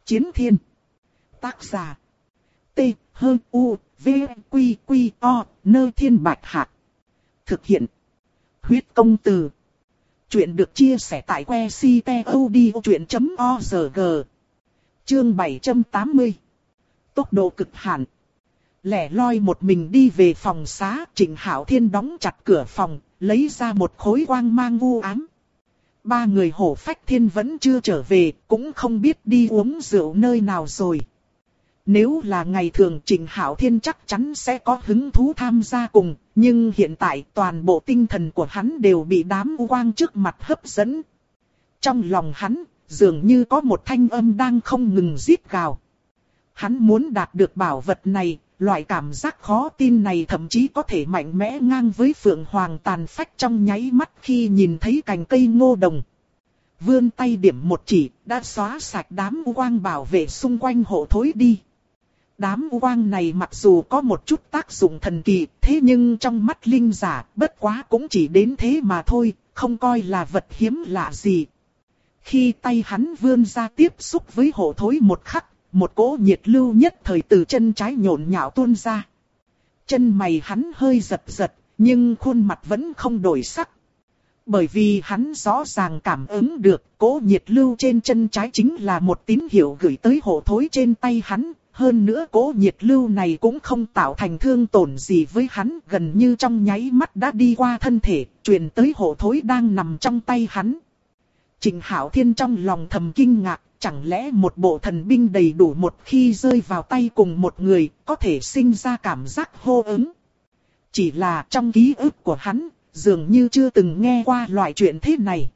Chiến thiên. Tác giả. T-H-U-V-Q-Q-O, Nơ Thiên Bạch Hạc. Thực hiện. Huyết Công Từ. Chuyện được chia sẻ tại que ctod.org. Chương 780. Tốc độ cực hạn. Lẻ loi một mình đi về phòng xá, Trịnh Hạo Thiên đóng chặt cửa phòng, lấy ra một khối quang mang u ám. Ba người Hổ Phách Thiên vẫn chưa trở về, cũng không biết đi uống rượu nơi nào rồi. Nếu là ngày thường Trịnh Hạo Thiên chắc chắn sẽ có hứng thú tham gia cùng, nhưng hiện tại toàn bộ tinh thần của hắn đều bị đám quang trước mặt hấp dẫn. Trong lòng hắn, dường như có một thanh âm đang không ngừng rít gào. Hắn muốn đạt được bảo vật này, loại cảm giác khó tin này thậm chí có thể mạnh mẽ ngang với Phượng Hoàng tàn phách trong nháy mắt khi nhìn thấy cành cây ngô đồng. Vươn tay điểm một chỉ, đã xóa sạch đám u quang bảo vệ xung quanh hộ thối đi. Đám u quang này mặc dù có một chút tác dụng thần kỳ, thế nhưng trong mắt linh giả, bất quá cũng chỉ đến thế mà thôi, không coi là vật hiếm lạ gì. Khi tay hắn vươn ra tiếp xúc với hộ thối một khắc, một cỗ nhiệt lưu nhất thời từ chân trái nhộn nhạo tuôn ra. Chân mày hắn hơi giật giật, nhưng khuôn mặt vẫn không đổi sắc. Bởi vì hắn rõ ràng cảm ứng được cỗ nhiệt lưu trên chân trái chính là một tín hiệu gửi tới hộ thối trên tay hắn. Hơn nữa cỗ nhiệt lưu này cũng không tạo thành thương tổn gì với hắn, gần như trong nháy mắt đã đi qua thân thể, truyền tới hộ thối đang nằm trong tay hắn. Trịnh Hạo Thiên trong lòng thầm kinh ngạc, chẳng lẽ một bộ thần binh đầy đủ một khi rơi vào tay cùng một người, có thể sinh ra cảm giác hô ứng. Chỉ là trong ký ức của hắn, dường như chưa từng nghe qua loại chuyện thế này.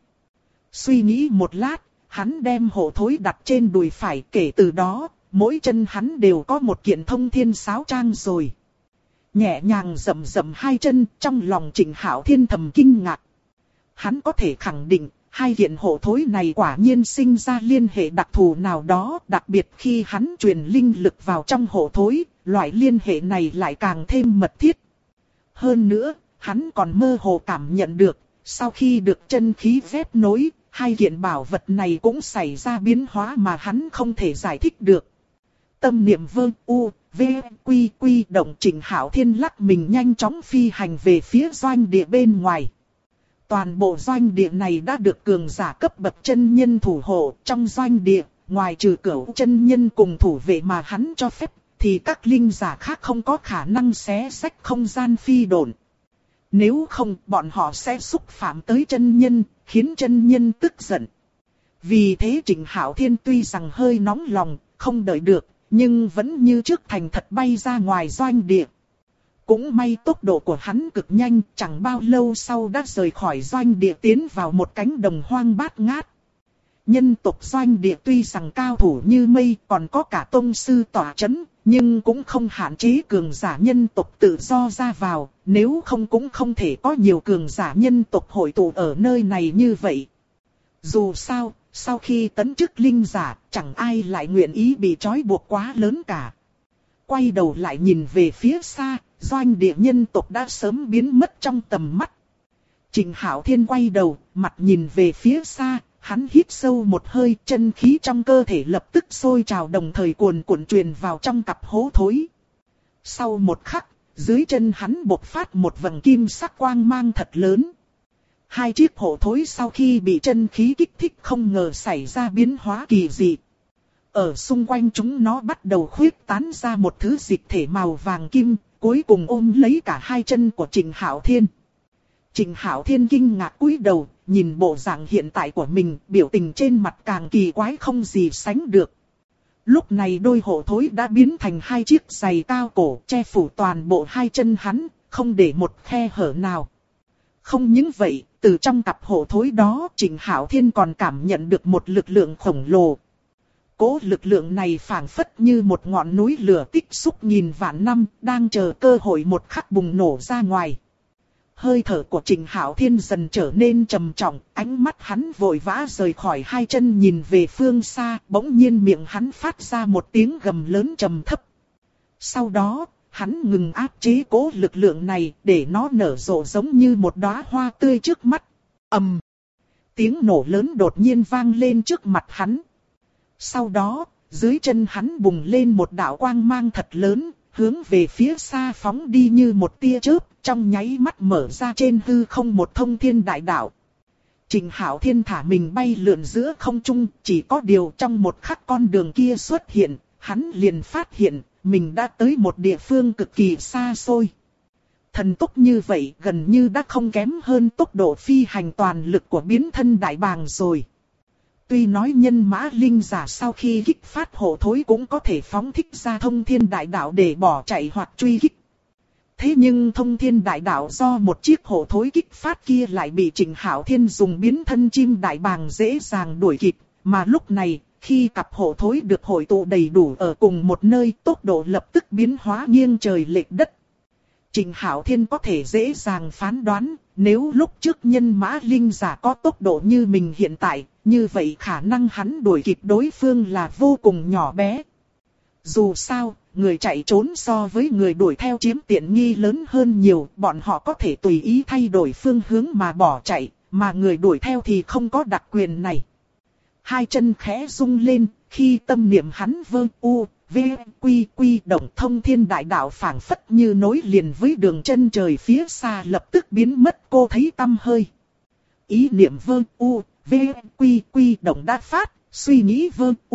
Suy nghĩ một lát, hắn đem hộ thối đặt trên đùi phải, kể từ đó, mỗi chân hắn đều có một kiện thông thiên sáo trang rồi. Nhẹ nhàng dậm dậm hai chân, trong lòng Trịnh Hạo Thiên thầm kinh ngạc. Hắn có thể khẳng định, hai kiện hộ thối này quả nhiên sinh ra liên hệ đặc thù nào đó, đặc biệt khi hắn truyền linh lực vào trong hộ thối, loại liên hệ này lại càng thêm mật thiết. Hơn nữa, hắn còn mơ hồ cảm nhận được, sau khi được chân khí ghép nối, hai kiện bảo vật này cũng xảy ra biến hóa mà hắn không thể giải thích được. Tâm niệm vương u, v, quy quy động, Trịnh Hạo Thiên lắc mình nhanh chóng phi hành về phía doanh địa bên ngoài. Toàn bộ doanh địa này đã được cường giả cấp bậc chân nhân thủ hộ. Trong doanh địa, ngoài trừ cửu chân nhân cùng thủ vệ mà hắn cho phép, thì các linh giả khác không có khả năng xé xách không gian phi độn. Nếu không, bọn họ sẽ xúc phạm tới chân nhân, khiến chân nhân tức giận. Vì thế Trịnh Hạo Thiên tuy rằng hơi nóng lòng, không đợi được, nhưng vẫn như trước thành thật bay ra ngoài doanh địa. Cũng may tốc độ của hắn cực nhanh, chẳng bao lâu sau đã rời khỏi doanh địa tiến vào một cánh đồng hoang bát ngát. Nhân tộc doanh địa tuy rằng cao thủ như mây, còn có cả tông sư tỏa chấn, nhưng cũng không hạn chế cường giả nhân tộc tự do ra vào, nếu không cũng không thể có nhiều cường giả nhân tộc hội tụ ở nơi này như vậy. Dù sao, sau khi tấn chức linh giả, chẳng ai lại nguyện ý bị trói buộc quá lớn cả. Quay đầu lại nhìn về phía xa, doanh địa nhân tộc đã sớm biến mất trong tầm mắt. Trịnh Hạo Thiên quay đầu, mặt nhìn về phía xa, hắn hít sâu một hơi, chân khí trong cơ thể lập tức sôi trào đồng thời cuồn cuộn truyền vào trong cặp hố thối. Sau một khắc, dưới chân hắn bộc phát một vầng kim sắc quang mang thật lớn. Hai chiếc hổ thối sau khi bị chân khí kích thích không ngờ xảy ra biến hóa kỳ dị. Ở xung quanh chúng nó bắt đầu khuyết tán ra một thứ dịch thể màu vàng kim, cuối cùng ôm lấy cả hai chân của Trịnh Hạo Thiên. Trịnh Hạo Thiên kinh ngạc cúi đầu, nhìn bộ dạng hiện tại của mình, biểu tình trên mặt càng kỳ quái không gì sánh được. Lúc này đôi hổ thối đã biến thành hai chiếc giày cao cổ, che phủ toàn bộ hai chân hắn, không để một khe hở nào. Không những vậy, từ trong cặp hổ thối đó, Trịnh Hạo Thiên còn cảm nhận được một lực lượng khổng lồ. Cố lực lượng này phảng phất như một ngọn núi lửa tích xúc nghìn vạn năm, đang chờ cơ hội một khắc bùng nổ ra ngoài. Hơi thở của Trịnh Hạo Thiên dần trở nên trầm trọng, ánh mắt hắn vội vã rời khỏi hai chân nhìn về phương xa, bỗng nhiên miệng hắn phát ra một tiếng gầm lớn trầm thấp. Sau đó, hắn ngừng áp chế cố lực lượng này để nó nở rộ giống như một đóa hoa tươi trước mắt. Ầm! Tiếng nổ lớn đột nhiên vang lên trước mặt hắn. Sau đó, dưới chân hắn bùng lên một đạo quang mang thật lớn, hướng về phía xa phóng đi như một tia chớp, trong nháy mắt mở ra trên hư không một thông thiên đại đạo. Trình Hạo Thiên thả mình bay lượn giữa không trung, chỉ có điều trong một khắc con đường kia xuất hiện, hắn liền phát hiện mình đã tới một địa phương cực kỳ xa xôi. Thần tốc như vậy gần như đã không kém hơn tốc độ phi hành toàn lực của biến thân đại bàng rồi. Tuy nói nhân mã linh giả sau khi kích phát hộ thối cũng có thể phóng thích ra thông thiên đại đạo để bỏ chạy hoặc truy kích. Thế nhưng thông thiên đại đạo do một chiếc hộ thối kích phát kia lại bị Trình Hạo Thiên dùng biến thân chim đại bàng dễ dàng đuổi kịp. Mà lúc này, khi cặp hộ thối được hội tụ đầy đủ ở cùng một nơi, tốc độ lập tức biến hóa nghiêng trời lệch đất. Trình Hạo Thiên có thể dễ dàng phán đoán, nếu lúc trước nhân mã linh giả có tốc độ như mình hiện tại, như vậy khả năng hắn đuổi kịp đối phương là vô cùng nhỏ bé. Dù sao, người chạy trốn so với người đuổi theo chiếm tiện nghi lớn hơn nhiều, bọn họ có thể tùy ý thay đổi phương hướng mà bỏ chạy, mà người đuổi theo thì không có đặc quyền này. Hai chân khẽ rung lên, khi tâm niệm hắn quy động thông thiên đại đạo phảng phất như nối liền với đường chân trời phía xa lập tức biến mất cô thấy tăm hơi. Ý niệm quy động đã phát, suy nghĩ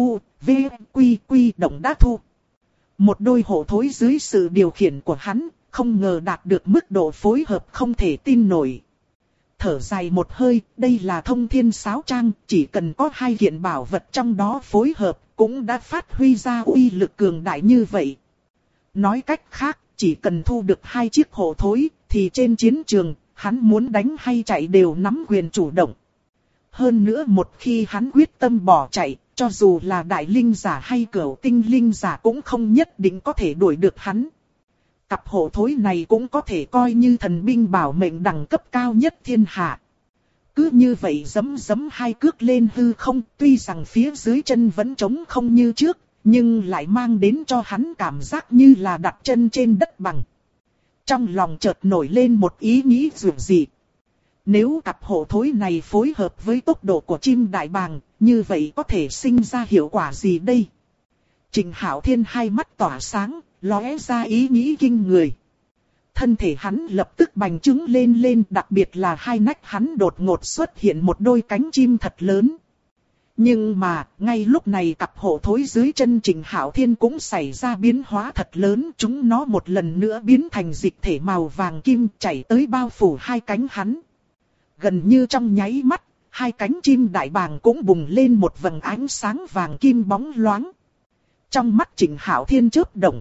quy động đã thu. Một đôi hộ thối dưới sự điều khiển của hắn, không ngờ đạt được mức độ phối hợp không thể tin nổi. Thở dài một hơi, đây là thông thiên sáo trang, chỉ cần có hai kiện bảo vật trong đó phối hợp, cũng đã phát huy ra uy lực cường đại như vậy. Nói cách khác, chỉ cần thu được hai chiếc hộ thối, thì trên chiến trường, hắn muốn đánh hay chạy đều nắm quyền chủ động. Hơn nữa một khi hắn quyết tâm bỏ chạy, cho dù là đại linh giả hay cửu tinh linh giả cũng không nhất định có thể đuổi được hắn. Cặp hộ thối này cũng có thể coi như thần binh bảo mệnh đẳng cấp cao nhất thiên hạ. Cứ như vậy giẫm hai cước lên hư không, tuy rằng phía dưới chân vẫn trống không như trước, nhưng lại mang đến cho hắn cảm giác như là đặt chân trên đất bằng. Trong lòng chợt nổi lên một ý nghĩ dường dị. Nếu cặp hộ thối này phối hợp với tốc độ của chim đại bàng, như vậy có thể sinh ra hiệu quả gì đây? Trình Hạo Thiên hai mắt tỏa sáng, lóe ra ý nghĩ kinh người. Thân thể hắn lập tức bành trướng lên, đặc biệt là hai nách hắn đột ngột xuất hiện một đôi cánh chim thật lớn. Nhưng mà, ngay lúc này cặp hộ thối dưới chân Trình Hạo Thiên cũng xảy ra biến hóa thật lớn. Chúng nó một lần nữa biến thành dịch thể màu vàng kim chảy tới bao phủ hai cánh hắn. Gần như trong nháy mắt, hai cánh chim đại bàng cũng bùng lên một vầng ánh sáng vàng kim bóng loáng. Trong mắt Trình Hạo Thiên chớp động,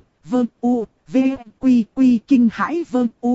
kinh hãi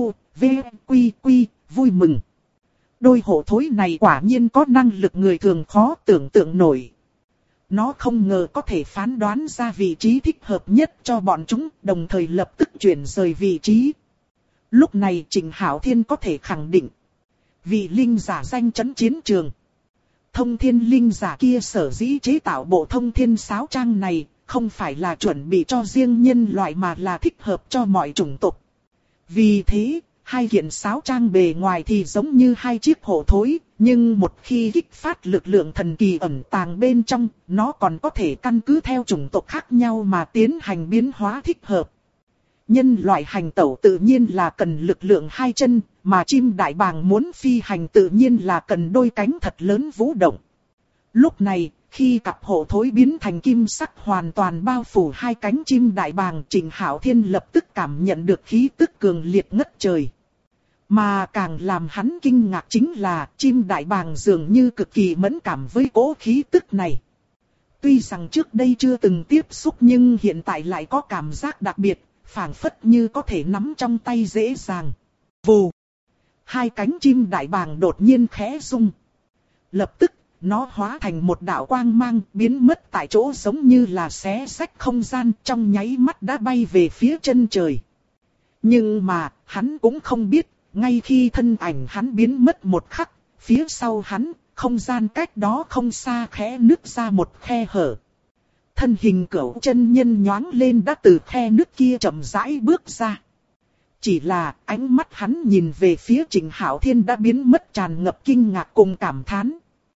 vui mừng. Đôi hổ thối này quả nhiên có năng lực người thường khó tưởng tượng nổi. Nó không ngờ có thể phán đoán ra vị trí thích hợp nhất cho bọn chúng, đồng thời lập tức chuyển rời vị trí. Lúc này Trình Hạo Thiên có thể khẳng định, vị linh giả danh chấn chiến trường. Thông thiên linh giả kia sở dĩ chế tạo bộ thông thiên sáo trang này, không phải là chuẩn bị cho riêng nhân loại mà là thích hợp cho mọi chủng tộc. Vì thế, hai kiện sáo trang bề ngoài thì giống như hai chiếc hổ thối, nhưng một khi kích phát lực lượng thần kỳ ẩn tàng bên trong, nó còn có thể căn cứ theo chủng tộc khác nhau mà tiến hành biến hóa thích hợp. Nhân loại hành tẩu tự nhiên là cần lực lượng hai chân, mà chim đại bàng muốn phi hành tự nhiên là cần đôi cánh thật lớn vũ động. Lúc này, khi cặp hộ thối biến thành kim sắc hoàn toàn bao phủ hai cánh chim đại bàng, Trình Hạo Thiên lập tức cảm nhận được khí tức cường liệt ngất trời. Mà càng làm hắn kinh ngạc chính là chim đại bàng dường như cực kỳ mẫn cảm với cỗ khí tức này. Tuy rằng trước đây chưa từng tiếp xúc nhưng hiện tại lại có cảm giác đặc biệt, phảng phất như có thể nắm trong tay dễ dàng. Vù! Hai cánh chim đại bàng đột nhiên khẽ rung. Lập tức, nó hóa thành một đạo quang mang biến mất tại chỗ giống như là xé rách không gian, trong nháy mắt đã bay về phía chân trời. Nhưng mà, hắn cũng không biết, ngay khi thân ảnh hắn biến mất một khắc, phía sau hắn, không gian cách đó không xa khẽ nứt ra một khe hở. Thân hình Cửu chân nhân nhoáng lên đã từ khe nứt kia chậm rãi bước ra. Chỉ là ánh mắt hắn nhìn về phía Trình Hạo Thiên đã biến mất tràn ngập kinh ngạc cùng cảm thán.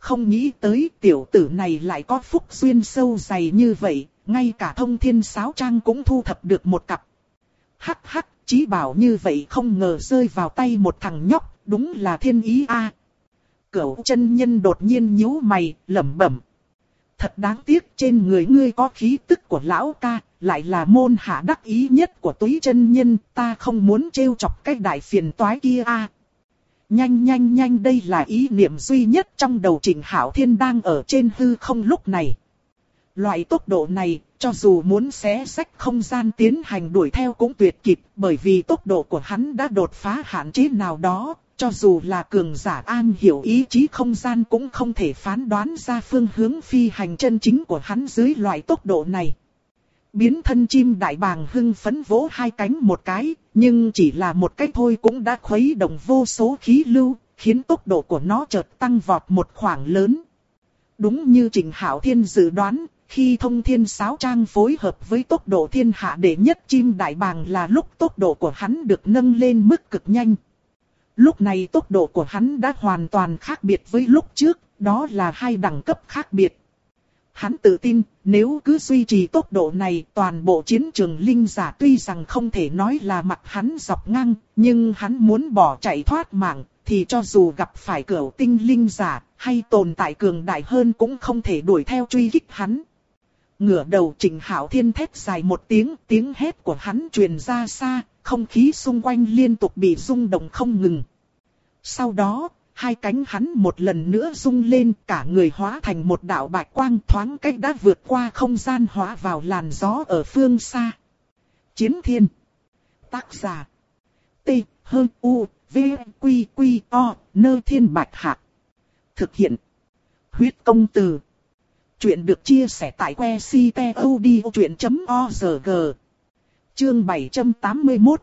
không nghĩ tới tiểu tử này lại có phúc duyên sâu dày như vậy, ngay cả Thông Thiên Sáo Trang cũng thu thập được một cặp. Hắc hắc, Chí bảo như vậy không ngờ rơi vào tay một thằng nhóc, đúng là thiên ý a. Cửu chân nhân đột nhiên nhíu mày, lẩm bẩm. Thật đáng tiếc, trên người ngươi có khí tức của lão ca, lại là môn hạ đắc ý nhất của Túy chân nhân, ta không muốn trêu chọc cái đại phiền toái kia a. Nhanh, đây là ý niệm duy nhất trong đầu Trịnh Hạo Thiên đang ở trên hư không lúc này. Loại tốc độ này, cho dù muốn xé rách không gian tiến hành đuổi theo cũng tuyệt kịp, bởi vì tốc độ của hắn đã đột phá hạn chế nào đó, cho dù là cường giả an hiểu ý chí không gian cũng không thể phán đoán ra phương hướng phi hành chân chính của hắn dưới loại tốc độ này. Biến thân chim đại bàng hưng phấn vỗ hai cánh một cái, nhưng chỉ là một cái thôi cũng đã khuấy động vô số khí lưu, khiến tốc độ của nó chợt tăng vọt một khoảng lớn. Đúng như Trịnh Hạo Thiên dự đoán, khi Thông Thiên Sáo Trang phối hợp với tốc độ thiên hạ đệ nhất chim đại bàng là lúc tốc độ của hắn được nâng lên mức cực nhanh. Lúc này tốc độ của hắn đã hoàn toàn khác biệt với lúc trước, đó là hai đẳng cấp khác biệt. Hắn tự tin, nếu cứ duy trì tốc độ này, toàn bộ chiến trường linh giả tuy rằng không thể nói là mặt hắn dọc ngang, nhưng hắn muốn bỏ chạy thoát mạng, thì cho dù gặp phải cửu tinh linh giả, hay tồn tại cường đại hơn cũng không thể đuổi theo truy kích hắn. Ngửa đầu Trịnh Hạo Thiên thét dài một tiếng, tiếng hét của hắn truyền ra xa, không khí xung quanh liên tục bị rung động không ngừng. Sau đó, hai cánh hắn một lần nữa rung lên, cả người hóa thành một đạo bạch quang thoáng cách đã vượt qua không gian hóa vào làn gió ở phương xa. Chiến Thiên. Tác giả. T. U. V. Quy. O. Nơ Thiên Bạch Hạc. Thực hiện. Huyết Công Từ. Chuyện được chia sẻ tại que ctod.org. Chương 781.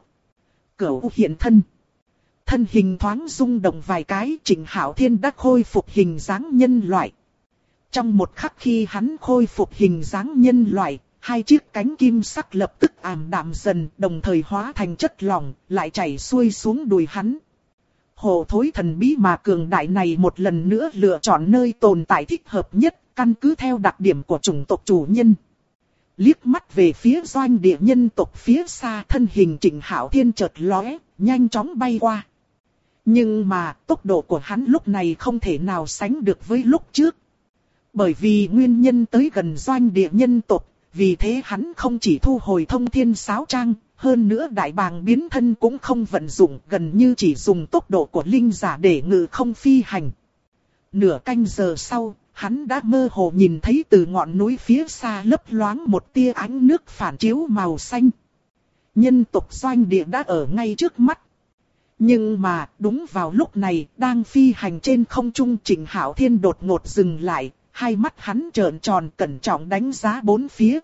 Cửu hiện thân. Thân hình thoáng rung động vài cái, Trịnh Hạo Thiên đã khôi phục hình dáng nhân loại. Trong một khắc khi hắn khôi phục hình dáng nhân loại, hai chiếc cánh kim sắc lập tức ảm đạm dần, đồng thời hóa thành chất lỏng, lại chảy xuôi xuống đùi hắn. Hồ thối thần bí mà cường đại này một lần nữa lựa chọn nơi tồn tại thích hợp nhất, căn cứ theo đặc điểm của chủng tộc chủ nhân. Liếc mắt về phía doanh địa nhân tộc phía xa, thân hình Trịnh Hạo Thiên chợt lóe, nhanh chóng bay qua. Nhưng mà tốc độ của hắn lúc này không thể nào sánh được với lúc trước. Bởi vì nguyên nhân tới gần doanh địa nhân tộc, vì thế hắn không chỉ thu hồi Thông Thiên Sáo Trang, hơn nữa đại bàng biến thân cũng không vận dụng, gần như chỉ dùng tốc độ của linh giả để ngự không phi hành. Nửa canh giờ sau, hắn đã mơ hồ nhìn thấy từ ngọn núi phía xa lấp loáng một tia ánh nước phản chiếu màu xanh. Nhân tộc doanh địa đã ở ngay trước mắt. Nhưng mà, đúng vào lúc này, đang phi hành trên không trung, Trịnh Hạo Thiên đột ngột dừng lại, hai mắt hắn trợn tròn cẩn trọng đánh giá bốn phía.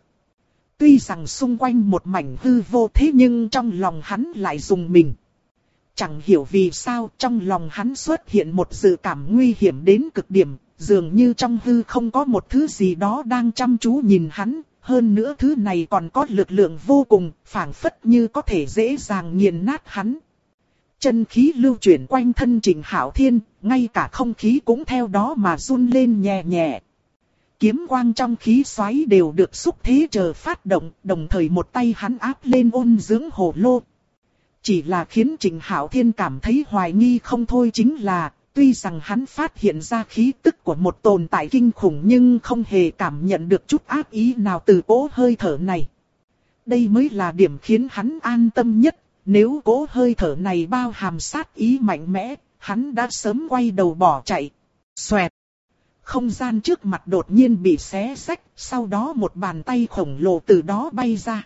Tuy rằng xung quanh một mảnh hư vô thế nhưng trong lòng hắn lại rùng mình. Chẳng hiểu vì sao trong lòng hắn xuất hiện một dự cảm nguy hiểm đến cực điểm, dường như trong hư không có một thứ gì đó đang chăm chú nhìn hắn, hơn nữa thứ này còn có lực lượng vô cùng, phảng phất như có thể dễ dàng nghiền nát hắn. Chân khí lưu chuyển quanh thân Trịnh Hạo Thiên, ngay cả không khí cũng theo đó mà run lên nhẹ nhẹ. Kiếm quang trong khí xoáy đều được xúc thế chờ phát động, đồng thời một tay hắn áp lên ôn dưỡng hồ lô. Chỉ là khiến Trịnh Hạo Thiên cảm thấy hoài nghi không thôi chính là, tuy rằng hắn phát hiện ra khí tức của một tồn tại kinh khủng nhưng không hề cảm nhận được chút ác ý nào từ cỗ hơi thở này. Đây mới là điểm khiến hắn an tâm nhất. Nếu cỗ hơi thở này bao hàm sát ý mạnh mẽ, hắn đã sớm quay đầu bỏ chạy. Xoẹt. Không gian trước mặt đột nhiên bị xé rách, sau đó một bàn tay khổng lồ từ đó bay ra.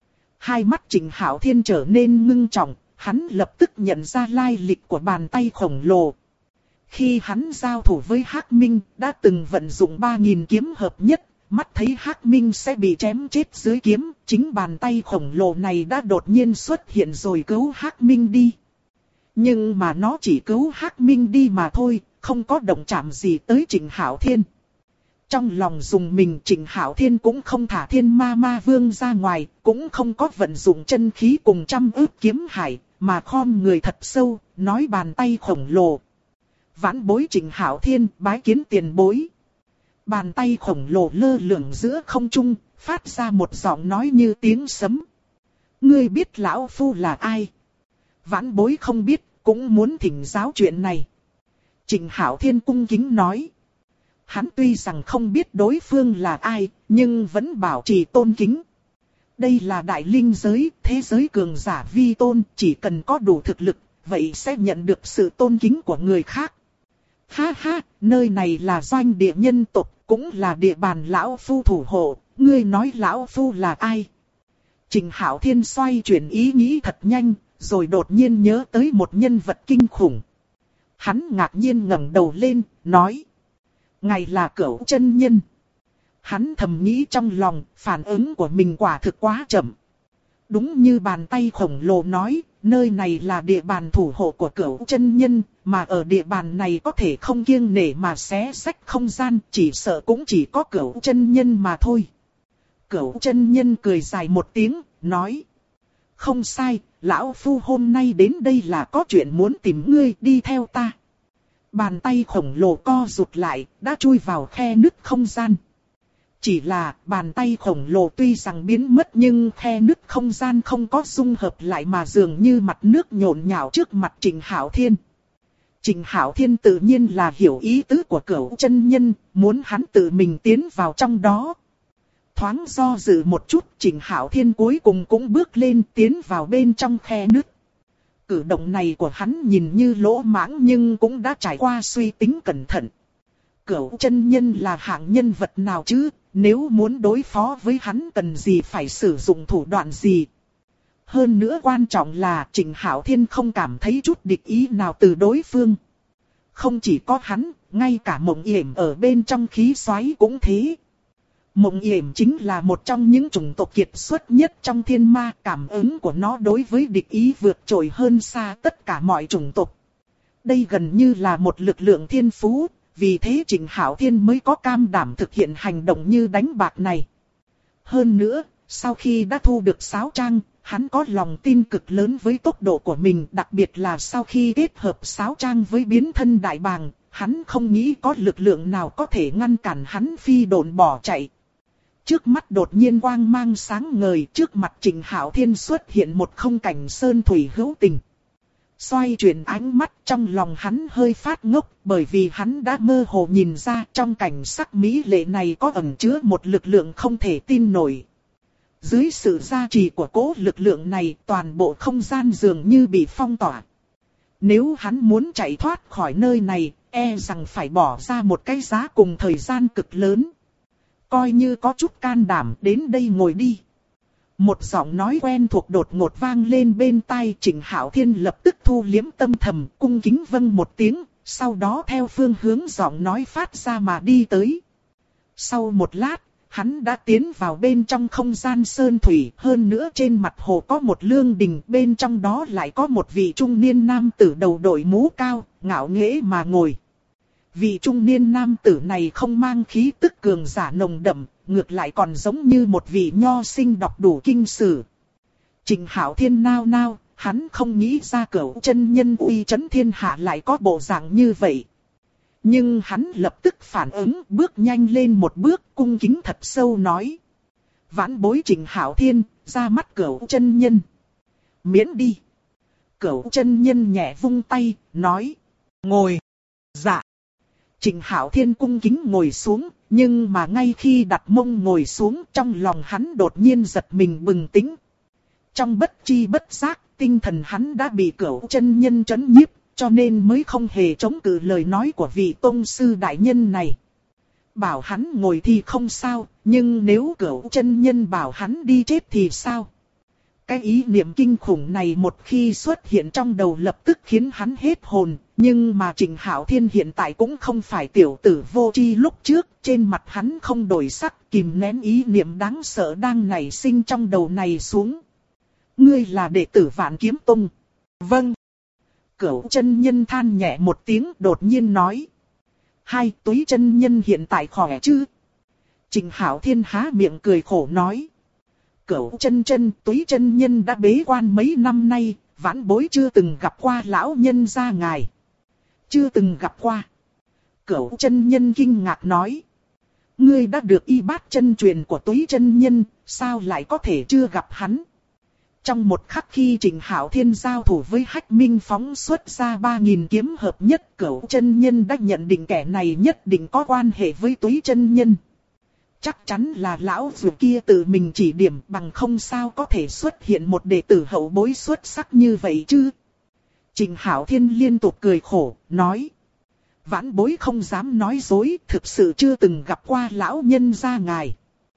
Hai mắt Trịnh Hạo Thiên trở nên ngưng trọng, hắn lập tức nhận ra lai lịch của bàn tay khổng lồ. Khi hắn giao thủ với Hắc Minh, đã từng vận dụng 3000 kiếm hợp nhất. Mắt thấy Hắc Minh sẽ bị chém chết dưới kiếm, chính bàn tay khổng lồ này đã đột nhiên xuất hiện rồi cứu Hắc Minh đi. Nhưng mà nó chỉ cứu Hắc Minh đi mà thôi, không có động chạm gì tới Trịnh Hạo Thiên. Trong lòng dùng mình, Trịnh Hạo Thiên cũng không thả Thiên Ma Ma Vương ra ngoài, cũng không có vận dụng chân khí cùng trăm ức kiếm hải, mà khom người thật sâu, nói bàn tay khổng lồ. Vãn bối Trịnh Hạo Thiên bái kiến tiền bối. Bàn tay khổng lồ lơ lửng giữa không trung, phát ra một giọng nói như tiếng sấm. Ngươi biết lão phu là ai? Vãn bối không biết, cũng muốn thỉnh giáo chuyện này. Trịnh Hạo Thiên cung kính nói. Hắn tuy rằng không biết đối phương là ai, nhưng vẫn bảo trì tôn kính. Đây là đại linh giới, thế giới cường giả vi tôn, chỉ cần có đủ thực lực, vậy sẽ nhận được sự tôn kính của người khác. Ha ha, nơi này là doanh địa nhân tộc, cũng là địa bàn lão phu thủ hộ, ngươi nói lão phu là ai? Trịnh Hạo Thiên xoay chuyển ý nghĩ thật nhanh, rồi đột nhiên nhớ tới một nhân vật kinh khủng. Hắn ngạc nhiên ngẩng đầu lên, nói. Ngài là Cửu chân nhân. Hắn thầm nghĩ trong lòng, phản ứng của mình quả thực quá chậm. Đúng như bàn tay khổng lồ nói, nơi này là địa bàn thủ hộ của Cửu chân nhân, mà ở địa bàn này có thể không kiêng nể mà xé rách không gian, chỉ sợ cũng chỉ có Cửu chân nhân mà thôi. Cửu chân nhân cười dài một tiếng, nói. Không sai, lão phu hôm nay đến đây là có chuyện muốn tìm ngươi, đi theo ta. Bàn tay khổng lồ co rụt lại, đã chui vào khe nứt không gian. Chỉ là bàn tay khổng lồ tuy rằng biến mất nhưng khe nứt không gian không có dung hợp lại mà dường như mặt nước nhộn nhạo trước mặt Trịnh Hạo Thiên. Trịnh Hạo Thiên tự nhiên là hiểu ý tứ của Cửu chân nhân, muốn hắn tự mình tiến vào trong đó. Thoáng do dự một chút, Trịnh Hạo Thiên cuối cùng cũng bước lên tiến vào bên trong khe nứt. Cử động này của hắn nhìn như lỗ mãng nhưng cũng đã trải qua suy tính cẩn thận. Cửu chân nhân là hạng nhân vật nào chứ, nếu muốn đối phó với hắn cần gì phải sử dụng thủ đoạn gì. Hơn nữa quan trọng là Trịnh Hạo Thiên không cảm thấy chút địch ý nào từ đối phương. Không chỉ có hắn, ngay cả Mộng Yểm ở bên trong khí xoáy cũng thế. Mộng Yểm chính là một trong những chủng tộc kiệt xuất nhất trong thiên ma, cảm ứng của nó đối với địch ý vượt trội hơn xa tất cả mọi chủng tộc. Đây gần như là một lực lượng thiên phú, vì thế Trịnh Hạo Thiên mới có cam đảm thực hiện hành động như đánh bạc này. Hơn nữa, sau khi đã thu được sáo trang, hắn có lòng tin cực lớn với tốc độ của mình, đặc biệt là sau khi kết hợp sáo trang với biến thân đại bàng, hắn không nghĩ có lực lượng nào có thể ngăn cản hắn phi độn bỏ chạy. Trước mắt đột nhiên quang mang sáng ngời, trước mặt Trịnh Hạo Thiên xuất hiện một không cảnh sơn thủy hữu tình. Xoay chuyển ánh mắt, trong lòng hắn hơi phát ngốc, bởi vì hắn đã mơ hồ nhìn ra trong cảnh sắc mỹ lệ này có ẩn chứa một lực lượng không thể tin nổi. Dưới sự gia trì của cỗ lực lượng này, toàn bộ không gian dường như bị phong tỏa. Nếu hắn muốn chạy thoát khỏi nơi này, e rằng phải bỏ ra một cái giá cùng thời gian cực lớn. Coi như có chút can đảm, đến đây ngồi đi. Một giọng nói quen thuộc đột ngột vang lên bên tai, Trịnh Hạo Thiên lập tức thu liếm tâm thầm, cung kính vâng một tiếng, sau đó theo phương hướng giọng nói phát ra mà đi tới. Sau một lát, hắn đã tiến vào bên trong không gian sơn thủy, hơn nữa trên mặt hồ có một lương đình, bên trong đó lại có một vị trung niên nam tử đầu đội mũ cao, ngạo nghễ mà ngồi. Vị trung niên nam tử này không mang khí tức cường giả nồng đậm, ngược lại còn giống như một vị nho sinh đọc đủ kinh sử. Trịnh Hạo Thiên nao nao, hắn không nghĩ ra Cửu chân nhân uy chấn thiên hạ lại có bộ dạng như vậy. Nhưng hắn lập tức phản ứng, bước nhanh lên một bước, cung kính thật sâu nói. Vãn bối Trịnh Hạo Thiên, ra mắt Cửu chân nhân. Miễn đi. Cửu chân nhân nhẹ vung tay, nói. Ngồi. Dạ. Trịnh Hạo Thiên cung kính ngồi xuống, nhưng mà ngay khi đặt mông ngồi xuống, trong lòng hắn đột nhiên giật mình bừng tỉnh. Trong bất chi bất giác, tinh thần hắn đã bị Cửu chân nhân trấn nhiếp, cho nên mới không hề chống cự lời nói của vị tôn sư đại nhân này. Bảo hắn ngồi thì không sao, nhưng nếu Cửu chân nhân bảo hắn đi chết thì sao? Cái ý niệm kinh khủng này một khi xuất hiện trong đầu lập tức khiến hắn hết hồn, nhưng mà Trịnh Hạo Thiên hiện tại cũng không phải tiểu tử vô tri lúc trước, trên mặt hắn không đổi sắc, kìm nén ý niệm đáng sợ đang nảy sinh trong đầu này xuống. Ngươi là đệ tử Vạn Kiếm Tông. Vâng. Cửu chân nhân than nhẹ một tiếng đột nhiên nói. Hai Túy chân nhân hiện tại khỏe chứ? Trịnh Hạo Thiên há miệng cười khổ nói. Cửu chân Túy chân nhân đã bế quan mấy năm nay, vãn bối chưa từng gặp qua lão nhân gia ngài. Chưa từng gặp qua. Cửu chân nhân kinh ngạc nói. Ngươi đã được y bát chân truyền của Túy chân nhân, sao lại có thể chưa gặp hắn? Trong một khắc khi Trình Hạo Thiên giao thủ với Hách Minh phóng xuất ra 3.000 kiếm hợp nhất, Cửu chân nhân đã nhận định kẻ này nhất định có quan hệ với Túy chân nhân. Chắc chắn là lão dù kia tự mình chỉ điểm, bằng không sao có thể xuất hiện một đệ tử hậu bối xuất sắc như vậy chứ. Trình Hạo Thiên liên tục cười khổ, nói. Vãn bối không dám nói dối, thực sự chưa từng gặp qua lão nhân gia ngài.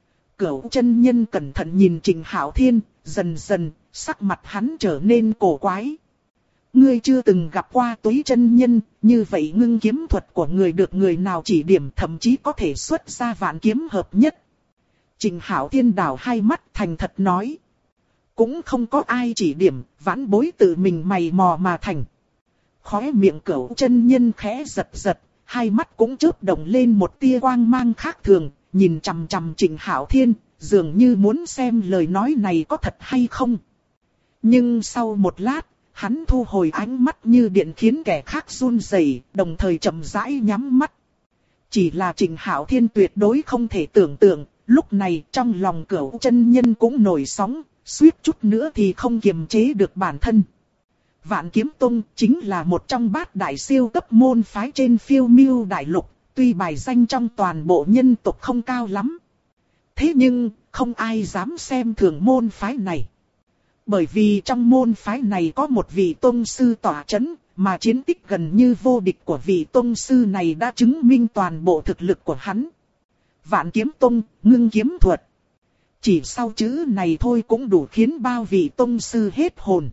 Cửu chân nhân cẩn thận nhìn Trình Hạo Thiên, dần dần, sắc mặt hắn trở nên cổ quái. Ngươi chưa từng gặp qua Túy chân nhân, như vậy ngưng kiếm thuật của người được người nào chỉ điểm, thậm chí có thể xuất ra vạn kiếm hợp nhất. Trình Hạo Thiên đảo hai mắt thành thật nói. Cũng không có ai chỉ điểm, vãn bối tự mình mày mò mà thành. Khóe miệng Cửu chân nhân khẽ giật giật, hai mắt cũng chớp động lên một tia quang mang khác thường, nhìn chằm chằm Trình Hạo Thiên, dường như muốn xem lời nói này có thật hay không. Nhưng sau một lát, hắn thu hồi ánh mắt như điện khiến kẻ khác run rẩy, đồng thời chậm rãi nhắm mắt. Chỉ là Trình Hạo Thiên tuyệt đối không thể tưởng tượng, lúc này trong lòng Cửu chân nhân cũng nổi sóng, suýt chút nữa thì không kiềm chế được bản thân. Vạn Kiếm Tông chính là một trong bát đại siêu cấp môn phái trên phiêu miêu đại lục, tuy bài danh trong toàn bộ nhân tộc không cao lắm. Thế nhưng, không ai dám xem thường môn phái này. Bởi vì trong môn phái này có một vị tông sư tỏa chấn, mà chiến tích gần như vô địch của vị tông sư này đã chứng minh toàn bộ thực lực của hắn. Vạn Kiếm Tông, ngưng kiếm thuật. Chỉ sau chữ này thôi cũng đủ khiến bao vị tông sư hết hồn.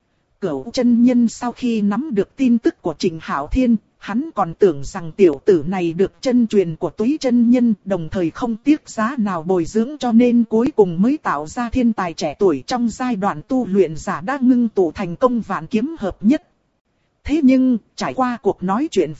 Cửu chân nhân sau khi nắm được tin tức của Trình Hạo Thiên, hắn còn tưởng rằng tiểu tử này được chân truyền của Túy chân nhân, đồng thời không tiếc giá nào bồi dưỡng, cho nên cuối cùng mới tạo ra thiên tài trẻ tuổi trong giai đoạn tu luyện giả đã ngưng tụ thành công vạn kiếm hợp nhất. Thế nhưng, trải qua cuộc nói chuyện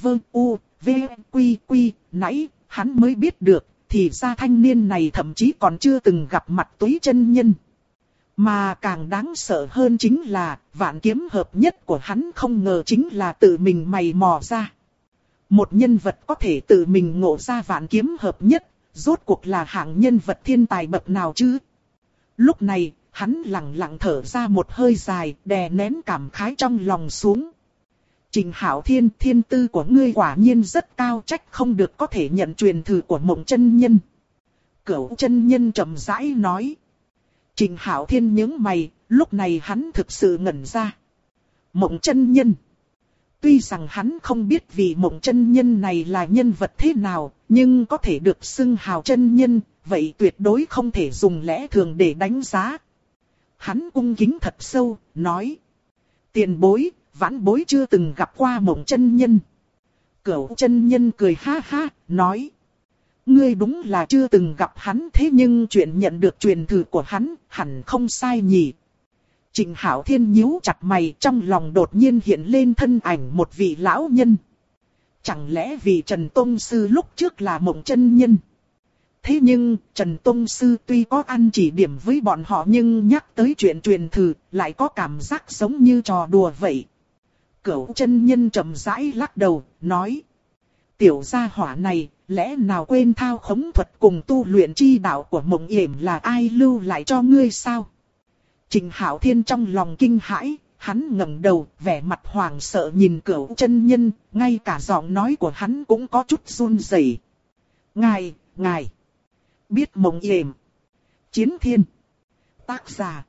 nãy, hắn mới biết được, thì ra thanh niên này thậm chí còn chưa từng gặp mặt Túy chân nhân. Mà càng đáng sợ hơn chính là, vạn kiếm hợp nhất của hắn không ngờ chính là tự mình mày mò ra. Một nhân vật có thể tự mình ngộ ra vạn kiếm hợp nhất, rốt cuộc là hạng nhân vật thiên tài bậc nào chứ? Lúc này, hắn lặng lặng thở ra một hơi dài, đè nén cảm khái trong lòng xuống. Trình Hạo Thiên, thiên tư của ngươi quả nhiên rất cao, trách không được có thể nhận truyền thừa của Mộng chân nhân. Cửu chân nhân chậm rãi nói. Trình Hạo Thiên nhướng mày, lúc này hắn thực sự ngẩn ra. Mộng chân nhân. Tuy rằng hắn không biết vị Mộng chân nhân này là nhân vật thế nào, nhưng có thể được xưng hào chân nhân, vậy tuyệt đối không thể dùng lẽ thường để đánh giá. Hắn cung kính thật sâu, nói. Tiền bối, vãn bối chưa từng gặp qua Mộng chân nhân. Cửu chân nhân cười ha ha, nói. Ngươi đúng là chưa từng gặp hắn, thế nhưng chuyện nhận được truyền thừa của hắn hẳn không sai nhỉ. Trình Hạo Thiên nhíu chặt mày, trong lòng đột nhiên hiện lên thân ảnh một vị lão nhân. Chẳng lẽ vị Trần Tông Sư lúc trước là Mộng chân nhân? Thế nhưng Trần Tông Sư tuy có ăn chỉ điểm với bọn họ, nhưng nhắc tới chuyện truyền thừa lại có cảm giác giống như trò đùa vậy. Cửu chân nhân chậm rãi lắc đầu, nói. Tiểu gia hỏa này, lẽ nào quên thao khống thuật cùng tu luyện chi đạo của Mộng Yểm là ai lưu lại cho ngươi sao? Trình Hạo Thiên trong lòng kinh hãi, hắn ngẩng đầu, vẻ mặt hoảng sợ nhìn Cửu chân nhân, ngay cả giọng nói của hắn cũng có chút run rẩy. Ngài biết Mộng Yểm. Chiến Thiên. Tác giả.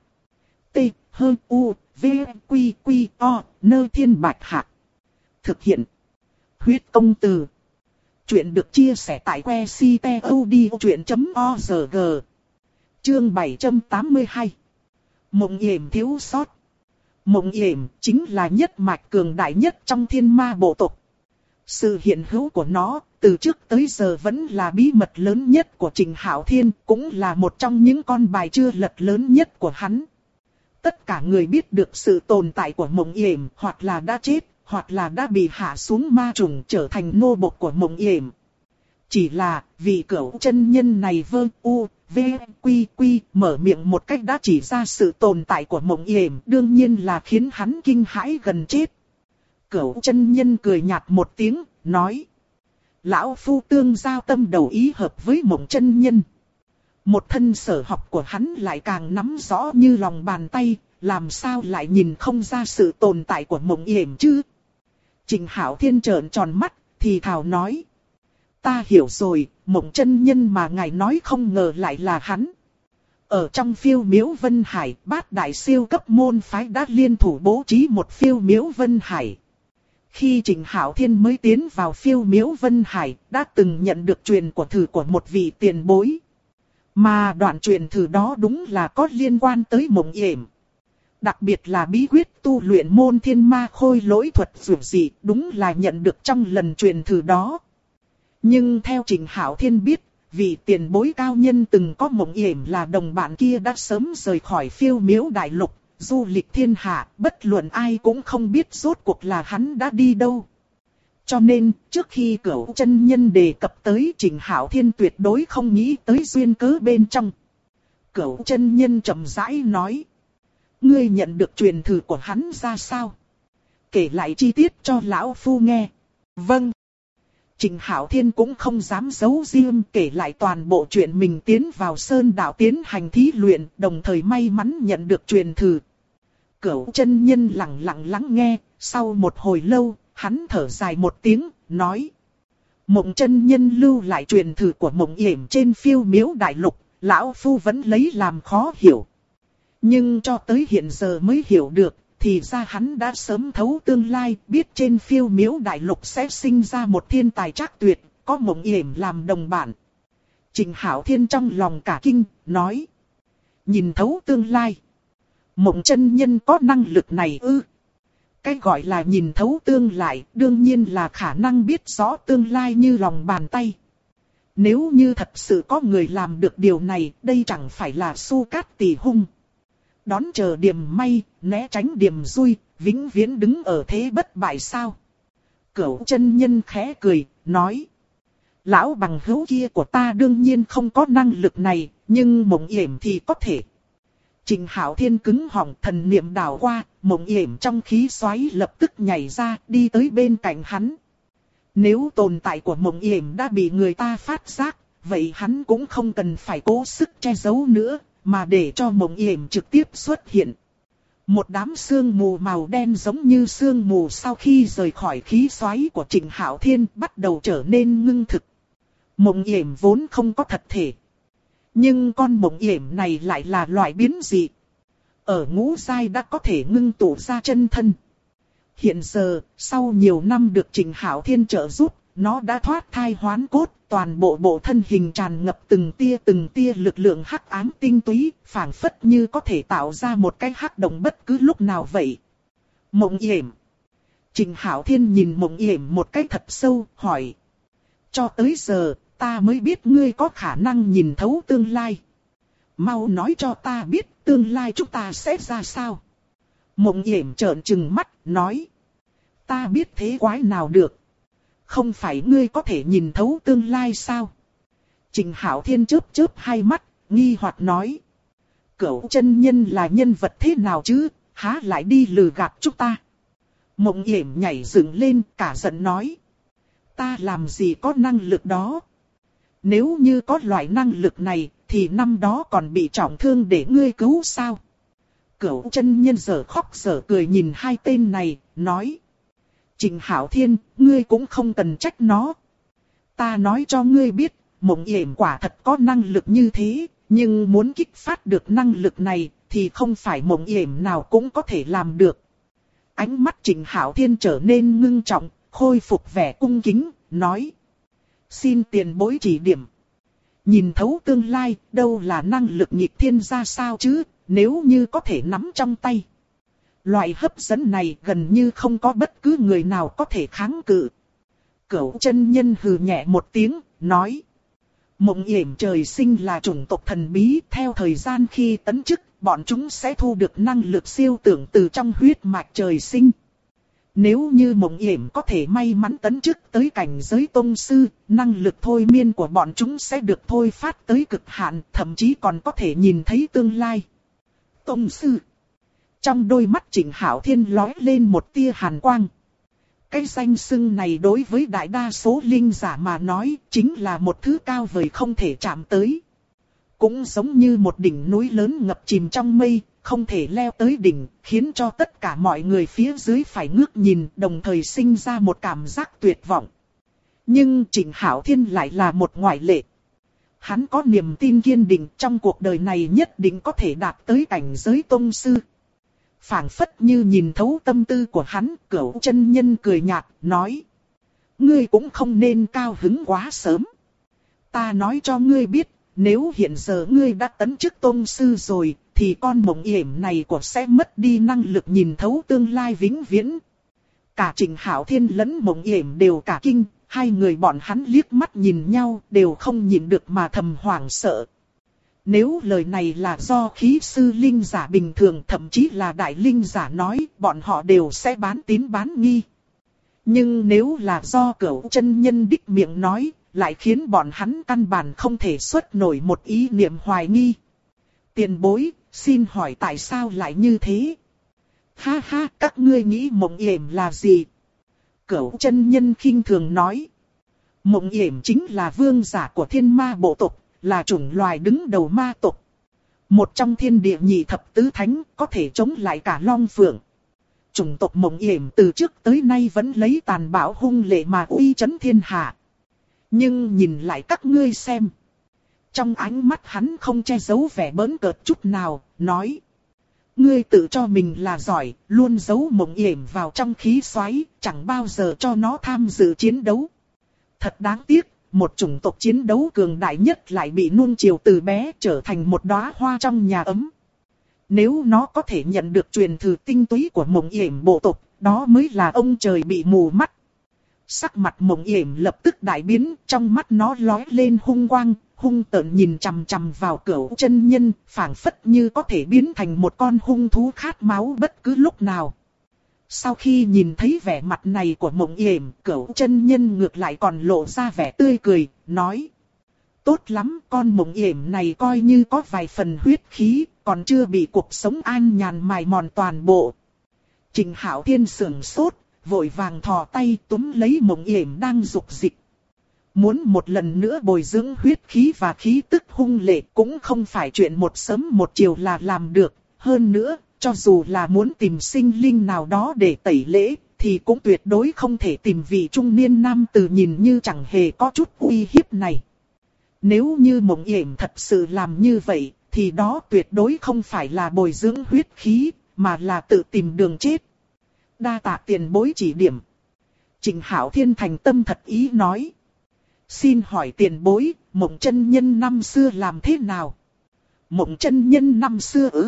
T-H-U-V-Q-Q-O, Nơi Thiên Bạch Hạc. Thực hiện. Huyết Công Từ. Chuyện được chia sẻ tại website.odchuyện.org. Chương 782. Mộng Yểm thiếu sót. Mộng Yểm chính là nhất mạch cường đại nhất trong Thiên Ma bộ tộc. Sự hiện hữu của nó từ trước tới giờ vẫn là bí mật lớn nhất của Trình Hạo Thiên, cũng là một trong những con bài chưa lật lớn nhất của hắn. Tất cả người biết được sự tồn tại của Mộng Yểm hoặc là đã chết, hoặc là đã bị hạ xuống ma trùng trở thành nô bộc của Mộng Yểm. Chỉ là vì Cửu chân nhân này mở miệng một cách đã chỉ ra sự tồn tại của Mộng Yểm, đương nhiên là khiến hắn kinh hãi gần chết. Cửu chân nhân cười nhạt một tiếng, nói. Lão phu tương giao tâm đầu ý hợp với Mộng chân nhân. Một thân sở học của hắn lại càng nắm rõ như lòng bàn tay, làm sao lại nhìn không ra sự tồn tại của Mộng Yểm chứ? Trình Hạo Thiên trợn tròn mắt, thì thào nói. Ta hiểu rồi, Mộng chân nhân mà ngài nói không ngờ lại là hắn. Ở trong Phiêu Miếu Vân Hải, bát đại siêu cấp môn phái đã liên thủ bố trí một Phiêu Miếu Vân Hải. Khi Trình Hạo Thiên mới tiến vào Phiêu Miếu Vân Hải, đã từng nhận được truyền của thử của một vị tiền bối. Mà đoạn truyền thử đó đúng là có liên quan tới Mộng Yểm. Đặc biệt là bí quyết tu luyện môn thiên ma khôi lỗi thuật dù gì, đúng là nhận được trong lần truyền thử đó. Nhưng theo Trình Hạo Thiên biết, vị tiền bối cao nhân từng có Mộng Yểm là đồng bạn kia đã sớm rời khỏi Phiêu Miếu Đại Lục, du lịch thiên hạ, bất luận ai cũng không biết rốt cuộc là hắn đã đi đâu. Cho nên, trước khi Cửu chân nhân đề cập tới, Trình Hạo Thiên tuyệt đối không nghĩ tới duyên cớ bên trong. Cửu chân nhân chậm rãi nói. Ngươi nhận được truyền thử của hắn ra sao? Kể lại chi tiết cho lão phu nghe. Vâng. Trình Hạo Thiên cũng không dám giấu riêng, kể lại toàn bộ chuyện mình tiến vào Sơn Đạo tiến hành thí luyện, đồng thời may mắn nhận được truyền thử. Cửu chân nhân lặng lặng lắng nghe, sau một hồi lâu, hắn thở dài một tiếng, nói. Mộng chân nhân lưu lại truyền thử của Mộng Yểm trên Phiêu Miếu Đại Lục, lão phu vẫn lấy làm khó hiểu. Nhưng cho tới hiện giờ mới hiểu được, thì ra hắn đã sớm thấu tương lai, biết trên Phiêu Miếu Đại Lục sẽ sinh ra một thiên tài trác tuyệt, có Mộng Yểm làm đồng bạn. Trình Hạo Thiên trong lòng cả kinh, nói. Nhìn thấu tương lai. Mộng chân nhân có năng lực này ư? Cái gọi là nhìn thấu tương lai, đương nhiên là khả năng biết rõ tương lai như lòng bàn tay. Nếu như thật sự có người làm được điều này, đây chẳng phải là Su Cát Tỳ hung. Đón chờ điểm may, né tránh điểm xui, vĩnh viễn đứng ở thế bất bại sao? Cửu chân nhân khẽ cười, nói. Lão bằng hữu kia của ta đương nhiên không có năng lực này, nhưng Mộng Yểm thì có thể. Trình Hạo Thiên cứng họng, thần niệm đảo qua, Mộng Yểm trong khí xoáy lập tức nhảy ra, đi tới bên cạnh hắn. Nếu tồn tại của Mộng Yểm đã bị người ta phát giác, vậy hắn cũng không cần phải cố sức che giấu nữa, mà để cho Mộng Yểm trực tiếp xuất hiện. Một đám sương mù màu đen giống như sương mù sau khi rời khỏi khí xoáy của Trình Hạo Thiên bắt đầu trở nên ngưng thực. Mộng Yểm vốn không có thật thể. Nhưng con Mộng Yểm này lại là loại biến dị. Ở ngũ giai đã có thể ngưng tụ ra chân thân. Hiện giờ, sau nhiều năm được Trình Hạo Thiên trợ giúp, nó đã thoát thai hoán cốt, toàn bộ bộ thân hình tràn ngập từng tia lực lượng hắc ám tinh túy, phảng phất như có thể tạo ra một cái hắc động bất cứ lúc nào vậy. Mộng Yểm. Trình Hạo Thiên nhìn Mộng Yểm một cách thật sâu, hỏi. Cho tới giờ, ta mới biết ngươi có khả năng nhìn thấu tương lai. Mau nói cho ta biết tương lai chúng ta sẽ ra sao. Mộng Yểm trợn trừng mắt, nói. Ta biết thế quái nào được. Không phải ngươi có thể nhìn thấu tương lai sao? Trình Hạo Thiên chớp hai mắt, nghi hoặc nói. Cửu chân nhân là nhân vật thế nào chứ, há lại đi lừa gạt chúng ta? Mộng Yểm nhảy dựng lên, cả giận nói. Ta làm gì có năng lực đó? Nếu như có loại năng lực này, thì năm đó còn bị trọng thương để ngươi cứu sao? Cửu chân nhân giờ khóc giờ cười nhìn hai tên này, nói. Trình Hạo Thiên, ngươi cũng không cần trách nó. Ta nói cho ngươi biết, Mộng Yểm quả thật có năng lực như thế, nhưng muốn kích phát được năng lực này, thì không phải Mộng Yểm nào cũng có thể làm được. Ánh mắt Trình Hạo Thiên trở nên ngưng trọng, khôi phục vẻ cung kính, nói. Xin tiền bối chỉ điểm. Nhìn thấu tương lai, đâu là năng lực nghịch thiên ra sao chứ, nếu như có thể nắm trong tay. Loại hấp dẫn này gần như không có bất cứ người nào có thể kháng cự. Cửu chân nhân hừ nhẹ một tiếng, nói. Mộng Yểm trời sinh là chủng tộc thần bí, theo thời gian khi tấn chức, bọn chúng sẽ thu được năng lực siêu tưởng từ trong huyết mạch trời sinh. Nếu như Mộng Yểm có thể may mắn tấn chức tới cảnh giới tông sư, năng lực thôi miên của bọn chúng sẽ được thôi phát tới cực hạn, thậm chí còn có thể nhìn thấy tương lai. Tông sư. Trong đôi mắt Trình Hạo Thiên lóe lên một tia hàn quang. Cái danh xưng này đối với đại đa số linh giả mà nói chính là một thứ cao vời không thể chạm tới. Cũng giống như một đỉnh núi lớn ngập chìm trong mây, không thể leo tới đỉnh, khiến cho tất cả mọi người phía dưới phải ngước nhìn, đồng thời sinh ra một cảm giác tuyệt vọng. Nhưng Trịnh Hạo Thiên lại là một ngoại lệ. Hắn có niềm tin kiên định trong cuộc đời này nhất định có thể đạt tới cảnh giới tông sư. Phảng phất như nhìn thấu tâm tư của hắn, Cửu chân nhân cười nhạt, nói. Ngươi cũng không nên cao hứng quá sớm. Ta nói cho ngươi biết, nếu hiện giờ ngươi đã tấn chức tông sư rồi, thì con mộng yểm này của sẽ mất đi năng lực nhìn thấu tương lai vĩnh viễn. Cả Trịnh Hạo Thiên lẫn mộng yểm đều cả kinh, hai người bọn hắn liếc mắt nhìn nhau đều không nhìn được mà thầm hoảng sợ. Nếu lời này là do khí sư linh giả bình thường thậm chí là đại linh giả nói, bọn họ đều sẽ bán tín bán nghi. Nhưng nếu là do Cửu chân nhân đích miệng nói, lại khiến bọn hắn căn bản không thể xuất nổi một ý niệm hoài nghi. Tiền bối, xin hỏi tại sao lại như thế? Ha ha, các ngươi nghĩ mộng yểm là gì? Cửu chân nhân khinh thường nói. Mộng yểm chính là vương giả của thiên ma bộ tộc, là chủng loài đứng đầu ma tộc. Một trong thiên địa nhị thập tứ thánh, có thể chống lại cả long phượng. Chủng tộc mộng yểm từ trước tới nay vẫn lấy tàn bạo hung lệ mà uy chấn thiên hạ. Nhưng nhìn lại các ngươi xem. Trong ánh mắt hắn không che giấu vẻ bỡn cợt chút nào, nói. Ngươi tự cho mình là giỏi, luôn giấu mộng yểm vào trong khí xoáy, chẳng bao giờ cho nó tham dự chiến đấu. Thật đáng tiếc, một chủng tộc chiến đấu cường đại nhất lại bị nuông chiều từ bé trở thành một đóa hoa trong nhà ấm. Nếu nó có thể nhận được truyền thừa tinh túy của mộng yểm bộ tộc, đó mới là ông trời bị mù mắt. Sắc mặt mộng yểm lập tức đại biến, trong mắt nó lóe lên hung quang, hung tợn nhìn chằm chằm vào Cửu chân nhân, phảng phất như có thể biến thành một con hung thú khát máu bất cứ lúc nào. Sau khi nhìn thấy vẻ mặt này của mộng yểm, Cửu chân nhân ngược lại còn lộ ra vẻ tươi cười, nói. Tốt lắm, con mộng yểm này coi như có vài phần huyết khí, còn chưa bị cuộc sống an nhàn mài mòn toàn bộ. Trịnh Hạo Thiên sững sốt, vội vàng thò tay túm lấy mộng yểm đang dục dịch. Muốn một lần nữa bồi dưỡng huyết khí và khí tức hung lệ cũng không phải chuyện một sớm một chiều là làm được. Hơn nữa, cho dù là muốn tìm sinh linh nào đó để tẩy lễ, thì cũng tuyệt đối không thể tìm vị trung niên nam tử nhìn như chẳng hề có chút uy hiếp này. Nếu như mộng yểm thật sự làm như vậy, thì đó tuyệt đối không phải là bồi dưỡng huyết khí, mà là tự tìm đường chết. Đa tạ tiền bối chỉ điểm. Trịnh Hạo Thiên thành tâm thật ý nói. Xin hỏi tiền bối, mộng chân nhân năm xưa làm thế nào? Mộng chân nhân năm xưa ư?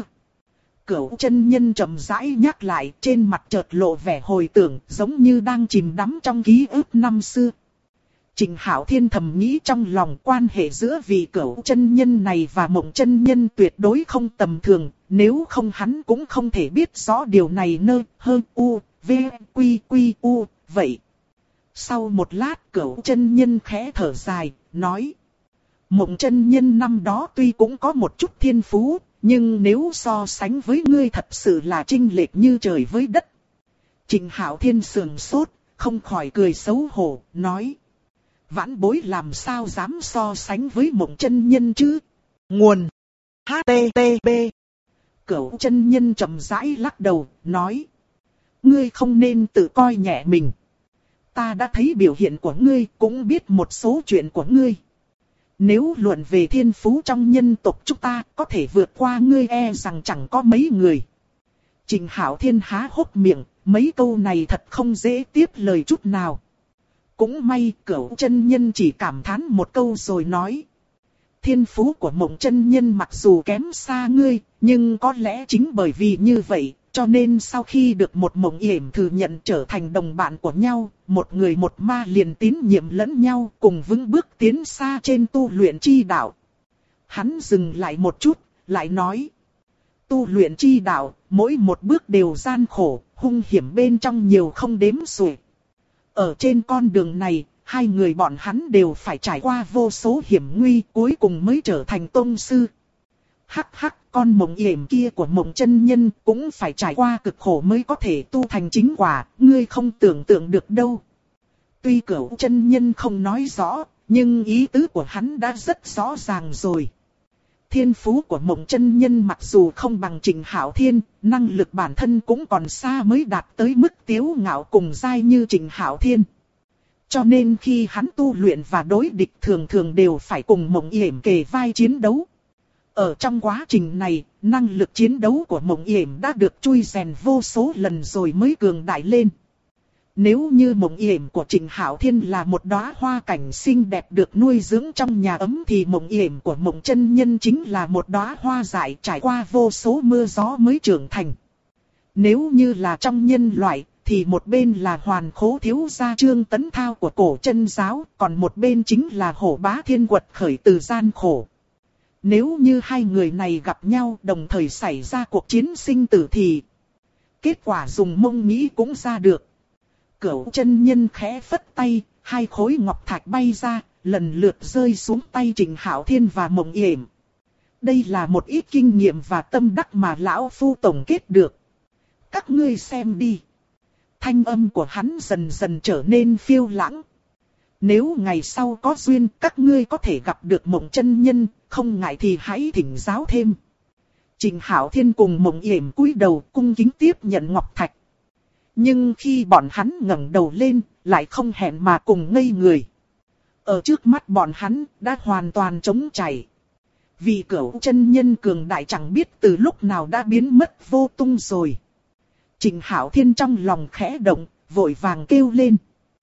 Cửu chân nhân chậm rãi nhắc lại, trên mặt chợt lộ vẻ hồi tưởng, giống như đang chìm đắm trong ký ức năm xưa. Trịnh Hạo Thiên thầm nghĩ trong lòng, quan hệ giữa vị Cửu chân nhân này và mộng chân nhân tuyệt đối không tầm thường, nếu không hắn cũng không thể biết rõ điều này vậy. Sau một lát Cửu chân nhân khẽ thở dài, nói. Mộng chân nhân năm đó tuy cũng có một chút thiên phú, nhưng nếu so sánh với ngươi thật sự là chênh lệch như trời với đất. Trịnh Hạo Thiên sườn sốt, không khỏi cười xấu hổ, nói. Vãn bối làm sao dám so sánh với mộng chân nhân chứ? Nguồn HTTP. Cửu chân nhân chậm rãi lắc đầu, nói. Ngươi không nên tự coi nhẹ mình. Ta đã thấy biểu hiện của ngươi, cũng biết một số chuyện của ngươi. Nếu luận về thiên phú trong nhân tộc chúng ta, có thể vượt qua ngươi e rằng chẳng có mấy người. Trịnh Hạo Thiên há hốc miệng, mấy câu này thật không dễ tiếp lời chút nào. Cũng may Cửu chân nhân chỉ cảm thán một câu rồi nói. Thiên phú của mộng chân nhân mặc dù kém xa ngươi, nhưng có lẽ chính bởi vì như vậy, cho nên sau khi được một mộng yểm thừa nhận trở thành đồng bạn của nhau, một người một ma liền tín nhiệm lẫn nhau, cùng vững bước tiến xa trên tu luyện chi đạo. Hắn dừng lại một chút, lại nói. Tu luyện chi đạo, mỗi một bước đều gian khổ, hung hiểm bên trong nhiều không đếm xuể. Ở trên con đường này, hai người bọn hắn đều phải trải qua vô số hiểm nguy, cuối cùng mới trở thành tông sư. Hắc hắc, con Mộng Yểm kia của Mộng chân nhân cũng phải trải qua cực khổ mới có thể tu thành chính quả, ngươi không tưởng tượng được đâu. Tuy Cửu chân nhân không nói rõ, nhưng ý tứ của hắn đã rất rõ ràng rồi. Thiên phú của Mộng chân nhân mặc dù không bằng Trình Hạo Thiên, năng lực bản thân cũng còn xa mới đạt tới mức tiếu ngạo cùng giai như Trình Hạo Thiên. Cho nên khi hắn tu luyện và đối địch thường thường đều phải cùng Mộng Yểm kề vai chiến đấu. Ở trong quá trình này, năng lực chiến đấu của Mộng Yểm đã được chui rèn vô số lần rồi mới cường đại lên. Nếu như Mộng Yểm của Trình Hạo Thiên là một đóa hoa cảnh xinh đẹp được nuôi dưỡng trong nhà ấm thì Mộng Yểm của Mộng chân nhân chính là một đóa hoa dại trải qua vô số mưa gió mới trưởng thành. Nếu như là trong nhân loại thì một bên là Hoàn Khố thiếu gia Trương Tấn Thao của Cổ Chân giáo, còn một bên chính là Hổ Bá Thiên quật khởi từ gian khổ. Nếu như hai người này gặp nhau đồng thời xảy ra cuộc chiến sinh tử thì kết quả dùng mông nghĩ cũng ra được. Cửu chân nhân khẽ phất tay, hai khối ngọc thạch bay ra, lần lượt rơi xuống tay Trình Hạo Thiên và Mộng Yểm. Đây là một ít kinh nghiệm và tâm đắc mà lão phu tổng kết được. Các ngươi xem đi. Thanh âm của hắn dần dần trở nên phiêu lãng. Nếu ngày sau có duyên các ngươi có thể gặp được Mộng chân nhân, không ngại thì hãy thỉnh giáo thêm. Trình Hạo Thiên cùng Mộng Yểm cúi đầu cung kính tiếp nhận ngọc thạch. Nhưng khi bọn hắn ngẩng đầu lên, lại không hẹn mà cùng ngây người. Ở trước mắt bọn hắn đã hoàn toàn trống trải. Vì Cửu chân nhân cường đại chẳng biết từ lúc nào đã biến mất vô tung rồi. Trình Hạo Thiên trong lòng khẽ động, vội vàng kêu lên.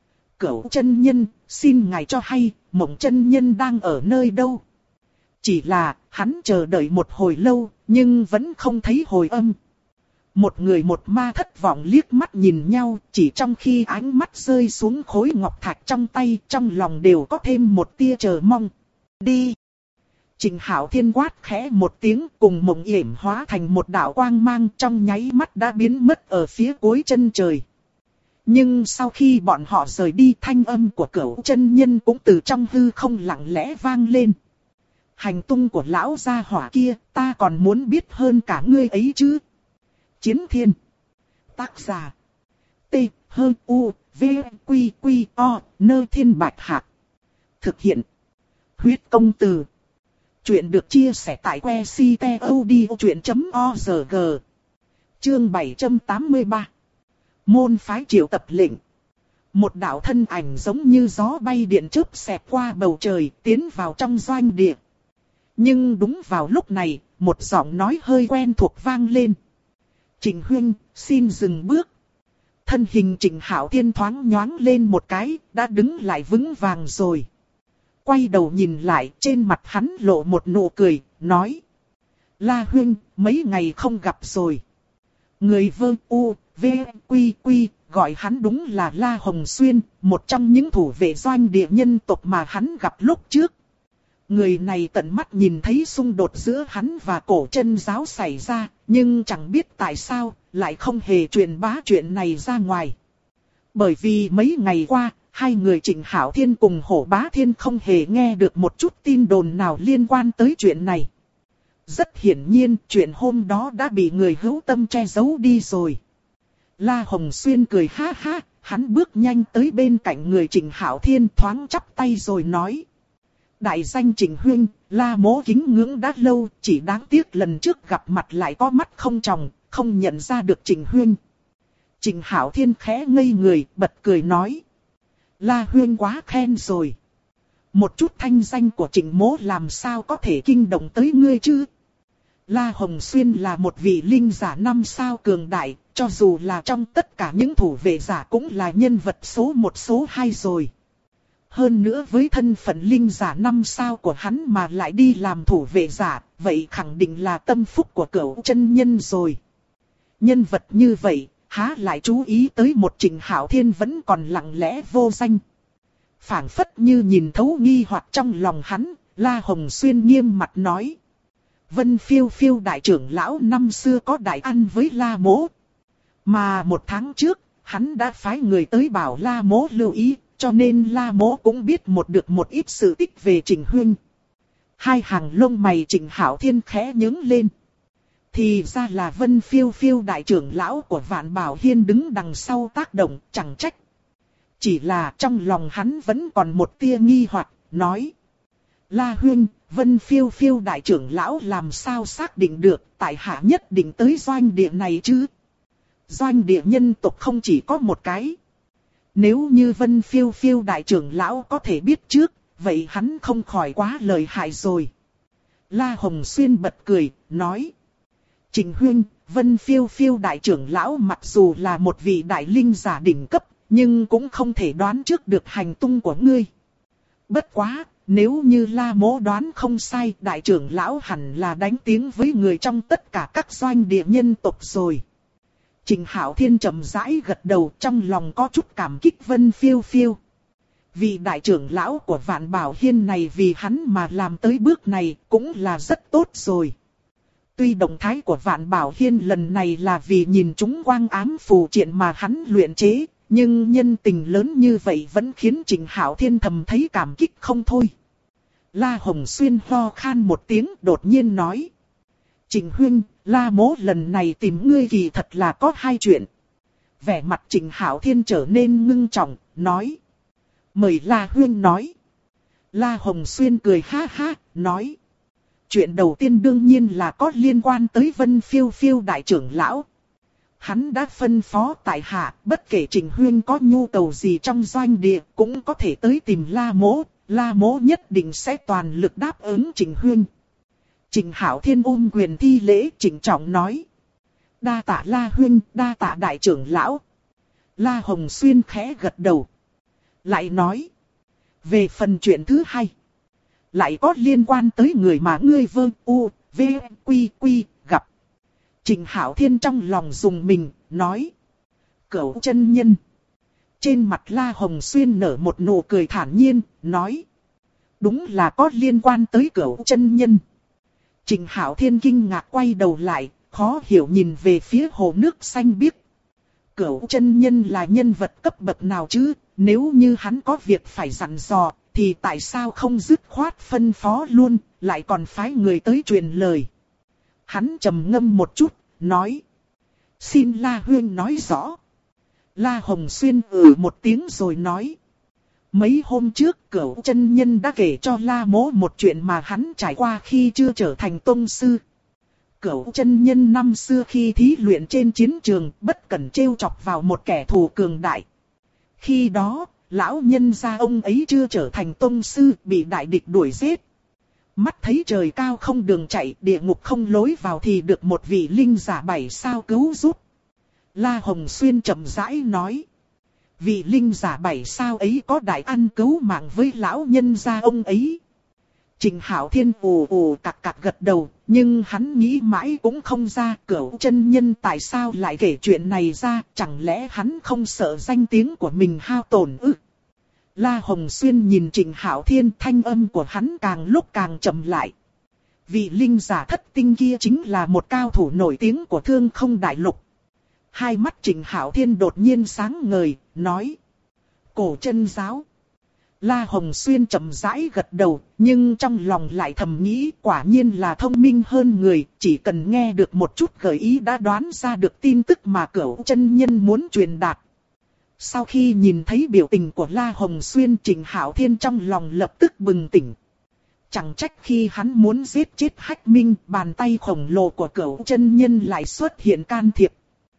Cửu chân nhân, xin ngài cho hay, Mộng chân nhân đang ở nơi đâu? Chỉ là, hắn chờ đợi một hồi lâu, nhưng vẫn không thấy hồi âm. Một người một ma thất vọng liếc mắt nhìn nhau, chỉ trong khi ánh mắt rơi xuống khối ngọc thạch trong tay, trong lòng đều có thêm một tia chờ mong. Đi! Trình Hạo Thiên quát khẽ một tiếng, cùng Mộng Yểm hóa thành một đạo quang mang, trong nháy mắt đã biến mất ở phía cuối chân trời. Nhưng sau khi bọn họ rời đi, thanh âm của Cửu chân nhân cũng từ trong hư không lặng lẽ vang lên. Hành tung của lão gia hỏa kia, ta còn muốn biết hơn cả ngươi ấy chứ. Chiến Thiên. Tác giả. T. H. U. V. Q. Q. O. Nơ Thiên Bạch Hạc. Thực hiện. Huyết công từ. Chuyện được chia sẻ tại website.odchuyện.org. Chương 783. Môn phái triệu tập lệnh. Một đạo thân ảnh giống như gió bay điện chớp xẹt qua bầu trời, tiến vào trong doanh địa. Nhưng đúng vào lúc này, một giọng nói hơi quen thuộc vang lên. Trình huynh, xin dừng bước. Thân hình Trình Hạo Thiên thoáng nhoáng lên một cái, đã đứng lại vững vàng rồi. Quay đầu nhìn lại, trên mặt hắn lộ một nụ cười, nói. La huynh, mấy ngày không gặp rồi. Người Vơ U, V, Quy Quy, gọi hắn đúng là La Hồng Xuyên, một trong những thủ vệ doanh địa nhân tộc mà hắn gặp lúc trước. Người này tận mắt nhìn thấy xung đột giữa hắn và Cổ Chân giáo xảy ra, nhưng chẳng biết tại sao, lại không hề truyền bá chuyện này ra ngoài. Bởi vì mấy ngày qua, hai người Trình Hạo Thiên cùng Hổ Bá Thiên không hề nghe được một chút tin đồn nào liên quan tới chuyện này. Rất hiển nhiên, chuyện hôm đó đã bị người hữu tâm che giấu đi rồi. La Hồng Xuyên cười ha ha, hắn bước nhanh tới bên cạnh người Trình Hạo Thiên thoáng chắp tay rồi nói. Đại danh Trình huynh, La mỗ kính ngưỡng đã lâu, chỉ đáng tiếc lần trước gặp mặt lại có mắt không tròng, không nhận ra được Trình huynh. Trình Hạo Thiên khẽ ngây người, bật cười nói. La huynh quá khen rồi. Một chút thanh danh của Trình mỗ làm sao có thể kinh động tới ngươi chứ? La Hồng Xuyên là một vị linh giả 5 sao cường đại, cho dù là trong tất cả những thủ vệ giả cũng là nhân vật số 1 số 2 rồi. Hơn nữa với thân phận linh giả 5 sao của hắn mà lại đi làm thủ vệ giả, vậy khẳng định là tâm phúc của Cửu chân nhân rồi. Nhân vật như vậy, há lại chú ý tới một Trình Hạo Thiên vẫn còn lặng lẽ vô danh. Phảng phất như nhìn thấu nghi hoặc trong lòng hắn, La Hồng Xuyên nghiêm mặt nói. Vân Phiêu Phiêu đại trưởng lão năm xưa có đại ăn với La mỗ. Mà một tháng trước, hắn đã phái người tới bảo La mỗ lưu ý, cho nên La mỗ cũng biết được một ít sự tích về Trình huynh. Hai hàng lông mày Trịnh Hạo Thiên khẽ nhướng lên. Thì ra là Vân Phiêu Phiêu đại trưởng lão của Vạn Bảo Hiên đứng đằng sau tác động, chẳng trách. Chỉ là trong lòng hắn vẫn còn một tia nghi hoặc, nói. La huynh, Vân Phiêu Phiêu đại trưởng lão làm sao xác định được tại hạ nhất định tới doanh địa này chứ? Doanh địa nhân tộc không chỉ có một cái. Nếu như Vân Phiêu Phiêu đại trưởng lão có thể biết trước, vậy hắn không khỏi quá lợi hại rồi. La Hồng Xuyên bật cười, nói. Trịnh huynh, Vân Phiêu Phiêu đại trưởng lão mặc dù là một vị đại linh giả đỉnh cấp, nhưng cũng không thể đoán trước được hành tung của ngươi. Bất quá, nếu như La Mỗ đoán không sai, đại trưởng lão hẳn là đánh tiếng với người trong tất cả các doanh địa nhân tộc rồi. Trịnh Hạo Thiên chậm rãi gật đầu, trong lòng có chút cảm kích Vân Phiêu Phiêu. Vị đại trưởng lão của Vạn Bảo Hiên này vì hắn mà làm tới bước này cũng là rất tốt rồi. Tuy động thái của Vạn Bảo Hiên lần này là vì nhìn chúng quang ám phù triện mà hắn luyện chế, nhưng nhân tình lớn như vậy vẫn khiến Trịnh Hạo Thiên thầm thấy cảm kích không thôi. La Hồng Xuyên ho khan một tiếng đột nhiên nói. Trịnh huynh, La Mỗ lần này tìm ngươi kỳ thật là có hai chuyện. Vẻ mặt Trịnh Hạo Thiên trở nên ngưng trọng, nói. Mời La huynh nói. La Hồng Xuyên cười ha ha, nói. Chuyện đầu tiên đương nhiên là có liên quan tới Vân Phiêu Phiêu đại trưởng lão. Hắn đã phân phó tại hạ, bất kể Trịnh huynh có nhu cầu gì trong doanh địa, cũng có thể tới tìm La Mỗ. La Mỗ nhất định sẽ toàn lực đáp ứng Trịnh huynh. Trịnh Hạo Thiên ôm quyền thi lễ trịnh trọng nói. Đa tạ La huynh, đa tạ đại trưởng lão. La Hồng Xuyên khẽ gật đầu. Lại nói. Về phần chuyện thứ hai. Lại có liên quan tới người mà ngươi gặp. Trịnh Hạo Thiên trong lòng dùng mình, nói. Cửu chân nhân. Trên mặt La Hồng Xuyên nở một nụ cười thản nhiên, nói. Đúng là có liên quan tới Cửu chân nhân. Trịnh Hạo Thiên kinh ngạc quay đầu lại, khó hiểu nhìn về phía hồ nước xanh biếc. Cửu chân nhân là nhân vật cấp bậc nào chứ, nếu như hắn có việc phải dặn dò, thì tại sao không dứt khoát phân phó luôn, lại còn phái người tới truyền lời. Hắn trầm ngâm một chút, nói. Xin La huynh nói rõ. La Hồng Xuyên một tiếng rồi nói. Mấy hôm trước Cửu chân nhân đã kể cho La Mỗ một chuyện mà hắn trải qua khi chưa trở thành tông sư. Cửu chân nhân năm xưa khi thí luyện trên chiến trường bất cẩn trêu chọc vào một kẻ thù cường đại. Khi đó, lão nhân gia ông ấy chưa trở thành tông sư bị đại địch đuổi giết. Mắt thấy trời cao không đường chạy, địa ngục không lối vào thì được một vị linh giả 7 sao cứu giúp. La Hồng Xuyên chậm rãi nói. Vị linh giả 7 sao ấy có đại ân cứu mạng với lão nhân gia ông ấy. Trịnh Hạo Thiên cặc cặc gật đầu, nhưng hắn nghĩ mãi cũng không ra Cửu chân nhân tại sao lại kể chuyện này ra, chẳng lẽ hắn không sợ danh tiếng của mình hao tổn ư? La Hồng Xuyên nhìn Trịnh Hạo Thiên, thanh âm của hắn càng lúc càng trầm lại. Vị linh giả thất tinh kia chính là một cao thủ nổi tiếng của Thương Không Đại Lục. Hai mắt Trịnh Hạo Thiên đột nhiên sáng ngời, nói. Cổ chân giáo. La Hồng Xuyên chậm rãi gật đầu, nhưng trong lòng lại thầm nghĩ quả nhiên là thông minh hơn người, chỉ cần nghe được một chút gợi ý đã đoán ra được tin tức mà Cửu chân nhân muốn truyền đạt. Sau khi nhìn thấy biểu tình của La Hồng Xuyên, Trịnh Hạo Thiên trong lòng lập tức bừng tỉnh. Chẳng trách khi hắn muốn giết chết Hách Minh, bàn tay khổng lồ của Cửu chân nhân lại xuất hiện can thiệp.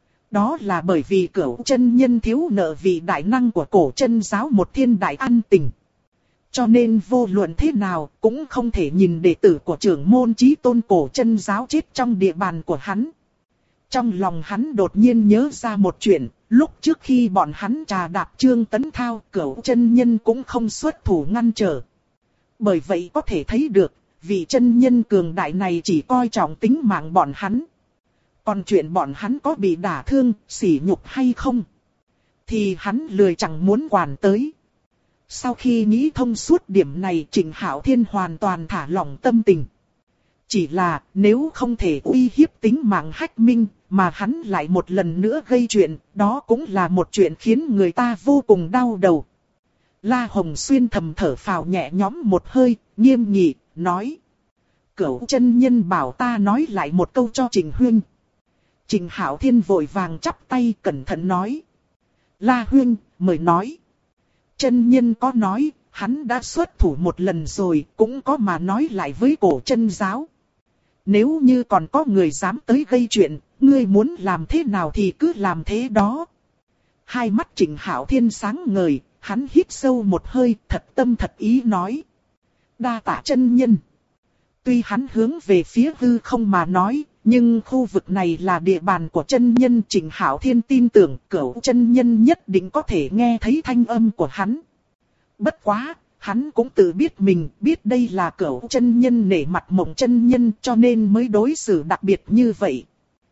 Đó là bởi vì Cửu chân nhân thiếu nợ vị đại năng của cổ chân giáo một thiên đại ân tình. Cho nên vô luận thế nào cũng không thể nhìn đệ tử của trưởng môn chí tôn cổ chân giáo chết trong địa bàn của hắn. Trong lòng hắn đột nhiên nhớ ra một chuyện, lúc trước khi bọn hắn trà đạp Trương Tấn Thao, Cửu chân nhân cũng không xuất thủ ngăn trở. Bởi vậy có thể thấy được, vị chân nhân cường đại này chỉ coi trọng tính mạng bọn hắn. Còn chuyện bọn hắn có bị đả thương, sỉ nhục hay không, thì hắn lười chẳng muốn quản tới. Sau khi nghĩ thông suốt điểm này, Trịnh Hạo Thiên hoàn toàn thả lỏng tâm tình. Chỉ là nếu không thể uy hiếp tính mạng Hách Minh, mà hắn lại một lần nữa gây chuyện, đó cũng là một chuyện khiến người ta vô cùng đau đầu. La Hồng Xuyên thầm thở phào nhẹ nhõm một hơi, nghiêm nghị, nói. Cửu chân nhân bảo ta nói lại một câu cho Trình Huynh. Trình Hạo Thiên vội vàng chắp tay cẩn thận nói. La Huynh, mời nói. Chân nhân có nói, hắn đã xuất thủ một lần rồi, cũng có mà nói lại với cổ chân giáo. Nếu như còn có người dám tới gây chuyện, ngươi muốn làm thế nào thì cứ làm thế đó. Hai mắt Trình Hạo Thiên sáng ngời, hắn hít sâu một hơi, thật tâm thật ý nói. Đa tạ chân nhân. Tuy hắn hướng về phía hư không mà nói, nhưng khu vực này là địa bàn của chân nhân. Trình Hạo Thiên tin tưởng Cửu chân nhân nhất định có thể nghe thấy thanh âm của hắn. Bất quá, hắn cũng tự biết mình biết đây là Cửu chân nhân nể mặt Mộng chân nhân cho nên mới đối xử đặc biệt như vậy.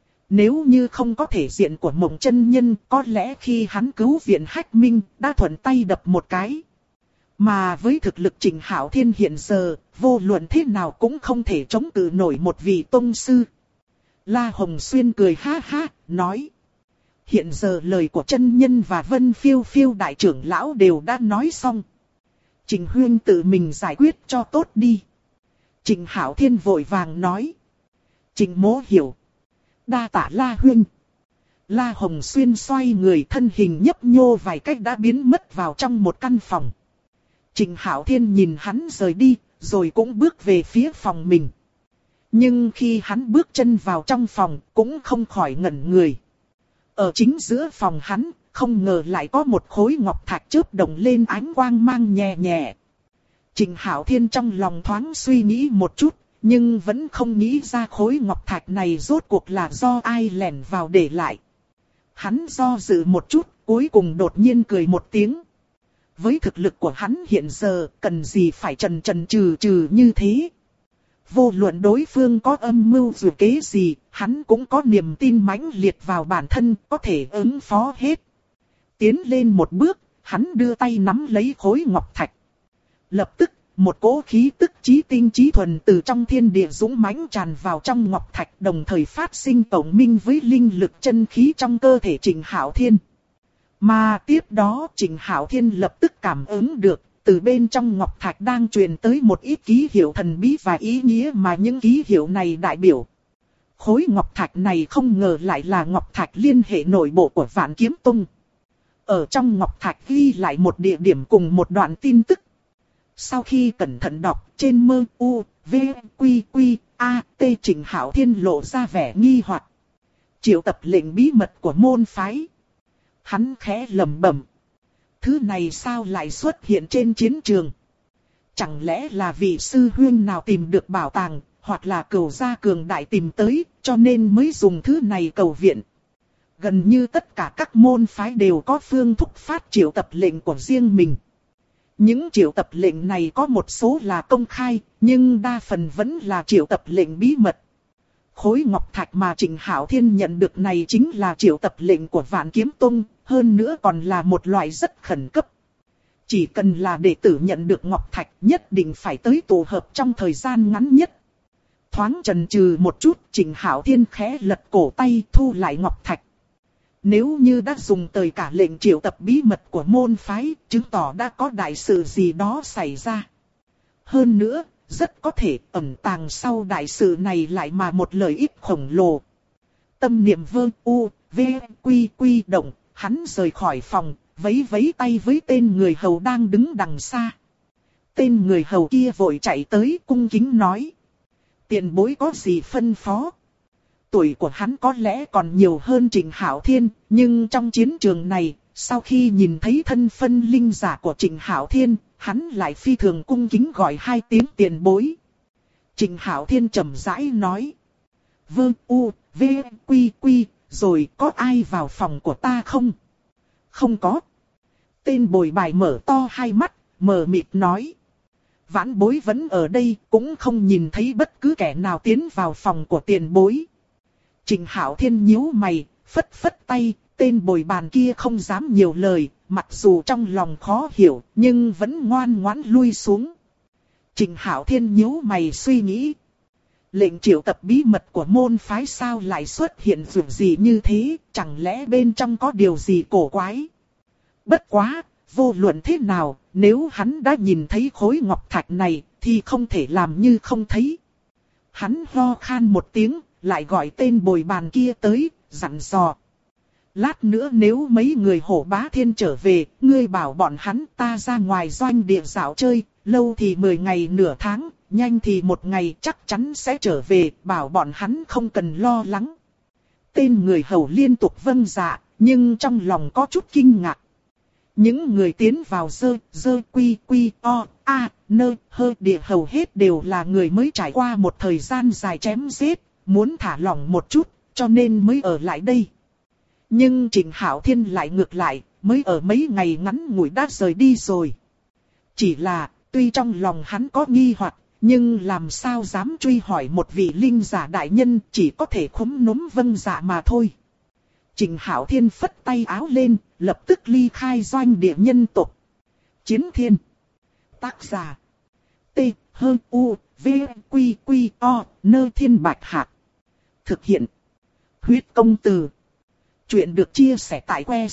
Nếu như không có thể diện của Mộng chân nhân, có lẽ khi hắn cứu viện Hách Minh đã thuận tay đập một cái. Mà với thực lực Trình Hạo Thiên hiện giờ, vô luận thế nào cũng không thể chống cự nổi một vị tông sư. La Hồng Xuyên cười ha ha, nói. Hiện giờ lời của chân nhân và Vân Phiêu Phiêu đại trưởng lão đều đã nói xong. Trình Huynh tự mình giải quyết cho tốt đi. Trình Hạo Thiên vội vàng nói. Trình Mỗ hiểu. Đa tạ La Huynh. La Hồng Xuyên xoay người, thân hình nhấp nhô vài cách đã biến mất vào trong một căn phòng. Trình Hạo Thiên nhìn hắn rời đi, rồi cũng bước về phía phòng mình. Nhưng khi hắn bước chân vào trong phòng, cũng không khỏi ngẩn người. Ở chính giữa phòng hắn, không ngờ lại có một khối ngọc thạch chớp động lên ánh quang mang nhẹ nhẹ. Trình Hạo Thiên trong lòng thoáng suy nghĩ một chút, nhưng vẫn không nghĩ ra khối ngọc thạch này rốt cuộc là do ai lẻn vào để lại. Hắn do dự một chút, cuối cùng đột nhiên cười một tiếng. Với thực lực của hắn hiện giờ, cần gì phải chần chừ như thế. Vô luận đối phương có âm mưu dù kế gì, hắn cũng có niềm tin mãnh liệt vào bản thân, có thể ứng phó hết. Tiến lên một bước, hắn đưa tay nắm lấy khối ngọc thạch. Lập tức, một cỗ khí tức chí tinh chí thuần từ trong thiên địa dũng mãnh tràn vào trong ngọc thạch, đồng thời phát sinh tổng minh với linh lực chân khí trong cơ thể Trình Hạo Thiên. Mà tiếp đó Trình Hạo Thiên lập tức cảm ứng được, từ bên trong ngọc thạch đang truyền tới một ít ký hiệu thần bí và ý nghĩa mà những ký hiệu này đại biểu. Khối ngọc thạch này không ngờ lại là ngọc thạch liên hệ nội bộ của Vạn Kiếm Tông. Ở trong ngọc thạch ghi lại một địa điểm cùng một đoạn tin tức. Sau khi cẩn thận đọc, trên mơ u, v, quy quy, a, t, Trình Hạo Thiên lộ ra vẻ nghi hoặc. Triệu tập lệnh bí mật của môn phái. Hắn khẽ lẩm bẩm. Thứ này sao lại xuất hiện trên chiến trường? Chẳng lẽ là vị sư huynh nào tìm được bảo tàng, hoặc là Cửu gia cường đại tìm tới, cho nên mới dùng thứ này cầu viện. Gần như tất cả các môn phái đều có phương thúc phát triệu tập lệnh của riêng mình. Những triệu tập lệnh này có một số là công khai, nhưng đa phần vẫn là triệu tập lệnh bí mật. Khối ngọc thạch mà Trình Hạo Thiên nhận được này chính là triệu tập lệnh của Vạn Kiếm Tông, hơn nữa còn là một loại rất khẩn cấp. Chỉ cần là đệ tử nhận được ngọc thạch nhất định phải tới tụ hợp trong thời gian ngắn nhất. Thoáng chần chừ một chút, Trình Hạo Thiên khẽ lật cổ tay thu lại ngọc thạch. Nếu như đã dùng tới cả lệnh triệu tập bí mật của môn phái, chứng tỏ đã có đại sự gì đó xảy ra. Hơn nữa, rất có thể ẩn tàng sau đại sự này lại mà một lợi ích khổng lồ. Tâm niệm vơ u, v, quy quy động, hắn rời khỏi phòng, vẫy vẫy tay với tên người hầu đang đứng đằng xa. Tên người hầu kia vội chạy tới cung kính nói. Tiền bối có gì phân phó? Tuổi của hắn có lẽ còn nhiều hơn Trình Hạo Thiên, nhưng trong chiến trường này, sau khi nhìn thấy thân phân linh giả của Trình Hạo Thiên, hắn lại phi thường cung kính gọi hai tiếng tiền bối. Trình Hạo Thiên trầm rãi nói. Vơ u, v, quy quy, rồi có ai vào phòng của ta không? Không có. Tên bồi bài mở to hai mắt, mờ mịt nói. Vãn bối vẫn ở đây, cũng không nhìn thấy bất cứ kẻ nào tiến vào phòng của tiền bối. Trình Hạo Thiên nhíu mày, phất phất tay, tên bồi bàn kia không dám nhiều lời, mặc dù trong lòng khó hiểu, nhưng vẫn ngoan ngoãn lui xuống. Trình Hạo Thiên nhíu mày suy nghĩ. Lệnh triệu tập bí mật của môn phái sao lại xuất hiện việc gì như thế, chẳng lẽ bên trong có điều gì cổ quái? Bất quá, vô luận thế nào, nếu hắn đã nhìn thấy khối ngọc thạch này, thì không thể làm như không thấy. Hắn ho khan một tiếng, lại gọi tên bồi bàn kia tới, dặn dò. Lát nữa nếu mấy người Hổ Bá Thiên trở về, ngươi bảo bọn hắn ta ra ngoài doanh địa dạo chơi, lâu thì 10 ngày nửa tháng, nhanh thì 1 ngày chắc chắn sẽ trở về, bảo bọn hắn không cần lo lắng. Tên người hầu liên tục vâng dạ, nhưng trong lòng có chút kinh ngạc. Những người tiến vào dơ quy o a nơ hơ địa hầu hết đều là người mới trải qua một thời gian dài chém giết, muốn thả lỏng một chút, cho nên mới ở lại đây. Nhưng Trịnh Hạo Thiên lại ngược lại, mới ở mấy ngày ngắn ngủi đã rời đi rồi. Chỉ là, tuy trong lòng hắn có nghi hoặc, nhưng làm sao dám truy hỏi một vị linh giả đại nhân, chỉ có thể khúm núm vâng dạ mà thôi. Trịnh Hạo Thiên phất tay áo lên, lập tức ly khai doanh địa nhân tộc. Chiến Thiên. Tác giả. T. H. U. V. Q. O. Nơ Thiên Bạch Hạc. Thực hiện. Huyết công từ. Chuyện được chia sẻ tại que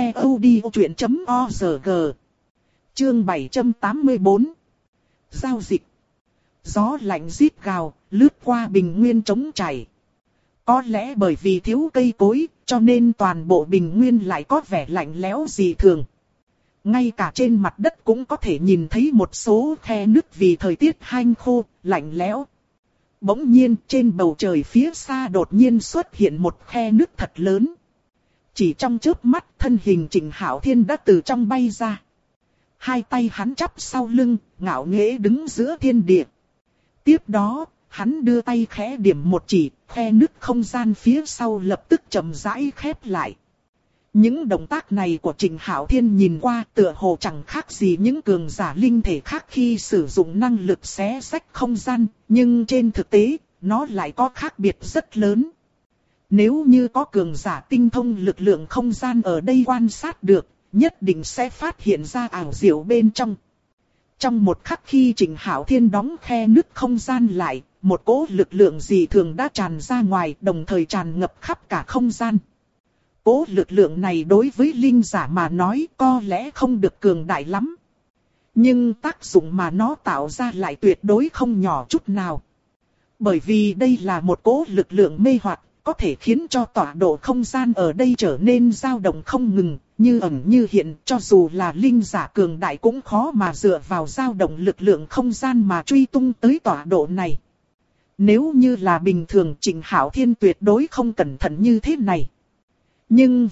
ctod.org. Chương 784. Giao dịch. Gió lạnh rít gào, lướt qua bình nguyên trống chảy. Có lẽ bởi vì thiếu cây cối, cho nên toàn bộ bình nguyên lại có vẻ lạnh lẽo dị thường. Ngay cả trên mặt đất cũng có thể nhìn thấy một số khe nứt vì thời tiết hanh khô, lạnh lẽo. Bỗng nhiên trên bầu trời phía xa đột nhiên xuất hiện một khe nứt thật lớn. Chỉ trong chớp mắt thân hình Trịnh Hạo Thiên đã từ trong bay ra. Hai tay hắn chắp sau lưng, ngạo nghễ đứng giữa thiên địa. Tiếp đó, hắn đưa tay khẽ điểm một chỉ, khe nứt không gian phía sau lập tức chậm rãi khép lại. Những động tác này của Trịnh Hạo Thiên nhìn qua tựa hồ chẳng khác gì những cường giả linh thể khác khi sử dụng năng lực xé rách không gian, nhưng trên thực tế, nó lại có khác biệt rất lớn. Nếu như có cường giả tinh thông lực lượng không gian ở đây quan sát được, nhất định sẽ phát hiện ra ảo diệu bên trong. Trong một khắc khi Trịnh Hạo Thiên đóng khe nứt không gian lại, một cỗ lực lượng dị thường đã tràn ra ngoài, đồng thời tràn ngập khắp cả không gian. Cỗ lực lượng này đối với linh giả mà nói có lẽ không được cường đại lắm. Nhưng tác dụng mà nó tạo ra lại tuyệt đối không nhỏ chút nào. Bởi vì đây là một cỗ lực lượng mê hoặc, có thể khiến cho tọa độ không gian ở đây trở nên dao động không ngừng, như ẩn như hiện, cho dù là linh giả cường đại cũng khó mà dựa vào dao động lực lượng không gian mà truy tung tới tọa độ này. Nếu như là bình thường Trịnh Hạo Thiên tuyệt đối không cẩn thận như thế này. Nhưng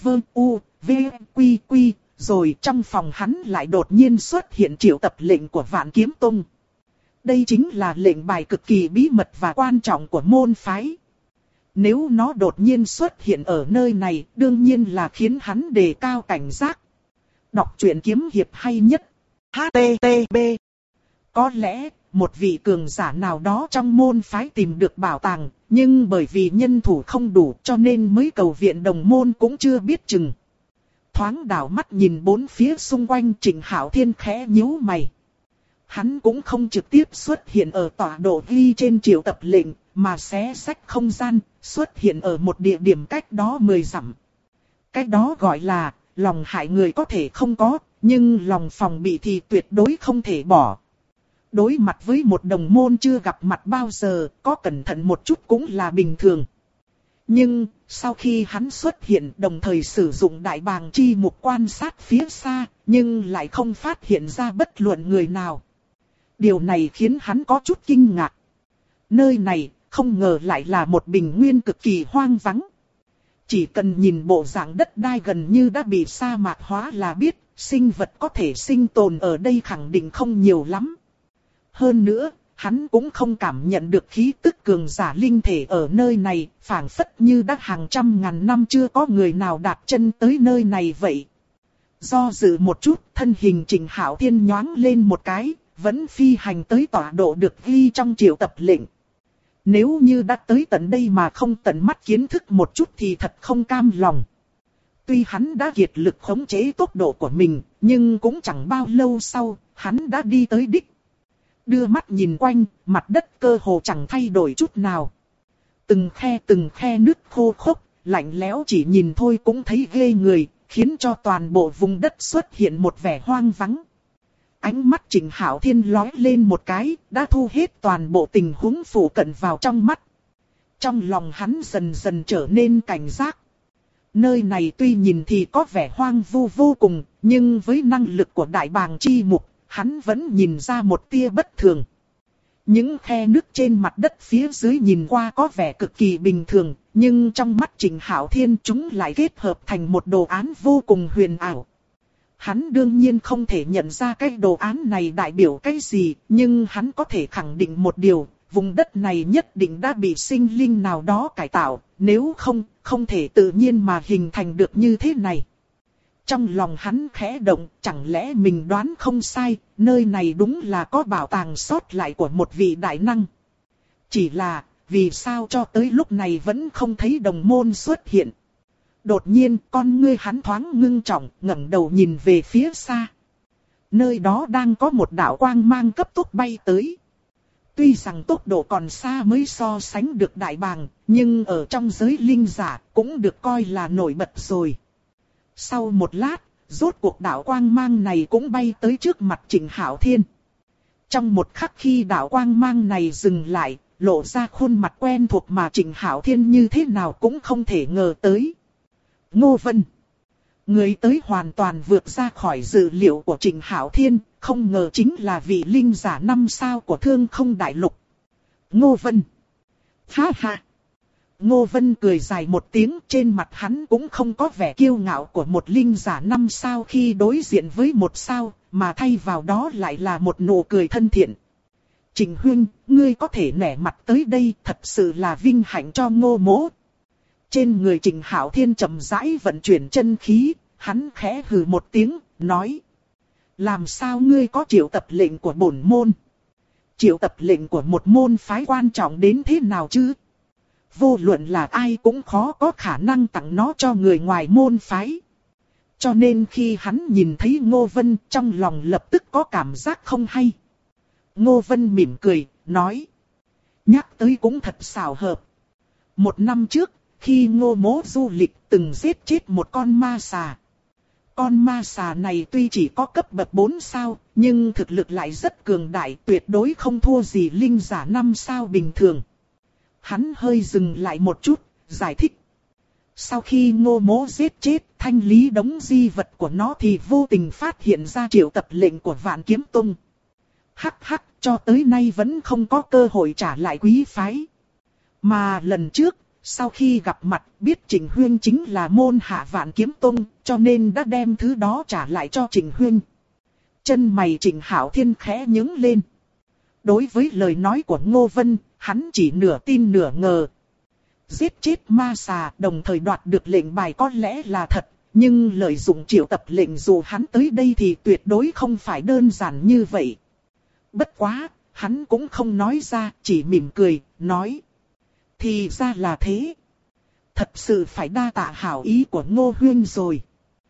rồi trong phòng hắn lại đột nhiên xuất hiện triệu tập lệnh của Vạn Kiếm Tông. Đây chính là lệnh bài cực kỳ bí mật và quan trọng của môn phái. Nếu nó đột nhiên xuất hiện ở nơi này, đương nhiên là khiến hắn đề cao cảnh giác. Đọc truyện kiếm hiệp hay nhất. HTTP. Có lẽ, một vị cường giả nào đó trong môn phái tìm được bảo tàng, nhưng bởi vì nhân thủ không đủ cho nên mới cầu viện đồng môn cũng chưa biết chừng. Thoáng đảo mắt nhìn bốn phía xung quanh, Trịnh Hạo Thiên khẽ nhíu mày. Hắn cũng không trực tiếp xuất hiện ở tọa độ ghi trên triệu tập lệnh, mà xé rách không gian, xuất hiện ở một địa điểm cách đó 10 dặm. Cách đó gọi là, lòng hại người có thể không có, nhưng lòng phòng bị thì tuyệt đối không thể bỏ. Đối mặt với một đồng môn chưa gặp mặt bao giờ, có cẩn thận một chút cũng là bình thường. Nhưng, sau khi hắn xuất hiện đồng thời sử dụng đại bàng chi mục quan sát phía xa, nhưng lại không phát hiện ra bất luận người nào. Điều này khiến hắn có chút kinh ngạc. Nơi này, không ngờ lại là một bình nguyên cực kỳ hoang vắng. Chỉ cần nhìn bộ dạng đất đai gần như đã bị sa mạc hóa là biết, sinh vật có thể sinh tồn ở đây khẳng định không nhiều lắm. Hơn nữa, hắn cũng không cảm nhận được khí tức cường giả linh thể ở nơi này, phảng phất như đã hàng trăm ngàn năm chưa có người nào đặt chân tới nơi này vậy. Do dự một chút, thân hình Trịnh Hạo Thiên nhoáng lên một cái, vẫn phi hành tới tọa độ được ghi trong triệu tập lệnh. Nếu như đã tới tận đây mà không tận mắt kiến thức một chút thì thật không cam lòng. Tuy hắn đã kiệt lực khống chế tốc độ của mình, nhưng cũng chẳng bao lâu sau, hắn đã đi tới đích. Đưa mắt nhìn quanh, mặt đất cơ hồ chẳng thay đổi chút nào. Từng khe nước khô khốc, lạnh lẽo chỉ nhìn thôi cũng thấy ghê người, khiến cho toàn bộ vùng đất xuất hiện một vẻ hoang vắng. ánh mắt Trịnh Hạo Thiên lóe lên một cái, đã thu hết toàn bộ tình huống phụ cận vào trong mắt. Trong lòng hắn dần dần trở nên cảnh giác. Nơi này tuy nhìn thì có vẻ hoang vu vô cùng, nhưng với năng lực của đại bàng chi mục, hắn vẫn nhìn ra một tia bất thường. Những khe nứt trên mặt đất phía dưới nhìn qua có vẻ cực kỳ bình thường, nhưng trong mắt Trịnh Hạo Thiên chúng lại kết hợp thành một đồ án vô cùng huyền ảo. Hắn đương nhiên không thể nhận ra cái đồ án này đại biểu cái gì, nhưng hắn có thể khẳng định một điều, vùng đất này nhất định đã bị sinh linh nào đó cải tạo, nếu không, không thể tự nhiên mà hình thành được như thế này. Trong lòng hắn khẽ động, chẳng lẽ mình đoán không sai, nơi này đúng là có bảo tàng sót lại của một vị đại năng. Chỉ là, vì sao cho tới lúc này vẫn không thấy đồng môn xuất hiện. Đột nhiên, con ngươi hắn thoáng ngưng trọng, ngẩng đầu nhìn về phía xa. Nơi đó đang có một đạo quang mang cấp tốc bay tới. Tuy rằng tốc độ còn xa mới so sánh được đại bàng, nhưng ở trong giới linh giả cũng được coi là nổi bật rồi. Sau một lát, rốt cuộc đạo quang mang này cũng bay tới trước mặt Trịnh Hạo Thiên. Trong một khắc khi đạo quang mang này dừng lại, lộ ra khuôn mặt quen thuộc mà Trịnh Hạo Thiên như thế nào cũng không thể ngờ tới. Ngô Vân. Người tới hoàn toàn vượt ra khỏi dự liệu của Trịnh Hạo Thiên, không ngờ chính là vị linh giả 5 sao của Thương Không Đại Lục. Ngô Vân. Ha ha. Ngô Vân cười dài một tiếng, trên mặt hắn cũng không có vẻ kiêu ngạo của một linh giả 5 sao khi đối diện với 1 sao, mà thay vào đó lại là một nụ cười thân thiện. Trịnh huynh, ngươi có thể nể mặt tới đây, thật sự là vinh hạnh cho Ngô mỗ. Trên người Trịnh Hạo Thiên chậm rãi vận chuyển chân khí, hắn khẽ hừ một tiếng, nói. Làm sao ngươi có triệu tập lệnh của bổn môn? Triệu tập lệnh của một môn phái quan trọng đến thế nào chứ? Vô luận là ai cũng khó có khả năng tặng nó cho người ngoài môn phái. Cho nên khi hắn nhìn thấy Ngô Vân, trong lòng lập tức có cảm giác không hay. Ngô Vân mỉm cười, nói. Nhắc tới cũng thật xảo hợp. 1 năm trước, khi Ngô mỗ du lịch từng giết chết một con ma xà. Con ma xà này tuy chỉ có cấp bậc 4 sao, nhưng thực lực lại rất cường đại, tuyệt đối không thua gì linh giả 5 sao bình thường. Hắn hơi dừng lại một chút, giải thích. Sau khi Ngô mỗ giết chết, thanh lý đống di vật của nó thì vô tình phát hiện ra triệu tập lệnh của Vạn Kiếm Tông. Hắc hắc, cho tới nay vẫn không có cơ hội trả lại quý phái. Mà lần trước, sau khi gặp mặt biết Trịnh Huyên chính là môn hạ Vạn Kiếm Tông, cho nên đã đem thứ đó trả lại cho Trịnh Huyên. Chân mày Trịnh Hạo Thiên khẽ nhướng lên. Đối với lời nói của Ngô Vân, hắn chỉ nửa tin nửa ngờ. Giết chết ma xà đồng thời đoạt được lệnh bài có lẽ là thật, nhưng lợi dụng triệu tập lệnh dù hắn tới đây thì tuyệt đối không phải đơn giản như vậy. Bất quá, hắn cũng không nói ra, chỉ mỉm cười, nói. Thì ra là thế. Thật sự phải đa tạ hảo ý của Ngô Huyên rồi.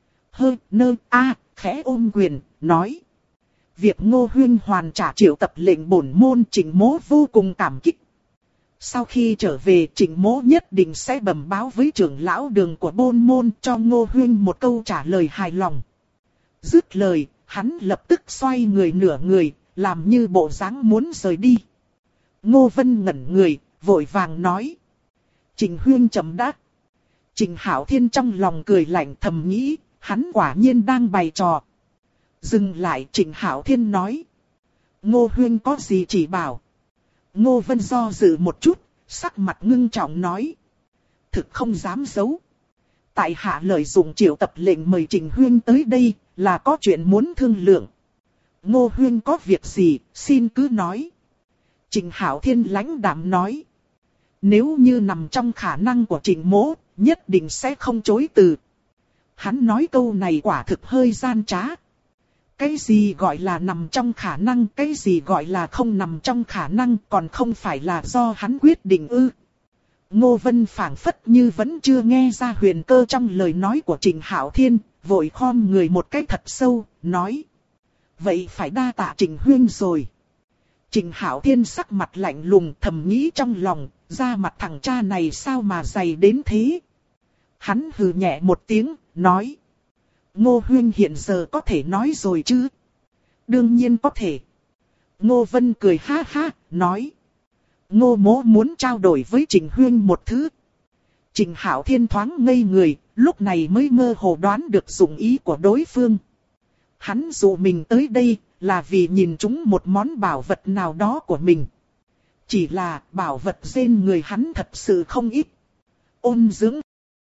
Khẽ ôm quyền, nói. Việc Ngô Huyên hoàn trả triệu tập lệnh bổn môn Trịnh mỗ vô cùng cảm kích. Sau khi trở về Trịnh mỗ nhất định sẽ bẩm báo với trưởng lão đường của bôn môn cho Ngô Huyên một câu trả lời hài lòng. Dứt lời, hắn lập tức xoay người nửa người, làm như bộ dáng muốn rời đi. Ngô Vân ngẩn người, vội vàng nói. Trịnh Huyên chậm đã. Trịnh Hạo Thiên trong lòng cười lạnh thầm nghĩ, hắn quả nhiên đang bày trò. Dừng lại Trịnh Hạo Thiên nói. Ngô Huyên có gì chỉ bảo. Ngô Vân do dự một chút, sắc mặt ngưng trọng nói. Thực không dám giấu. Tại hạ lợi dụng triệu tập lệnh mời Trịnh Huyên tới đây, là có chuyện muốn thương lượng. Ngô Huyên có việc gì, xin cứ nói. Trịnh Hạo Thiên lãnh đạm nói. Nếu như nằm trong khả năng của Trịnh mỗ, nhất định sẽ không chối từ. Hắn nói câu này quả thực hơi gian trá. Cái gì gọi là nằm trong khả năng, cái gì gọi là không nằm trong khả năng, còn không phải là do hắn quyết định ư. Ngô Vân phảng phất như vẫn chưa nghe ra huyền cơ trong lời nói của Trịnh Hạo Thiên, vội khom người một cái thật sâu, nói. Vậy phải đa tạ Trịnh Huyên rồi. Trịnh Hạo Thiên sắc mặt lạnh lùng thầm nghĩ trong lòng, da mặt thằng cha này sao mà dày đến thế. Hắn hừ nhẹ một tiếng, nói. Ngô Huyên hiện giờ có thể nói rồi chứ. Đương nhiên có thể. Ngô Vân cười ha ha, nói. Ngô Mỗ muốn trao đổi với Trịnh Huyên một thứ. Trịnh Hạo Thiên thoáng ngây người, lúc này mới mơ hồ đoán được dụng ý của đối phương. Hắn dụ mình tới đây là vì nhìn trúng một món bảo vật nào đó của mình. Chỉ là bảo vật trên người hắn thật sự không ít. Ôn dưỡng,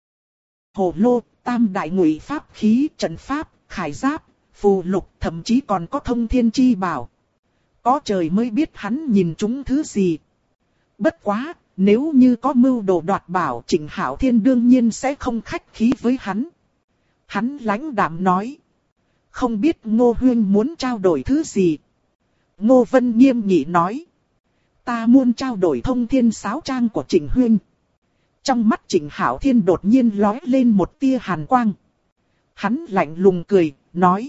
hồ lô, tam đại ngụy pháp khí, trận pháp, khải giáp, phù lục, thậm chí còn có thông thiên chi bảo. Có trời mới biết hắn nhìn trúng thứ gì. Bất quá, nếu như có mưu đồ đoạt bảo, Trịnh Hạo Thiên đương nhiên sẽ không khách khí với hắn. Hắn lãnh đạm nói. Không biết Ngô Huyên muốn trao đổi thứ gì? Ngô Vân nghiêm nghị nói. Ta muốn trao đổi thông thiên sáo trang của Trịnh Huyên. Trong mắt Trịnh Hạo Thiên đột nhiên lóe lên một tia hàn quang. Hắn lạnh lùng cười, nói.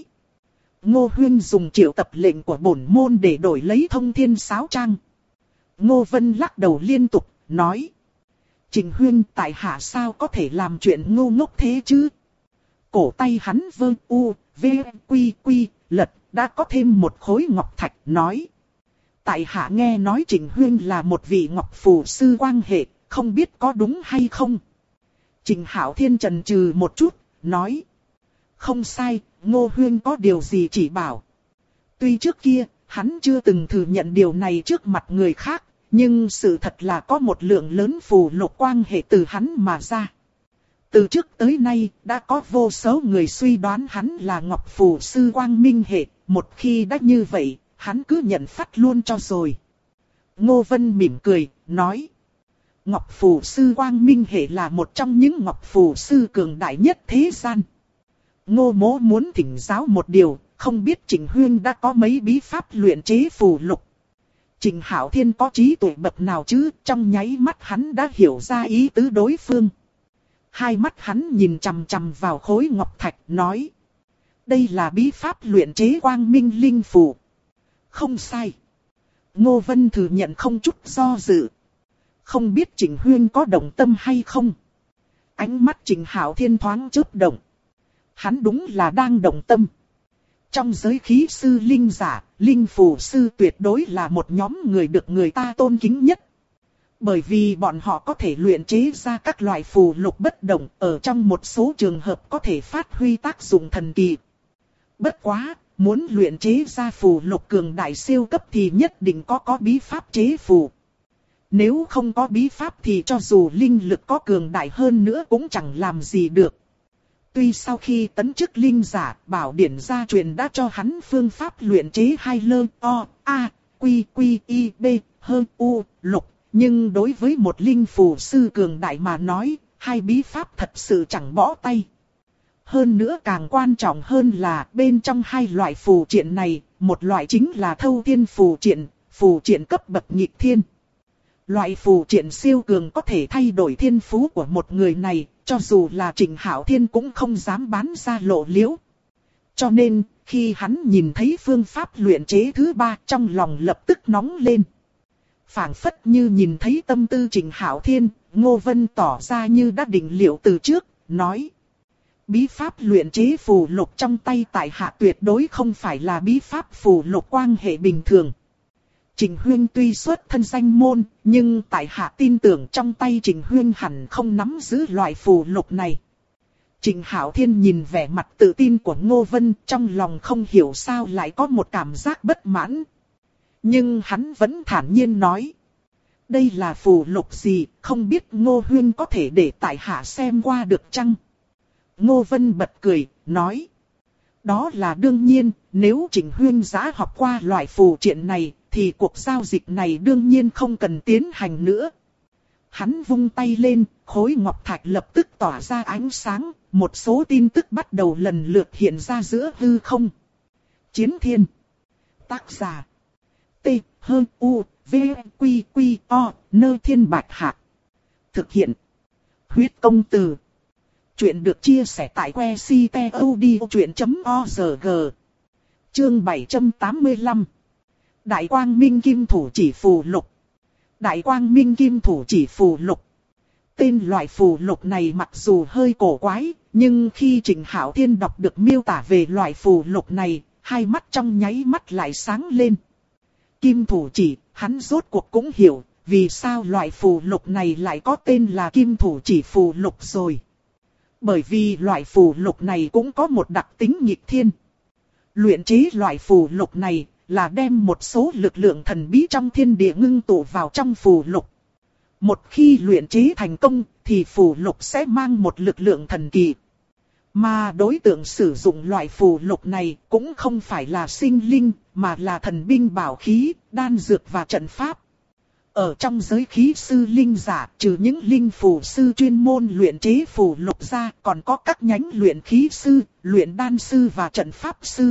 Ngô Huyên dùng triệu tập lệnh của bổn môn để đổi lấy thông thiên sáo trang. Ngô Vân lắc đầu liên tục, nói. Trịnh Huyên tại hạ sao có thể làm chuyện ngu ngốc thế chứ? Cổ tay hắn vơ u, v, quy quy, lật, đã có thêm một khối ngọc thạch, nói. Tại hạ nghe nói Trịnh Huyên là một vị ngọc phù sư quan hệ, không biết có đúng hay không? Trịnh Hạo Thiên chần chừ một chút, nói. Không sai, Ngô Huyên có điều gì chỉ bảo. Tuy trước kia, hắn chưa từng thừa nhận điều này trước mặt người khác, nhưng sự thật là có một lượng lớn phù lục quan hệ từ hắn mà ra. Từ trước tới nay, đã có vô số người suy đoán hắn là ngọc phù sư quang minh hệ, một khi đã như vậy, hắn cứ nhận phát luôn cho rồi. Ngô Vân mỉm cười, nói. Ngọc phù sư quang minh hệ là một trong những ngọc phù sư cường đại nhất thế gian. Ngô Mỗ muốn thỉnh giáo một điều, không biết Trịnh Huyên đã có mấy bí pháp luyện chế phù lục. Trịnh Hạo Thiên có trí tuệ bậc nào chứ, trong nháy mắt hắn đã hiểu ra ý tứ đối phương. Hai mắt hắn nhìn chằm chằm vào khối ngọc thạch, nói. Đây là bí pháp luyện chế quang minh linh phù. Không sai. Ngô Vân thừa nhận không chút do dự. Không biết Trịnh Huyên có động tâm hay không? Ánh mắt Trịnh Hạo Thiên thoáng chớp động. Hắn đúng là đang động tâm. Trong giới khí sư linh giả, linh phù sư tuyệt đối là một nhóm người được người ta tôn kính nhất. Bởi vì bọn họ có thể luyện chế ra các loại phù lục bất đồng, ở trong một số trường hợp có thể phát huy tác dụng thần kỳ. Bất quá, muốn luyện chế ra phù lục cường đại siêu cấp thì nhất định có bí pháp chế phù. Nếu không có bí pháp thì cho dù linh lực có cường đại hơn nữa cũng chẳng làm gì được. Tuy sau khi tấn chức linh giả, bảo điển gia truyền đã cho hắn phương pháp luyện chế hai lơ, o, a, quy, quy, y, b, hơ, u, lục. Nhưng đối với một linh phù sư cường đại mà nói, hai bí pháp thật sự chẳng bỏ tay. Hơn nữa càng quan trọng hơn là bên trong hai loại phù triện này, một loại chính là thâu thiên phù triện cấp bậc nghịch thiên. Loại phù triện siêu cường có thể thay đổi thiên phú của một người này, cho dù là Trịnh Hạo Thiên cũng không dám bán ra lộ liễu. Cho nên, khi hắn nhìn thấy phương pháp luyện chế thứ ba, trong lòng lập tức nóng lên. Phảng phất như nhìn thấy tâm tư Trịnh Hạo Thiên, Ngô Vân tỏ ra như đã định liệu từ trước, nói. Bí pháp luyện chế phù lục trong tay tại hạ tuyệt đối không phải là bí pháp phù lục quan hệ bình thường. Trịnh Huyên tuy xuất thân danh môn, nhưng tại hạ tin tưởng trong tay Trịnh Huyên hẳn không nắm giữ loại phù lục này. Trịnh Hạo Thiên nhìn vẻ mặt tự tin của Ngô Vân, trong lòng không hiểu sao lại có một cảm giác bất mãn. Nhưng hắn vẫn thản nhiên nói. Đây là phù lục gì, không biết Ngô Huyên có thể để tại hạ xem qua được chăng? Ngô Vân bật cười, nói. Đó là đương nhiên, nếu Trịnh Huyên đã học qua loại phù triện này, thì cuộc giao dịch này đương nhiên không cần tiến hành nữa. Hắn vung tay lên, khối ngọc thạch lập tức tỏa ra ánh sáng, một số tin tức bắt đầu lần lượt hiện ra giữa hư không. Chiến Thiên. Tác giả. T, H, U, V, Quy, Quy, O, Nơ Thiên Bạch Hạ. Thực hiện. Huyết Công Từ. Chuyện được chia sẻ tại website.odchuyện.org. Chương 785. Đại Quang Minh Kim Thủ Chỉ Phù Lục. Đại Quang Minh Kim Thủ Chỉ Phù Lục. Tên loại phù lục này mặc dù hơi cổ quái, nhưng khi Trịnh Hạo Thiên đọc được miêu tả về loại phù lục này, hai mắt trong nháy mắt lại sáng lên. Kim thủ chỉ, hắn rốt cuộc cũng hiểu, vì sao loại phù lục này lại có tên là kim thủ chỉ phù lục rồi. Bởi vì loại phù lục này cũng có một đặc tính nghịch thiên. Luyện chế loại phù lục này là đem một số lực lượng thần bí trong thiên địa ngưng tụ vào trong phù lục. Một khi luyện chế thành công thì phù lục sẽ mang một lực lượng thần kỳ. Mà đối tượng sử dụng loại phù lục này cũng không phải là sinh linh mà là thần binh bảo khí, đan dược và trận pháp. Ở trong giới khí sư linh giả, trừ những linh phù sư chuyên môn luyện chế phù lục ra, còn có các nhánh luyện khí sư, luyện đan sư và trận pháp sư.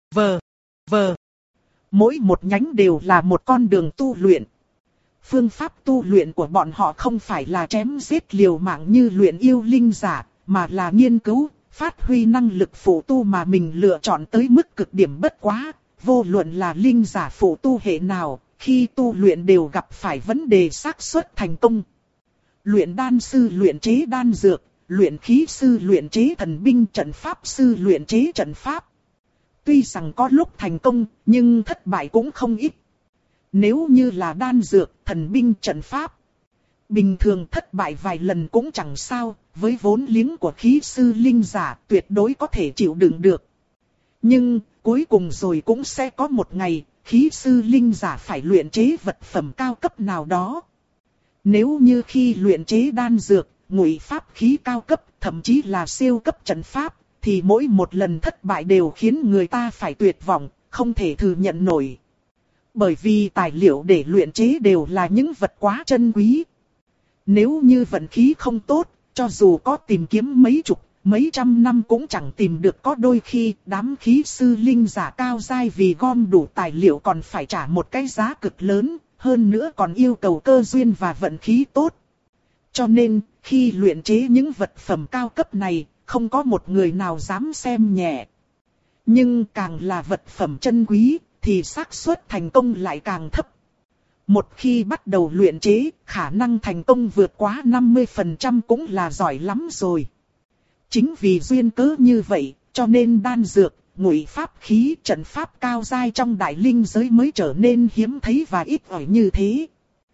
Mỗi một nhánh đều là một con đường tu luyện. Phương pháp tu luyện của bọn họ không phải là chém giết liều mạng như luyện yêu linh giả, mà là nghiên cứu, phát huy năng lực phụ tu mà mình lựa chọn tới mức cực điểm bất quá. Vô luận là linh giả phụ tu hệ nào, khi tu luyện đều gặp phải vấn đề xác suất thành công. Luyện đan sư luyện chế đan dược, luyện khí sư luyện chế thần binh, trận pháp sư luyện chế trận pháp. Tuy rằng có lúc thành công, nhưng thất bại cũng không ít. Nếu như là đan dược, thần binh, trận pháp, bình thường thất bại vài lần cũng chẳng sao, với vốn liếng của khí sư linh giả tuyệt đối có thể chịu đựng được. Nhưng, cuối cùng rồi cũng sẽ có một ngày, khí sư linh giả phải luyện chế vật phẩm cao cấp nào đó. Nếu như khi luyện chế đan dược, ngụy pháp khí cao cấp, thậm chí là siêu cấp trận pháp, thì mỗi một lần thất bại đều khiến người ta phải tuyệt vọng, không thể thừa nhận nổi. Bởi vì tài liệu để luyện chế đều là những vật quá chân quý. Nếu như vận khí không tốt, cho dù có tìm kiếm mấy chục, mấy trăm năm cũng chẳng tìm được. Có đôi khi đám khí sư linh giả cao giai vì gom đủ tài liệu còn phải trả một cái giá cực lớn, hơn nữa còn yêu cầu cơ duyên và vận khí tốt. Cho nên, khi luyện chế những vật phẩm cao cấp này, không có một người nào dám xem nhẹ. Nhưng càng là vật phẩm chân quý, thì xác suất thành công lại càng thấp. Một khi bắt đầu luyện chế, khả năng thành công vượt quá 50% cũng là giỏi lắm rồi. Chính vì duyên cớ như vậy, cho nên đan dược, ngụy pháp khí, trận pháp cao giai trong đại linh giới mới trở nên hiếm thấy và ít ỏi như thế.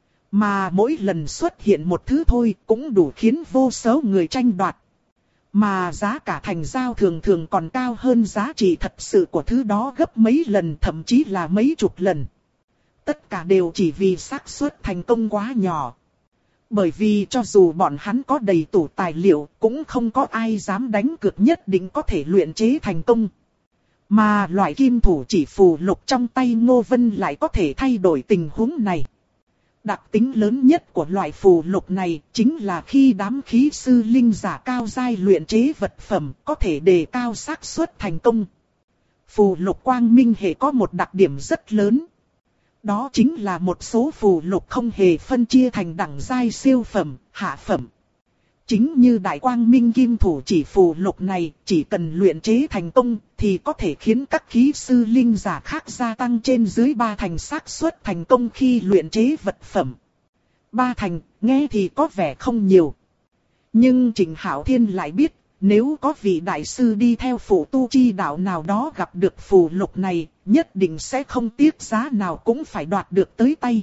Mà mỗi lần xuất hiện một thứ thôi cũng đủ khiến vô số người tranh đoạt. Mà giá cả thành giao thường thường còn cao hơn giá trị thật sự của thứ đó gấp mấy lần, thậm chí là mấy chục lần. Tất cả đều chỉ vì xác suất thành công quá nhỏ. Bởi vì cho dù bọn hắn có đầy tủ tài liệu, cũng không có ai dám đánh cược nhất định có thể luyện chế thành công. Mà loại kim thủ chỉ phù lục trong tay Ngô Vân lại có thể thay đổi tình huống này. Đặc tính lớn nhất của loại phù lục này chính là khi đám khí sư linh giả cao giai luyện chế vật phẩm có thể đề cao xác suất thành công. Phù lục quang minh hệ có một đặc điểm rất lớn. Đó chính là một số phù lục không hề phân chia thành đẳng giai siêu phẩm, hạ phẩm. Chính như đại quang minh kim thủ chỉ phù lục này, chỉ cần luyện chế thành công thì có thể khiến các khí sư linh giả khác gia tăng trên dưới 3 thành xác suất thành công khi luyện chế vật phẩm. 3 thành, nghe thì có vẻ không nhiều. Nhưng Trịnh Hạo Thiên lại biết, nếu có vị đại sư đi theo phụ tu chi đạo nào đó gặp được phù lục này, nhất định sẽ không tiếc giá nào cũng phải đoạt được tới tay.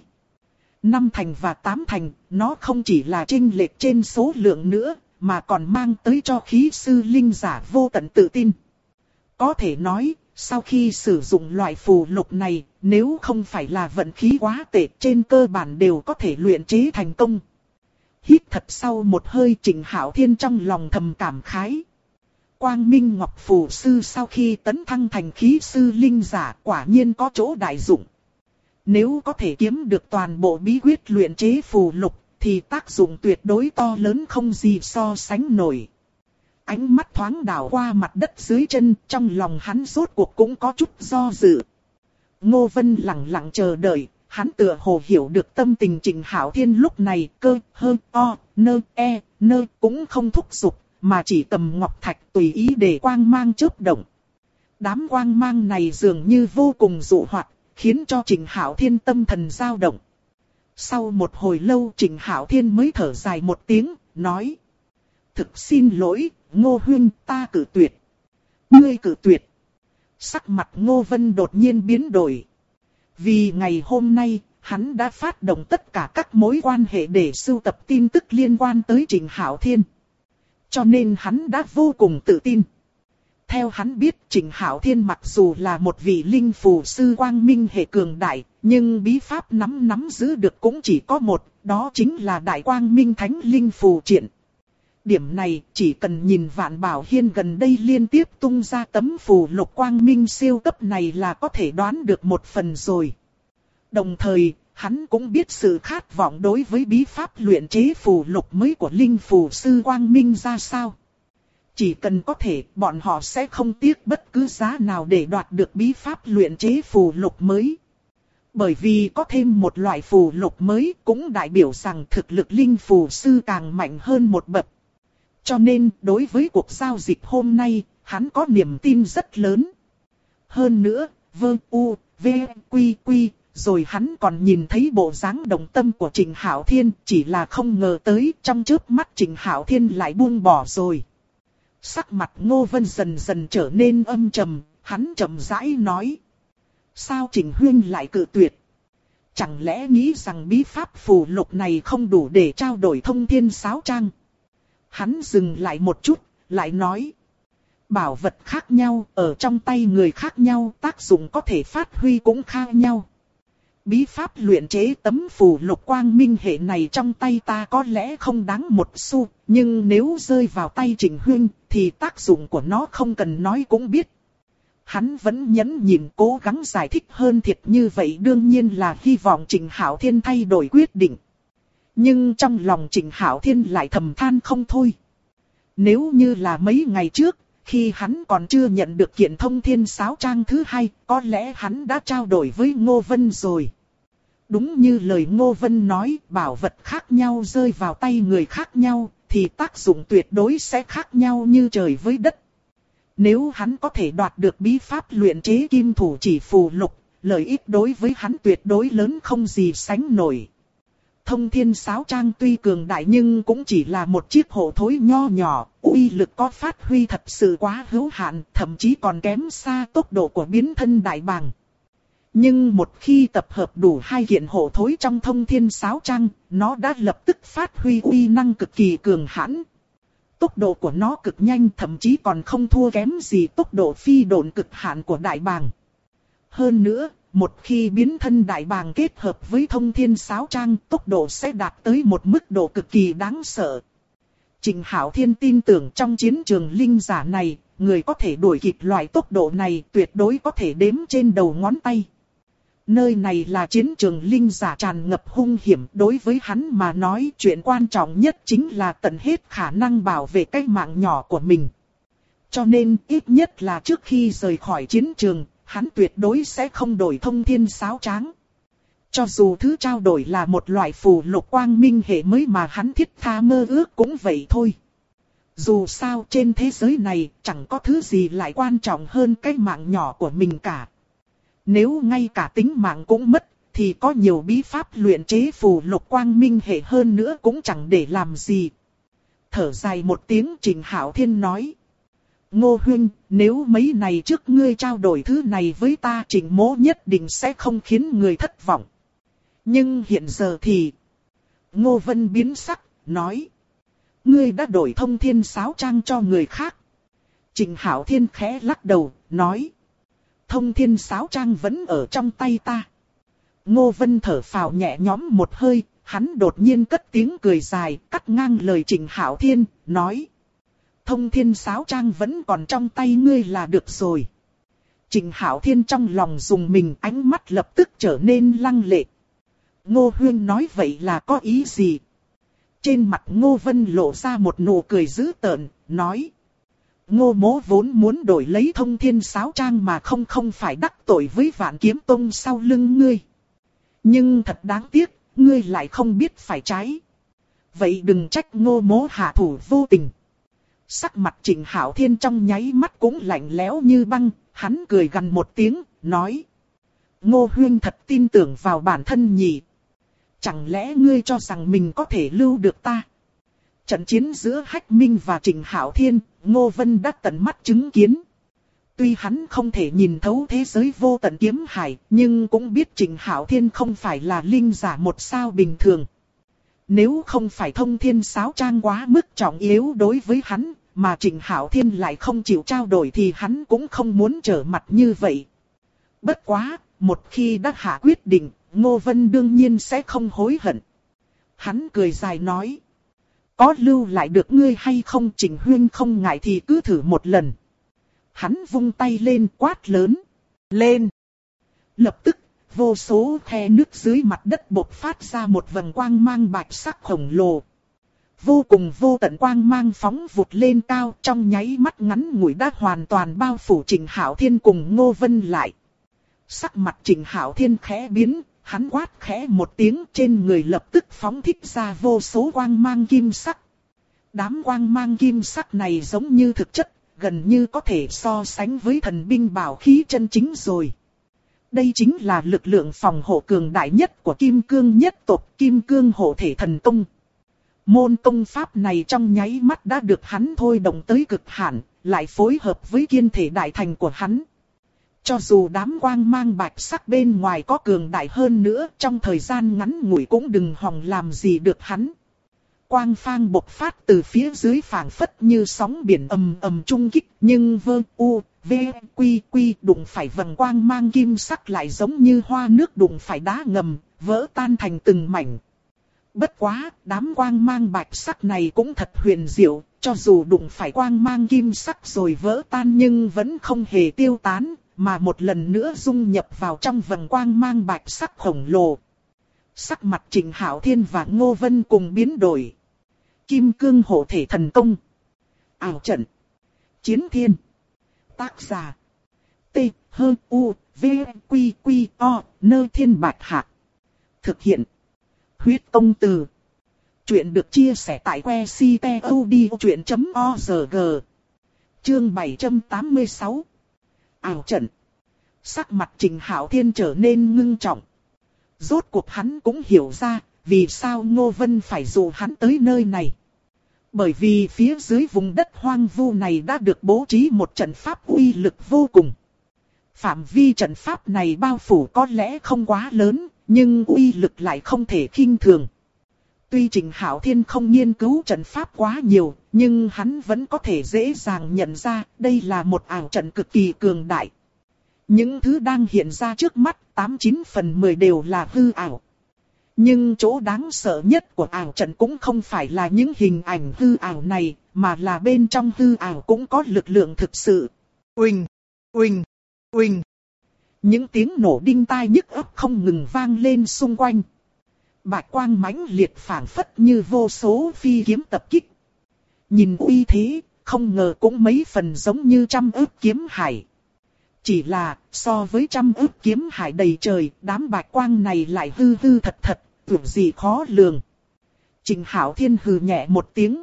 5 thành và 8 thành, nó không chỉ là chênh lệch trên số lượng nữa, mà còn mang tới cho khí sư linh giả vô tận tự tin. Có thể nói, sau khi sử dụng loại phù lục này, nếu không phải là vận khí quá tệ, trên cơ bản đều có thể luyện chế thành công. Hít thật sâu một hơi, Trịnh Hạo Thiên trong lòng thầm cảm khái. Quang Minh Ngọc Phù Sư sau khi tấn thăng thành khí sư linh giả quả nhiên có chỗ đại dụng. Nếu có thể kiếm được toàn bộ bí quyết luyện chế phù lục, thì tác dụng tuyệt đối to lớn không gì so sánh nổi. Ánh mắt thoáng đảo qua mặt đất dưới chân, trong lòng hắn rốt cuộc cũng có chút do dự. Ngô Vân lặng lặng chờ đợi, hắn tựa hồ hiểu được tâm tình Trịnh Hạo Thiên lúc này, cơ, hơ, o, nơ, e, nơ cũng không thúc giục, mà chỉ cầm ngọc thạch tùy ý để quang mang chớp động. Đám quang mang này dường như vô cùng dụ hoặc, khiến cho Trịnh Hạo Thiên tâm thần dao động. Sau một hồi lâu Trịnh Hạo Thiên mới thở dài một tiếng, nói. Thực xin lỗi, Ngô Huynh, ta cự tuyệt. Ngươi cự tuyệt. Sắc mặt Ngô Vân đột nhiên biến đổi. Vì ngày hôm nay, hắn đã phát động tất cả các mối quan hệ để sưu tập tin tức liên quan tới Trịnh Hạo Thiên. Cho nên hắn đã vô cùng tự tin. Theo hắn biết, Trịnh Hạo Thiên mặc dù là một vị linh phù sư quang minh hệ cường đại, nhưng bí pháp nắm giữ được cũng chỉ có một, đó chính là Đại Quang Minh Thánh Linh Phù Triện. Điểm này chỉ cần nhìn Vạn Bảo Hiên gần đây liên tiếp tung ra tấm phù lục quang minh siêu cấp này là có thể đoán được một phần rồi. Đồng thời, hắn cũng biết sự khát vọng đối với bí pháp luyện chế phù lục mới của linh phù sư quang minh ra sao. Chỉ cần có thể, bọn họ sẽ không tiếc bất cứ giá nào để đoạt được bí pháp luyện chế phù lục mới. Bởi vì có thêm một loại phù lục mới cũng đại biểu rằng thực lực linh phù sư càng mạnh hơn một bậc. Cho nên, đối với cuộc giao dịch hôm nay, hắn có niềm tin rất lớn. Hơn nữa, rồi hắn còn nhìn thấy bộ dáng đồng tâm của Trịnh Hạo Thiên, chỉ là không ngờ tới trong chớp mắt Trịnh Hạo Thiên lại buông bỏ rồi. Sắc mặt Ngô Vân dần dần trở nên âm trầm, hắn chậm rãi nói. Sao Trịnh Huyên lại cự tuyệt? Chẳng lẽ nghĩ rằng bí pháp phù lục này không đủ để trao đổi thông thiên sáo trang? Hắn dừng lại một chút, lại nói. Bảo vật khác nhau, ở trong tay người khác nhau, tác dụng có thể phát huy cũng khác nhau. Bí pháp luyện chế tấm phù lục quang minh hệ này trong tay ta có lẽ không đáng một xu, nhưng nếu rơi vào tay Trịnh Huyên, thì tác dụng của nó không cần nói cũng biết. Hắn vẫn nhẫn nhịn cố gắng giải thích hơn thiệt như vậy, đương nhiên là hy vọng Trịnh Hạo Thiên thay đổi quyết định. Nhưng trong lòng Trịnh Hạo Thiên lại thầm than không thôi. Nếu như là mấy ngày trước, khi hắn còn chưa nhận được kiện thông thiên sáo trang thứ hai, có lẽ hắn đã trao đổi với Ngô Vân rồi. Đúng như lời Ngô Vân nói, bảo vật khác nhau rơi vào tay người khác nhau, thì tác dụng tuyệt đối sẽ khác nhau như trời với đất. Nếu hắn có thể đoạt được bí pháp luyện chế kim thủ chỉ phù lục, lợi ích đối với hắn tuyệt đối lớn không gì sánh nổi. Thông thiên sáo trang tuy cường đại nhưng cũng chỉ là một chiếc hộ thối nho nhỏ, uy lực có phát huy thật sự quá hữu hạn, thậm chí còn kém xa tốc độ của biến thân đại bàng. Nhưng một khi tập hợp đủ hai kiện hộ thối trong thông thiên sáo trang, nó đã lập tức phát huy uy năng cực kỳ cường hãn. Tốc độ của nó cực nhanh, thậm chí còn không thua kém gì tốc độ phi độn cực hạn của đại bàng. Hơn nữa, một khi biến thân đại bàng kết hợp với thông thiên sáo trang, tốc độ sẽ đạt tới một mức độ cực kỳ đáng sợ. Trịnh Hạo Thiên tin tưởng trong chiến trường linh giả này, người có thể đuổi kịp loại tốc độ này tuyệt đối có thể đếm trên đầu ngón tay. Nơi này là chiến trường linh giả tràn ngập hung hiểm, đối với hắn mà nói chuyện quan trọng nhất chính là tận hết khả năng bảo vệ cái mạng nhỏ của mình. Cho nên ít nhất là trước khi rời khỏi chiến trường, hắn tuyệt đối sẽ không đổi thông thiên sáo tráng. Cho dù thứ trao đổi là một loại phù lục quang minh hệ mới mà hắn thiết tha mơ ước cũng vậy thôi. Dù sao trên thế giới này chẳng có thứ gì lại quan trọng hơn cái mạng nhỏ của mình cả. Nếu ngay cả tính mạng cũng mất, thì có nhiều bí pháp luyện chế phù lục quang minh hệ hơn nữa cũng chẳng để làm gì. Thở dài một tiếng, Trịnh Hạo Thiên nói. Ngô Huynh, nếu mấy ngày trước ngươi trao đổi thứ này với ta, Trịnh Mỗ nhất định sẽ không khiến người thất vọng. Nhưng hiện giờ thì... Ngô Vân biến sắc, nói. Ngươi đã đổi thông thiên sáo trang cho người khác. Trịnh Hạo Thiên khẽ lắc đầu, nói. Thông thiên sáo trang vẫn ở trong tay ta. Ngô Vân thở phào nhẹ nhõm một hơi, hắn đột nhiên cất tiếng cười dài, cắt ngang lời Trịnh Hạo Thiên, nói. Thông thiên sáo trang vẫn còn trong tay ngươi là được rồi. Trịnh Hạo Thiên trong lòng dùng mình, ánh mắt lập tức trở nên lăng lệ. Ngô Huyên nói vậy là có ý gì? Trên mặt Ngô Vân lộ ra một nụ cười dữ tợn, nói. Ngô Mỗ vốn muốn đổi lấy thông thiên sáo trang mà không phải đắc tội với Vạn Kiếm Tông sau lưng ngươi. Nhưng thật đáng tiếc, ngươi lại không biết phải trái. Vậy đừng trách Ngô Mỗ hạ thủ vô tình. Sắc mặt Trịnh Hạo Thiên trong nháy mắt cũng lạnh lẽo như băng, hắn cười gằn một tiếng, nói. Ngô Huyên thật tin tưởng vào bản thân nhỉ? Chẳng lẽ ngươi cho rằng mình có thể lưu được ta? Trận chiến giữa Hách Minh và Trịnh Hạo Thiên, Ngô Vân đã tận mắt chứng kiến. Tuy hắn không thể nhìn thấu thế giới vô tận kiếm hải, nhưng cũng biết Trịnh Hạo Thiên không phải là linh giả một sao bình thường. Nếu không phải thông thiên sáo trang quá mức trọng yếu đối với hắn, mà Trịnh Hạo Thiên lại không chịu trao đổi thì hắn cũng không muốn trở mặt như vậy. Bất quá, một khi đã hạ quyết định, Ngô Vân đương nhiên sẽ không hối hận. Hắn cười dài nói. Có lưu lại được ngươi hay không, Trịnh Huyên không ngại thì cứ thử một lần. Hắn vung tay lên quát lớn. Lên! Lập tức, vô số khe nước dưới mặt đất bộc phát ra một vầng quang mang bạch sắc khổng lồ. Vô cùng vô tận quang mang phóng vụt lên cao, trong nháy mắt ngắn ngủi đã hoàn toàn bao phủ Trịnh Hạo Thiên cùng Ngô Vân lại. Sắc mặt Trịnh Hạo Thiên khẽ biến, hắn quát khẽ một tiếng, trên người lập tức phóng thích ra vô số quang mang kim sắc. Đám quang mang kim sắc này giống như thực chất, gần như có thể so sánh với thần binh bảo khí chân chính rồi. Đây chính là lực lượng phòng hộ cường đại nhất của Kim Cương nhất tộc, Kim Cương hộ thể thần tông. Môn công pháp này trong nháy mắt đã được hắn thôi động tới cực hạn, lại phối hợp với kiên thể đại thành của hắn. Cho dù đám quang mang bạch sắc bên ngoài có cường đại hơn nữa, trong thời gian ngắn ngủi cũng đừng hòng làm gì được hắn. Quang phang bộc phát từ phía dưới phảng phất như sóng biển ầm ầm trung kích, nhưng quy đụng phải vầng quang mang kim sắc lại giống như hoa nước đụng phải đá ngầm, vỡ tan thành từng mảnh. Bất quá, đám quang mang bạch sắc này cũng thật huyền diệu, cho dù đụng phải quang mang kim sắc rồi vỡ tan nhưng vẫn không hề tiêu tán, mà một lần nữa dung nhập vào trong vầng quang mang bạch sắc khổng lồ. Sắc mặt Trịnh Hạo Thiên và Ngô Vân cùng biến đổi. Kim Cương hộ thể thần công. Ảo trận. Chiến thiên. Tác giả. T-H-U-V-Q-Q-O Nơ Thiên Bạch Hạc. Thực hiện. Huyết Tông Từ. Chuyện được chia sẻ tại website.odchuyện.org. Chương 786. Ảo trận. Sắc mặt Trịnh Hạo Thiên trở nên ngưng trọng. Rốt cuộc hắn cũng hiểu ra, vì sao Ngô Vân phải dụ hắn tới nơi này. Bởi vì phía dưới vùng đất hoang vu này đã được bố trí một trận pháp uy lực vô cùng. Phạm vi trận pháp này bao phủ có lẽ không quá lớn, nhưng uy lực lại không thể khinh thường. Tuy Trịnh Hạo Thiên không nghiên cứu trận pháp quá nhiều, nhưng hắn vẫn có thể dễ dàng nhận ra đây là một ảo trận cực kỳ cường đại. Những thứ đang hiện ra trước mắt 89 phần 10 đều là hư ảo. Nhưng chỗ đáng sợ nhất của ảo trận cũng không phải là những hình ảnh hư ảo này, mà là bên trong hư ảo cũng có lực lượng thực sự. Uỳnh, uỳnh, uỳnh. Những tiếng nổ đinh tai nhức óc không ngừng vang lên xung quanh. Bạch quang mãnh liệt phảng phất như vô số phi kiếm tập kích. Nhìn uy thế, không ngờ cũng mấy phần giống như trăm ức kiếm hải. Chỉ là, so với trăm ức kiếm hải đầy trời, đám bạch quang này lại hư hư thật thật, tưởng gì khó lường. Trịnh Hạo Thiên hừ nhẹ một tiếng.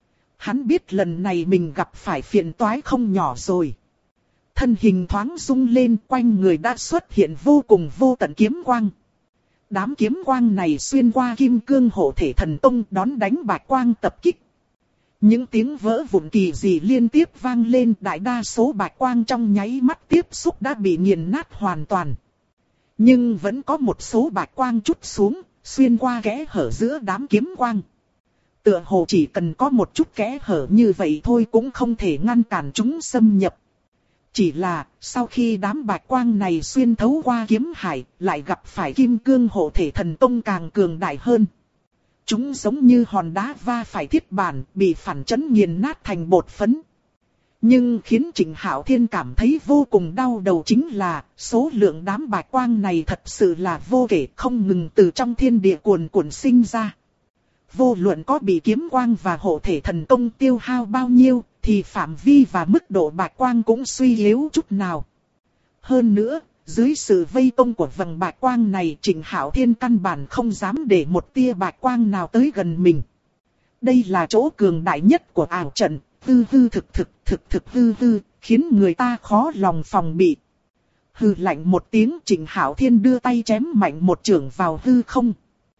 Hắn biết lần này mình gặp phải phiền toái không nhỏ rồi. Thân hình thoáng rung lên, quanh người đã xuất hiện vô cùng vô tận kiếm quang. Đám kiếm quang này xuyên qua Kim Cương hộ thể thần tông đón đánh bạch quang tập kích. Những tiếng vỡ vụn kỳ dị liên tiếp vang lên, đại đa số bạch quang trong nháy mắt tiếp xúc đã bị nghiền nát hoàn toàn. Nhưng vẫn có một số bạch quang chút xuống, xuyên qua kẽ hở giữa đám kiếm quang. Tựa hồ chỉ cần có một chút kẽ hở như vậy thôi cũng không thể ngăn cản chúng xâm nhập. Chỉ là, sau khi đám bạch quang này xuyên thấu qua kiếm hải, lại gặp phải Kim Cương hộ thể thần tông càng cường đại hơn. Chúng giống như hòn đá va phải thiết bản, bị phản chấn nghiền nát thành bột phấn. Nhưng khiến Trịnh Hạo Thiên cảm thấy vô cùng đau đầu chính là, số lượng đám bạch quang này thật sự là vô kể, không ngừng từ trong thiên địa cuồn cuộn sinh ra. Vô luận có bị kiếm quang và hộ thể thần công tiêu hao bao nhiêu, thì phạm vi và mức độ bạch quang cũng suy yếu chút nào. Hơn nữa, dưới sự vây công của vầng bạch quang này, Trịnh Hạo Thiên căn bản không dám để một tia bạch quang nào tới gần mình. Đây là chỗ cường đại nhất của ảo trận, hư hư thực hư hư, khiến người ta khó lòng phòng bị. Hừ lạnh một tiếng, Trịnh Hạo Thiên đưa tay chém mạnh một chưởng vào hư không.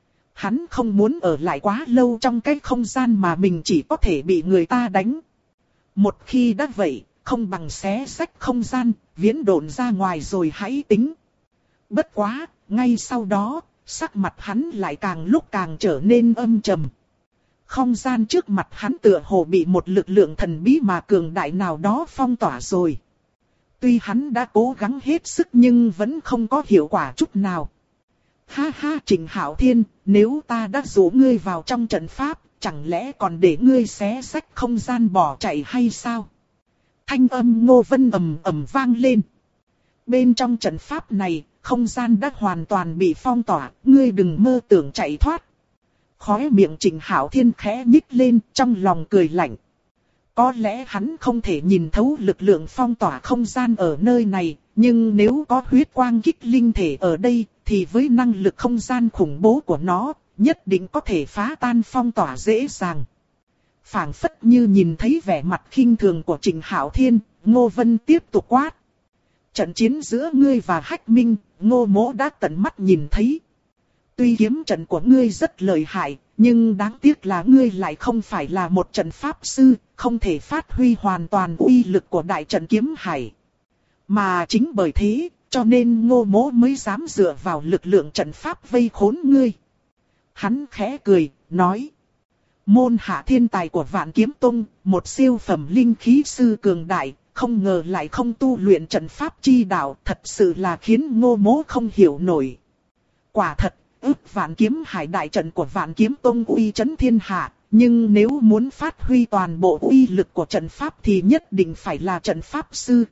Hắn không muốn ở lại quá lâu trong cái không gian mà mình chỉ có thể bị người ta đánh. Một khi đã vậy, không bằng xé rách không gian, viễn độn ra ngoài rồi hãy tính. Bất quá, ngay sau đó, sắc mặt hắn lại càng lúc càng trở nên âm trầm. Không gian trước mặt hắn tựa hồ bị một lực lượng thần bí mà cường đại nào đó phong tỏa rồi. Tuy hắn đã cố gắng hết sức nhưng vẫn không có hiệu quả chút nào. Ha ha Trịnh Hạo Thiên, nếu ta đã dụ ngươi vào trong trận pháp, chẳng lẽ còn để ngươi xé rách không gian bỏ chạy hay sao? Thanh âm Ngô Vân ầm ầm vang lên. Bên trong trận pháp này, không gian đã hoàn toàn bị phong tỏa, ngươi đừng mơ tưởng chạy thoát. Khóe miệng Trịnh Hạo Thiên khẽ nhích lên, trong lòng cười lạnh. Có lẽ hắn không thể nhìn thấu lực lượng phong tỏa không gian ở nơi này, nhưng nếu có huyết quang kích linh thể ở đây, thì với năng lực không gian khủng bố của nó, nhất định có thể phá tan phong tỏa dễ dàng. Phảng phất như nhìn thấy vẻ mặt khinh thường của Trịnh Hạo Thiên, Ngô Vân tiếp tục quát. Trận chiến giữa ngươi và Hách Minh, Ngô Mỗ đã tận mắt nhìn thấy. Tuy kiếm trận của ngươi rất lợi hại, nhưng đáng tiếc là ngươi lại không phải là một trận pháp sư, không thể phát huy hoàn toàn uy lực của đại trận kiếm hải. Mà chính bởi thế, cho nên Ngô Mỗ mới dám dựa vào lực lượng trận pháp vây khốn ngươi. Hắn khẽ cười, nói. Môn hạ thiên tài của Vạn Kiếm Tông, một siêu phẩm linh khí sư cường đại, không ngờ lại không tu luyện trận pháp chi đạo, thật sự là khiến Ngô Mỗ không hiểu nổi. Quả thật, ước Vạn Kiếm Hải đại trận của Vạn Kiếm Tông uy chấn thiên hạ, nhưng nếu muốn phát huy toàn bộ uy lực của trận pháp thì nhất định phải là trận pháp sư.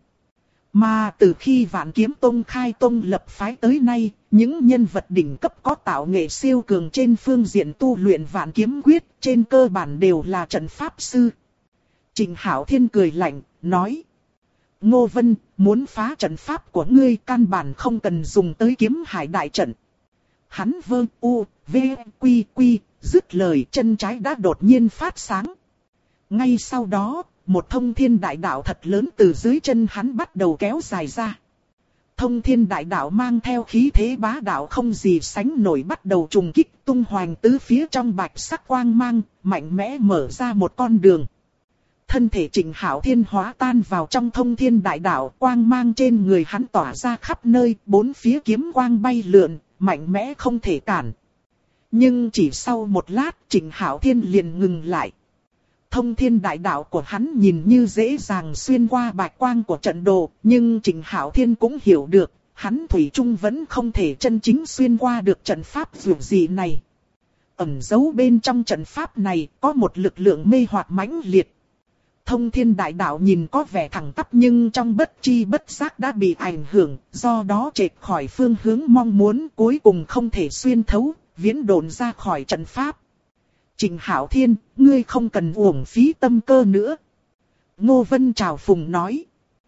Mà từ khi Vạn Kiếm Tông khai tông lập phái tới nay, những nhân vật đỉnh cấp có tạo nghệ siêu cường trên phương diện tu luyện Vạn Kiếm Quyết, trên cơ bản đều là trận pháp sư. Trịnh Hạo Thiên cười lạnh, nói. Ngô Vân, muốn phá trận pháp của ngươi căn bản không cần dùng tới kiếm hải đại trận. Hắn vơ u, v, quy quy, dứt lời chân trái đã đột nhiên phát sáng. Ngay sau đó, một thông thiên đại đạo thật lớn từ dưới chân hắn bắt đầu kéo dài ra. Thông thiên đại đạo mang theo khí thế bá đạo không gì sánh nổi bắt đầu trùng kích tung hoành tứ phía trong bạch sắc quang mang, mạnh mẽ mở ra một con đường. Thân thể Trịnh Hạo Thiên hóa tan vào trong thông thiên đại đạo, quang mang trên người hắn tỏa ra khắp nơi, bốn phía kiếm quang bay lượn, mạnh mẽ không thể cản. Nhưng chỉ sau một lát Trịnh Hạo Thiên liền ngừng lại. Thông thiên đại đạo của hắn nhìn như dễ dàng xuyên qua bạch quang của trận đồ, nhưng Trịnh Hạo Thiên cũng hiểu được, hắn thủy chung vẫn không thể chân chính xuyên qua được trận pháp dù gì này. Ẩn giấu bên trong trận pháp này có một lực lượng mê hoặc mãnh liệt. Thông thiên đại đạo nhìn có vẻ thẳng tắp nhưng trong bất chi bất giác đã bị ảnh hưởng, do đó trệch khỏi phương hướng mong muốn cuối cùng không thể xuyên thấu, viễn độn ra khỏi trận pháp. Trịnh Hạo Thiên, ngươi không cần uổng phí tâm cơ nữa. Ngô Vân chào phùng nói.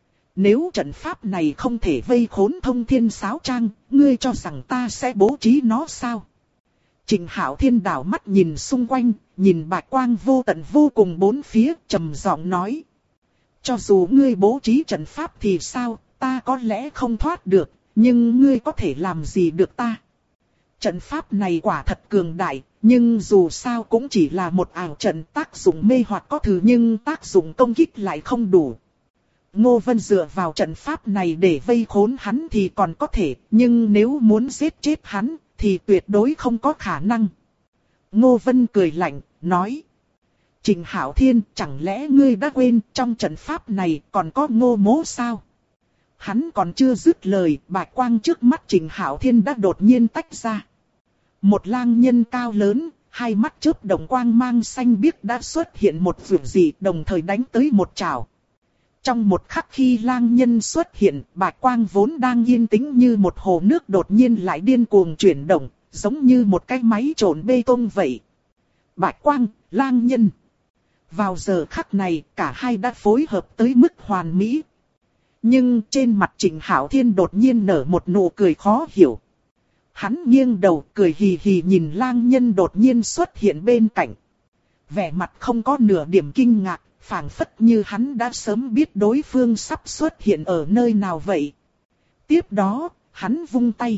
Nếu trận pháp này không thể vây khốn thông thiên sáo trang, ngươi cho rằng ta sẽ bố trí nó sao? Trịnh Hạo Thiên đảo mắt nhìn xung quanh, nhìn bạch quang vô tận vô cùng bốn phía, trầm giọng nói. Cho dù ngươi bố trí trận pháp thì sao, ta có lẽ không thoát được, nhưng ngươi có thể làm gì được ta? Trận pháp này quả thật cường đại, nhưng dù sao cũng chỉ là một ảo trận, tác dụng mê hoặc có thứ nhưng tác dụng công kích lại không đủ. Ngô Vân dựa vào trận pháp này để vây khốn hắn thì còn có thể, nhưng nếu muốn giết chết hắn thì tuyệt đối không có khả năng. Ngô Vân cười lạnh, nói. Trịnh Hạo Thiên, chẳng lẽ ngươi đã quên trong trận pháp này còn có Ngô Mỗ sao? Hắn còn chưa dứt lời, bạch quang trước mắt Trịnh Hạo Thiên đã đột nhiên tách ra. Một lang nhân cao lớn, hai mắt chớp đồng quang mang xanh biếc đã xuất hiện một vượt dị đồng thời đánh tới một chảo. Trong một khắc khi lang nhân xuất hiện, bạch quang vốn đang yên tĩnh như một hồ nước đột nhiên lại điên cuồng chuyển động, giống như một cái máy trộn bê tông vậy. Bạch quang, lang nhân. Vào giờ khắc này, cả hai đã phối hợp tới mức hoàn mỹ. Nhưng trên mặt Trịnh Hạo Thiên đột nhiên nở một nụ cười khó hiểu. Hắn nghiêng đầu cười hì hì nhìn lang nhân đột nhiên xuất hiện bên cạnh. Vẻ mặt không có nửa điểm kinh ngạc, phảng phất như hắn đã sớm biết đối phương sắp xuất hiện ở nơi nào vậy. Tiếp đó, hắn vung tay.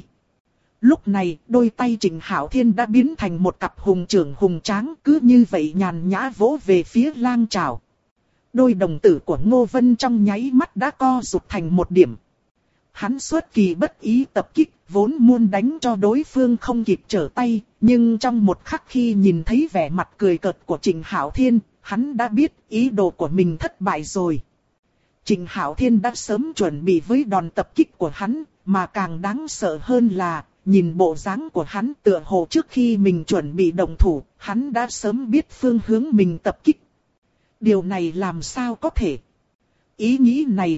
Lúc này, đôi tay Trịnh Hạo Thiên đã biến thành một cặp hùng trưởng hùng tráng, cứ như vậy nhàn nhã vỗ về phía lang trảo. Đôi đồng tử của Ngô Vân trong nháy mắt đã co rụt thành một điểm. Hắn xuất kỳ bất ý tập kích, vốn muốn đánh cho đối phương không kịp trở tay, nhưng trong một khắc khi nhìn thấy vẻ mặt cười cợt của Trịnh Hạo Thiên, hắn đã biết ý đồ của mình thất bại rồi. Trịnh Hạo Thiên đã sớm chuẩn bị với đòn tập kích của hắn, mà càng đáng sợ hơn là, nhìn bộ dáng của hắn tựa hồ trước khi mình chuẩn bị động thủ, hắn đã sớm biết phương hướng mình tập kích. Điều này làm sao có thể? Ý nghĩ này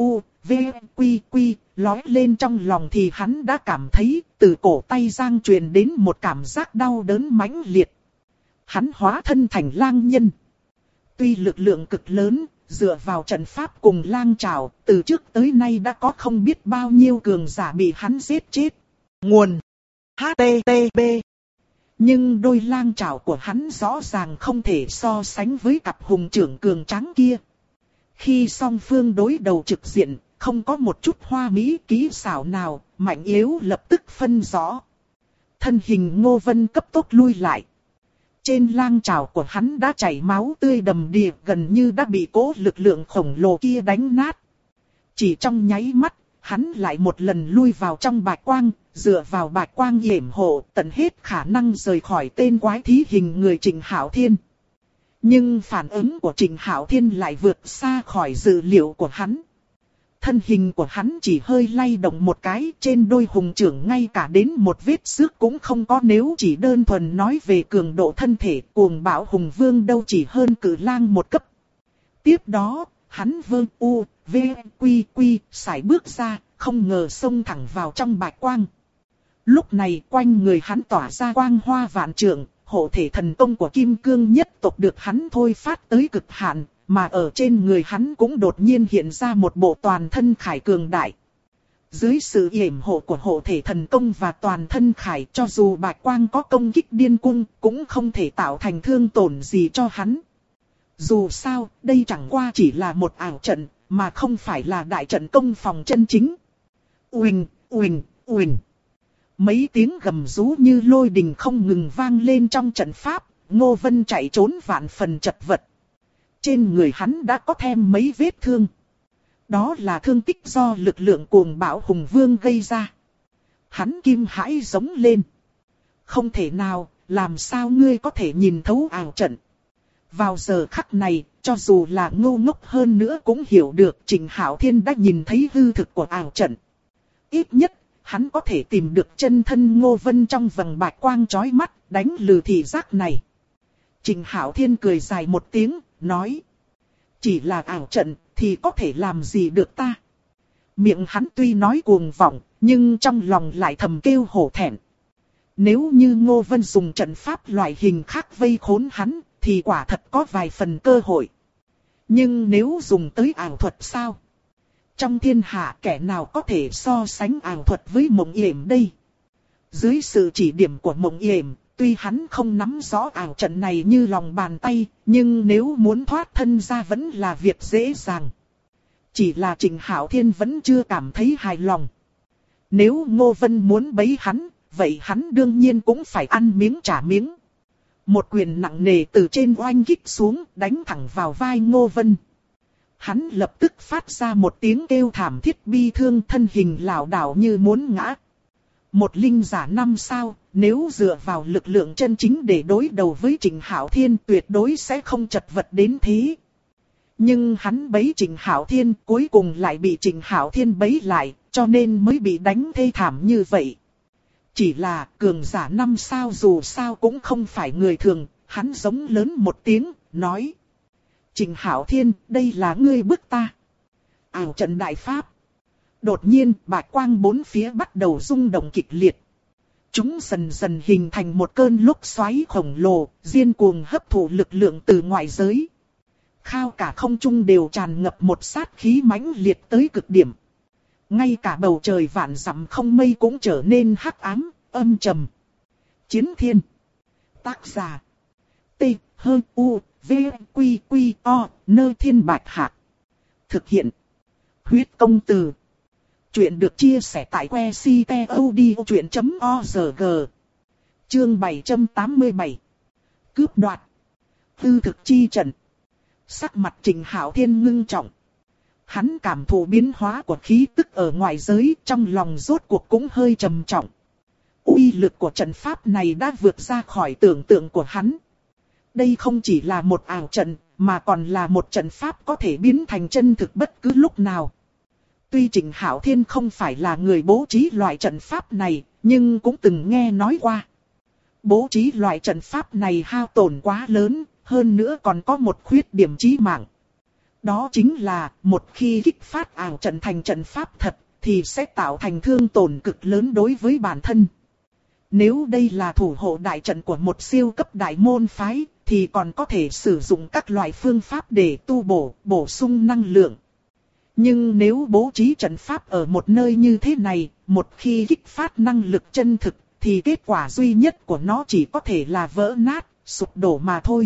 lói lên trong lòng thì hắn đã cảm thấy từ cổ tay Giang truyền đến một cảm giác đau đớn mãnh liệt. Hắn hóa thân thành lang nhân. Tuy lực lượng cực lớn, dựa vào trận pháp cùng lang trảo, từ trước tới nay đã có không biết bao nhiêu cường giả bị hắn giết chết. Nguồn HTTP. Nhưng đôi lang trảo của hắn rõ ràng không thể so sánh với cặp hùng trưởng cường tráng kia. Khi song phương đối đầu trực diện, không có một chút hoa mỹ kỹ xảo nào, mạnh yếu lập tức phân rõ. Thân hình Ngô Vân cấp tốc lui lại. Trên lang trảo của hắn đã chảy máu tươi đầm đìa, gần như đã bị cỗ lực lượng khổng lồ kia đánh nát. Chỉ trong nháy mắt, hắn lại một lần lui vào trong bạch quang, dựa vào bạch quang yểm hộ, tận hết khả năng rời khỏi tên quái thí hình người Trịnh Hạo Thiên. Nhưng phản ứng của Trịnh Hạo Thiên lại vượt xa khỏi dự liệu của hắn. Thân hình của hắn chỉ hơi lay động một cái, trên đôi hùng trưởng ngay cả đến một vết xước cũng không có, nếu chỉ đơn thuần nói về cường độ thân thể, Cuồng Bạo Hùng Vương đâu chỉ hơn Cự Lang một cấp. Tiếp đó, hắn sải bước ra, không ngờ xông thẳng vào trong bạch quang. Lúc này quanh người hắn tỏa ra quang hoa vạn trượng, hộ thể thần công của Kim Cương nhất tộc được hắn thôi phát tới cực hạn, mà ở trên người hắn cũng đột nhiên hiện ra một bộ toàn thân khải cường đại. Dưới sự yểm hộ của hộ thể thần công và toàn thân khải, cho dù bạch quang có công kích điên cung, cũng không thể tạo thành thương tổn gì cho hắn. Dù sao, đây chẳng qua chỉ là một ảo trận, mà không phải là đại trận công phòng chân chính. Uỳnh, uỳnh, uỳnh. Mấy tiếng gầm rú như lôi đình không ngừng vang lên trong trận pháp, Ngô Vân chạy trốn vạn phần chật vật. Trên người hắn đã có thêm mấy vết thương. Đó là thương tích do lực lượng Cuồng Bạo Hùng Vương gây ra. Hắn kinh hãi giống lên. Không thể nào, làm sao ngươi có thể nhìn thấu ảo trận? Vào giờ khắc này, cho dù là ngu ngốc hơn nữa cũng hiểu được Trịnh Hạo Thiên đã nhìn thấy hư thực của ảo trận. Ít nhất, hắn có thể tìm được chân thân Ngô Vân trong vầng bạch quang chói mắt, đánh lừa thị giác này. Trịnh Hạo Thiên cười dài một tiếng, nói. Chỉ là ảo trận, thì có thể làm gì được ta? Miệng hắn tuy nói cuồng vọng, nhưng trong lòng lại thầm kêu hổ thẹn. Nếu như Ngô Vân dùng trận pháp loại hình khác vây khốn hắn, thì quả thật có vài phần cơ hội. Nhưng nếu dùng tới ảo thuật sao? Trong thiên hạ kẻ nào có thể so sánh ảo thuật với Mộng Yểm đây? Dưới sự chỉ điểm của Mộng Yểm, tuy hắn không nắm rõ ảo trận này như lòng bàn tay, nhưng nếu muốn thoát thân ra vẫn là việc dễ dàng. Chỉ là Trịnh Hạo Thiên vẫn chưa cảm thấy hài lòng. Nếu Ngô Vân muốn bấy hắn, vậy hắn đương nhiên cũng phải ăn miếng trả miếng. Một quyền nặng nề từ trên oanh kích xuống, đánh thẳng vào vai Ngô Vân. Hắn lập tức phát ra một tiếng kêu thảm thiết bi thương, thân hình lảo đảo như muốn ngã. Một linh giả 5 sao, nếu dựa vào lực lượng chân chính để đối đầu với Trịnh Hạo Thiên tuyệt đối sẽ không chật vật đến thế. Nhưng hắn bấy Trịnh Hạo Thiên, cuối cùng lại bị Trịnh Hạo Thiên bấy lại, cho nên mới bị đánh thê thảm như vậy. Chỉ là cường giả 5 sao dù sao cũng không phải người thường, hắn giống lớn một tiếng, nói. Trịnh Hạo Thiên, đây là ngươi bức ta. Ảo trận đại pháp. Đột nhiên, bạch quang bốn phía bắt đầu rung động kịch liệt. Chúng dần dần hình thành một cơn lốc xoáy khổng lồ, điên cuồng hấp thụ lực lượng từ ngoại giới. Khao cả không trung đều tràn ngập một sát khí mãnh liệt tới cực điểm. Ngay cả bầu trời vạn dặm không mây cũng trở nên hắc ám, âm trầm. Chiến Thiên. Tác giả. T-H-U-V-Q-Q-O, Nơi Thiên Bạch Hạc. Thực hiện. Huyết Công Từ. Chuyện được chia sẻ tại website.odchuyện.org. Chương 787. Cướp đoạt. Hư thực chi trận. Sắc mặt Trịnh Hạo Thiên ngưng trọng. Hắn cảm thụ biến hóa của khí tức ở ngoại giới, trong lòng rốt cuộc cũng hơi trầm trọng. Uy lực của trận pháp này đã vượt ra khỏi tưởng tượng của hắn. Đây không chỉ là một ảo trận, mà còn là một trận pháp có thể biến thành chân thực bất cứ lúc nào. Tuy Trịnh Hạo Thiên không phải là người bố trí loại trận pháp này, nhưng cũng từng nghe nói qua. Bố trí loại trận pháp này hao tổn quá lớn, hơn nữa còn có một khuyết điểm chí mạng. Đó chính là, một khi kích phát ảo trận thành trận pháp thật, thì sẽ tạo thành thương tổn cực lớn đối với bản thân. Nếu đây là thủ hộ đại trận của một siêu cấp đại môn phái, thì còn có thể sử dụng các loại phương pháp để tu bổ sung năng lượng. Nhưng nếu bố trí trận pháp ở một nơi như thế này, một khi kích phát năng lực chân thực, thì kết quả duy nhất của nó chỉ có thể là vỡ nát, sụp đổ mà thôi.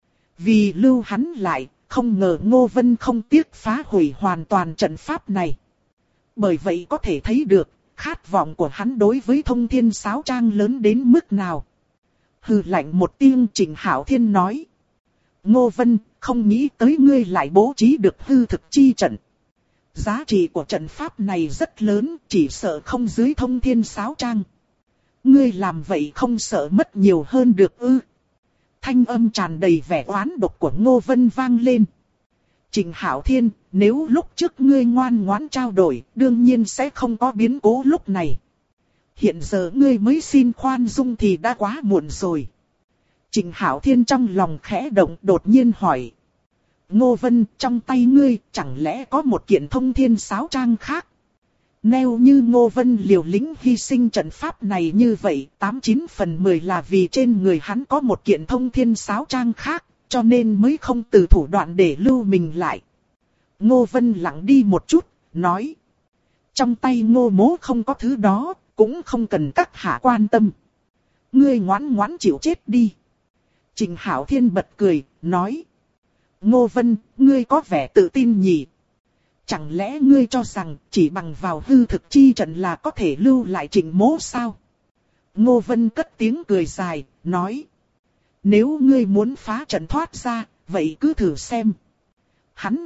Vì lưu hắn lại, không ngờ Ngô Vân không tiếc phá hủy hoàn toàn trận pháp này. Bởi vậy có thể thấy được, khát vọng của hắn đối với Thông Thiên Sáo Trang lớn đến mức nào. Hừ lạnh một tiếng, Trịnh Hạo Thiên nói. Ngô Vân, không nghĩ tới ngươi lại bố trí được hư thực chi trận. Giá trị của trận pháp này rất lớn, chỉ sợ không dưới Thông Thiên Sáo Trang. Ngươi làm vậy không sợ mất nhiều hơn được ư? Thanh âm tràn đầy vẻ oán độc của Ngô Vân vang lên. Trịnh Hạo Thiên, nếu lúc trước ngươi ngoan ngoãn trao đổi, đương nhiên sẽ không có biến cố lúc này. Hiện giờ ngươi mới xin khoan dung thì đã quá muộn rồi. Trịnh Hạo Thiên trong lòng khẽ động, đột nhiên hỏi. Ngô Vân, trong tay ngươi chẳng lẽ có một kiện Thông Thiên Sáo Trang khác? Nếu như Ngô Vân liều lĩnh hy sinh trận pháp này như vậy, 89 phần 10 là vì trên người hắn có một kiện Thông Thiên Sáo Trang khác, cho nên mới không từ thủ đoạn để lưu mình lại. Ngô Vân lặng đi một chút, nói. Trong tay Ngô Mỗ không có thứ đó, cũng không cần các hạ quan tâm. Ngươi ngoãn ngoãn chịu chết đi. Trịnh Hạo Thiên bật cười, nói. Ngô Vân, ngươi có vẻ tự tin nhỉ? Chẳng lẽ ngươi cho rằng chỉ bằng vào hư thực chi trận là có thể lưu lại Trịnh Mỗ sao? Ngô Vân cất tiếng cười dài, nói. Nếu ngươi muốn phá trận thoát ra, vậy cứ thử xem. Hắn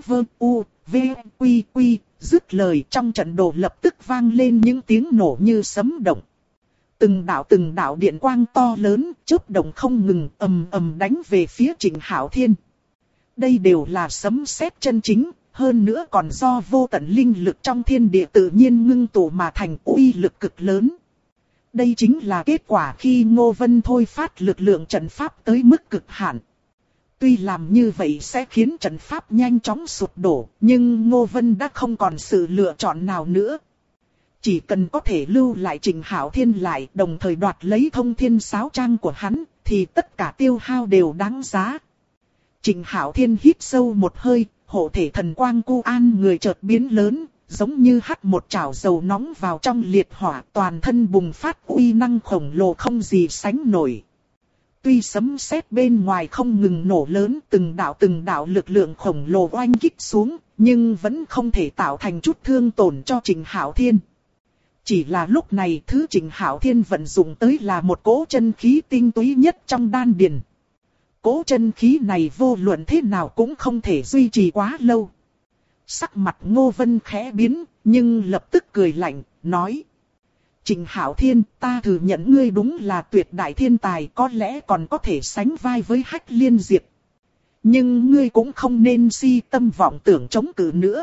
dứt lời, trong trận đồ lập tức vang lên những tiếng nổ như sấm động. Từng đạo điện quang to lớn, chớp động không ngừng, ầm ầm đánh về phía Trịnh Hạo Thiên. Đây đều là sấm sét chân chính, hơn nữa còn do vô tận linh lực trong thiên địa tự nhiên ngưng tụ mà thành, uy lực cực lớn. Đây chính là kết quả khi Ngô Vân thôi phát lực lượng trận pháp tới mức cực hạn. Tuy làm như vậy sẽ khiến trận pháp nhanh chóng sụp đổ, nhưng Ngô Vân đã không còn sự lựa chọn nào nữa. Chỉ cần có thể lưu lại Trịnh Hạo Thiên lại, đồng thời đoạt lấy Thông Thiên Sáo Trang của hắn, thì tất cả tiêu hao đều đáng giá. Trịnh Hạo Thiên hít sâu một hơi, hộ thể thần quang cu an người chợt biến lớn, giống như hắt một chảo dầu nóng vào trong liệt hỏa, toàn thân bùng phát uy năng khổng lồ không gì sánh nổi. Tuy sấm sét bên ngoài không ngừng nổ lớn, từng đạo lực lượng khổng lồ oanh kích xuống, nhưng vẫn không thể tạo thành chút thương tổn cho Trịnh Hạo Thiên. Chỉ là lúc này thứ Trịnh Hạo Thiên vận dụng tới là một cỗ chân khí tinh túy nhất trong đan điền. Cỗ chân khí này vô luận thế nào cũng không thể duy trì quá lâu. Sắc mặt Ngô Vân khẽ biến, nhưng lập tức cười lạnh, nói. Trịnh Hạo Thiên, ta thừa nhận ngươi đúng là tuyệt đại thiên tài, có lẽ còn có thể sánh vai với Hách Liên Diệp. Nhưng ngươi cũng không nên si tâm vọng tưởng chống cự nữa.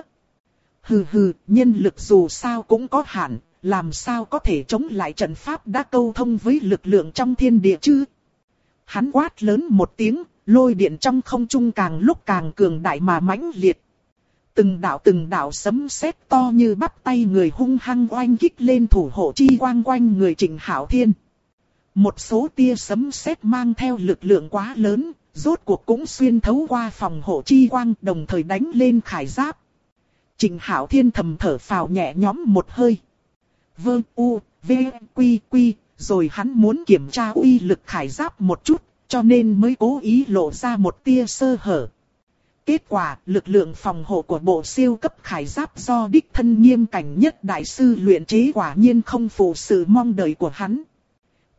Hừ, nhân lực dù sao cũng có hạn, làm sao có thể chống lại trận pháp đã câu thông với lực lượng trong thiên địa chứ? Hắn quát lớn một tiếng, lôi điện trong không trung càng lúc càng cường đại mà mãnh liệt. Từng đạo sấm sét to như bắp tay người hung hăng oanh kích lên thủ hộ chi quang quanh người Trịnh Hạo Thiên. Một số tia sấm sét mang theo lực lượng quá lớn, rốt cuộc cũng xuyên thấu qua phòng hộ chi quang, đồng thời đánh lên khải giáp. Trịnh Hạo Thiên thầm thở phào nhẹ nhõm một hơi. Rồi hắn muốn kiểm tra uy lực khải giáp một chút, cho nên mới cố ý lộ ra một tia sơ hở. Kết quả, lực lượng phòng hộ của bộ siêu cấp khải giáp do đích thân Nghiêm Cảnh Nhất đại sư luyện chế quả nhiên không phụ sự mong đợi của hắn.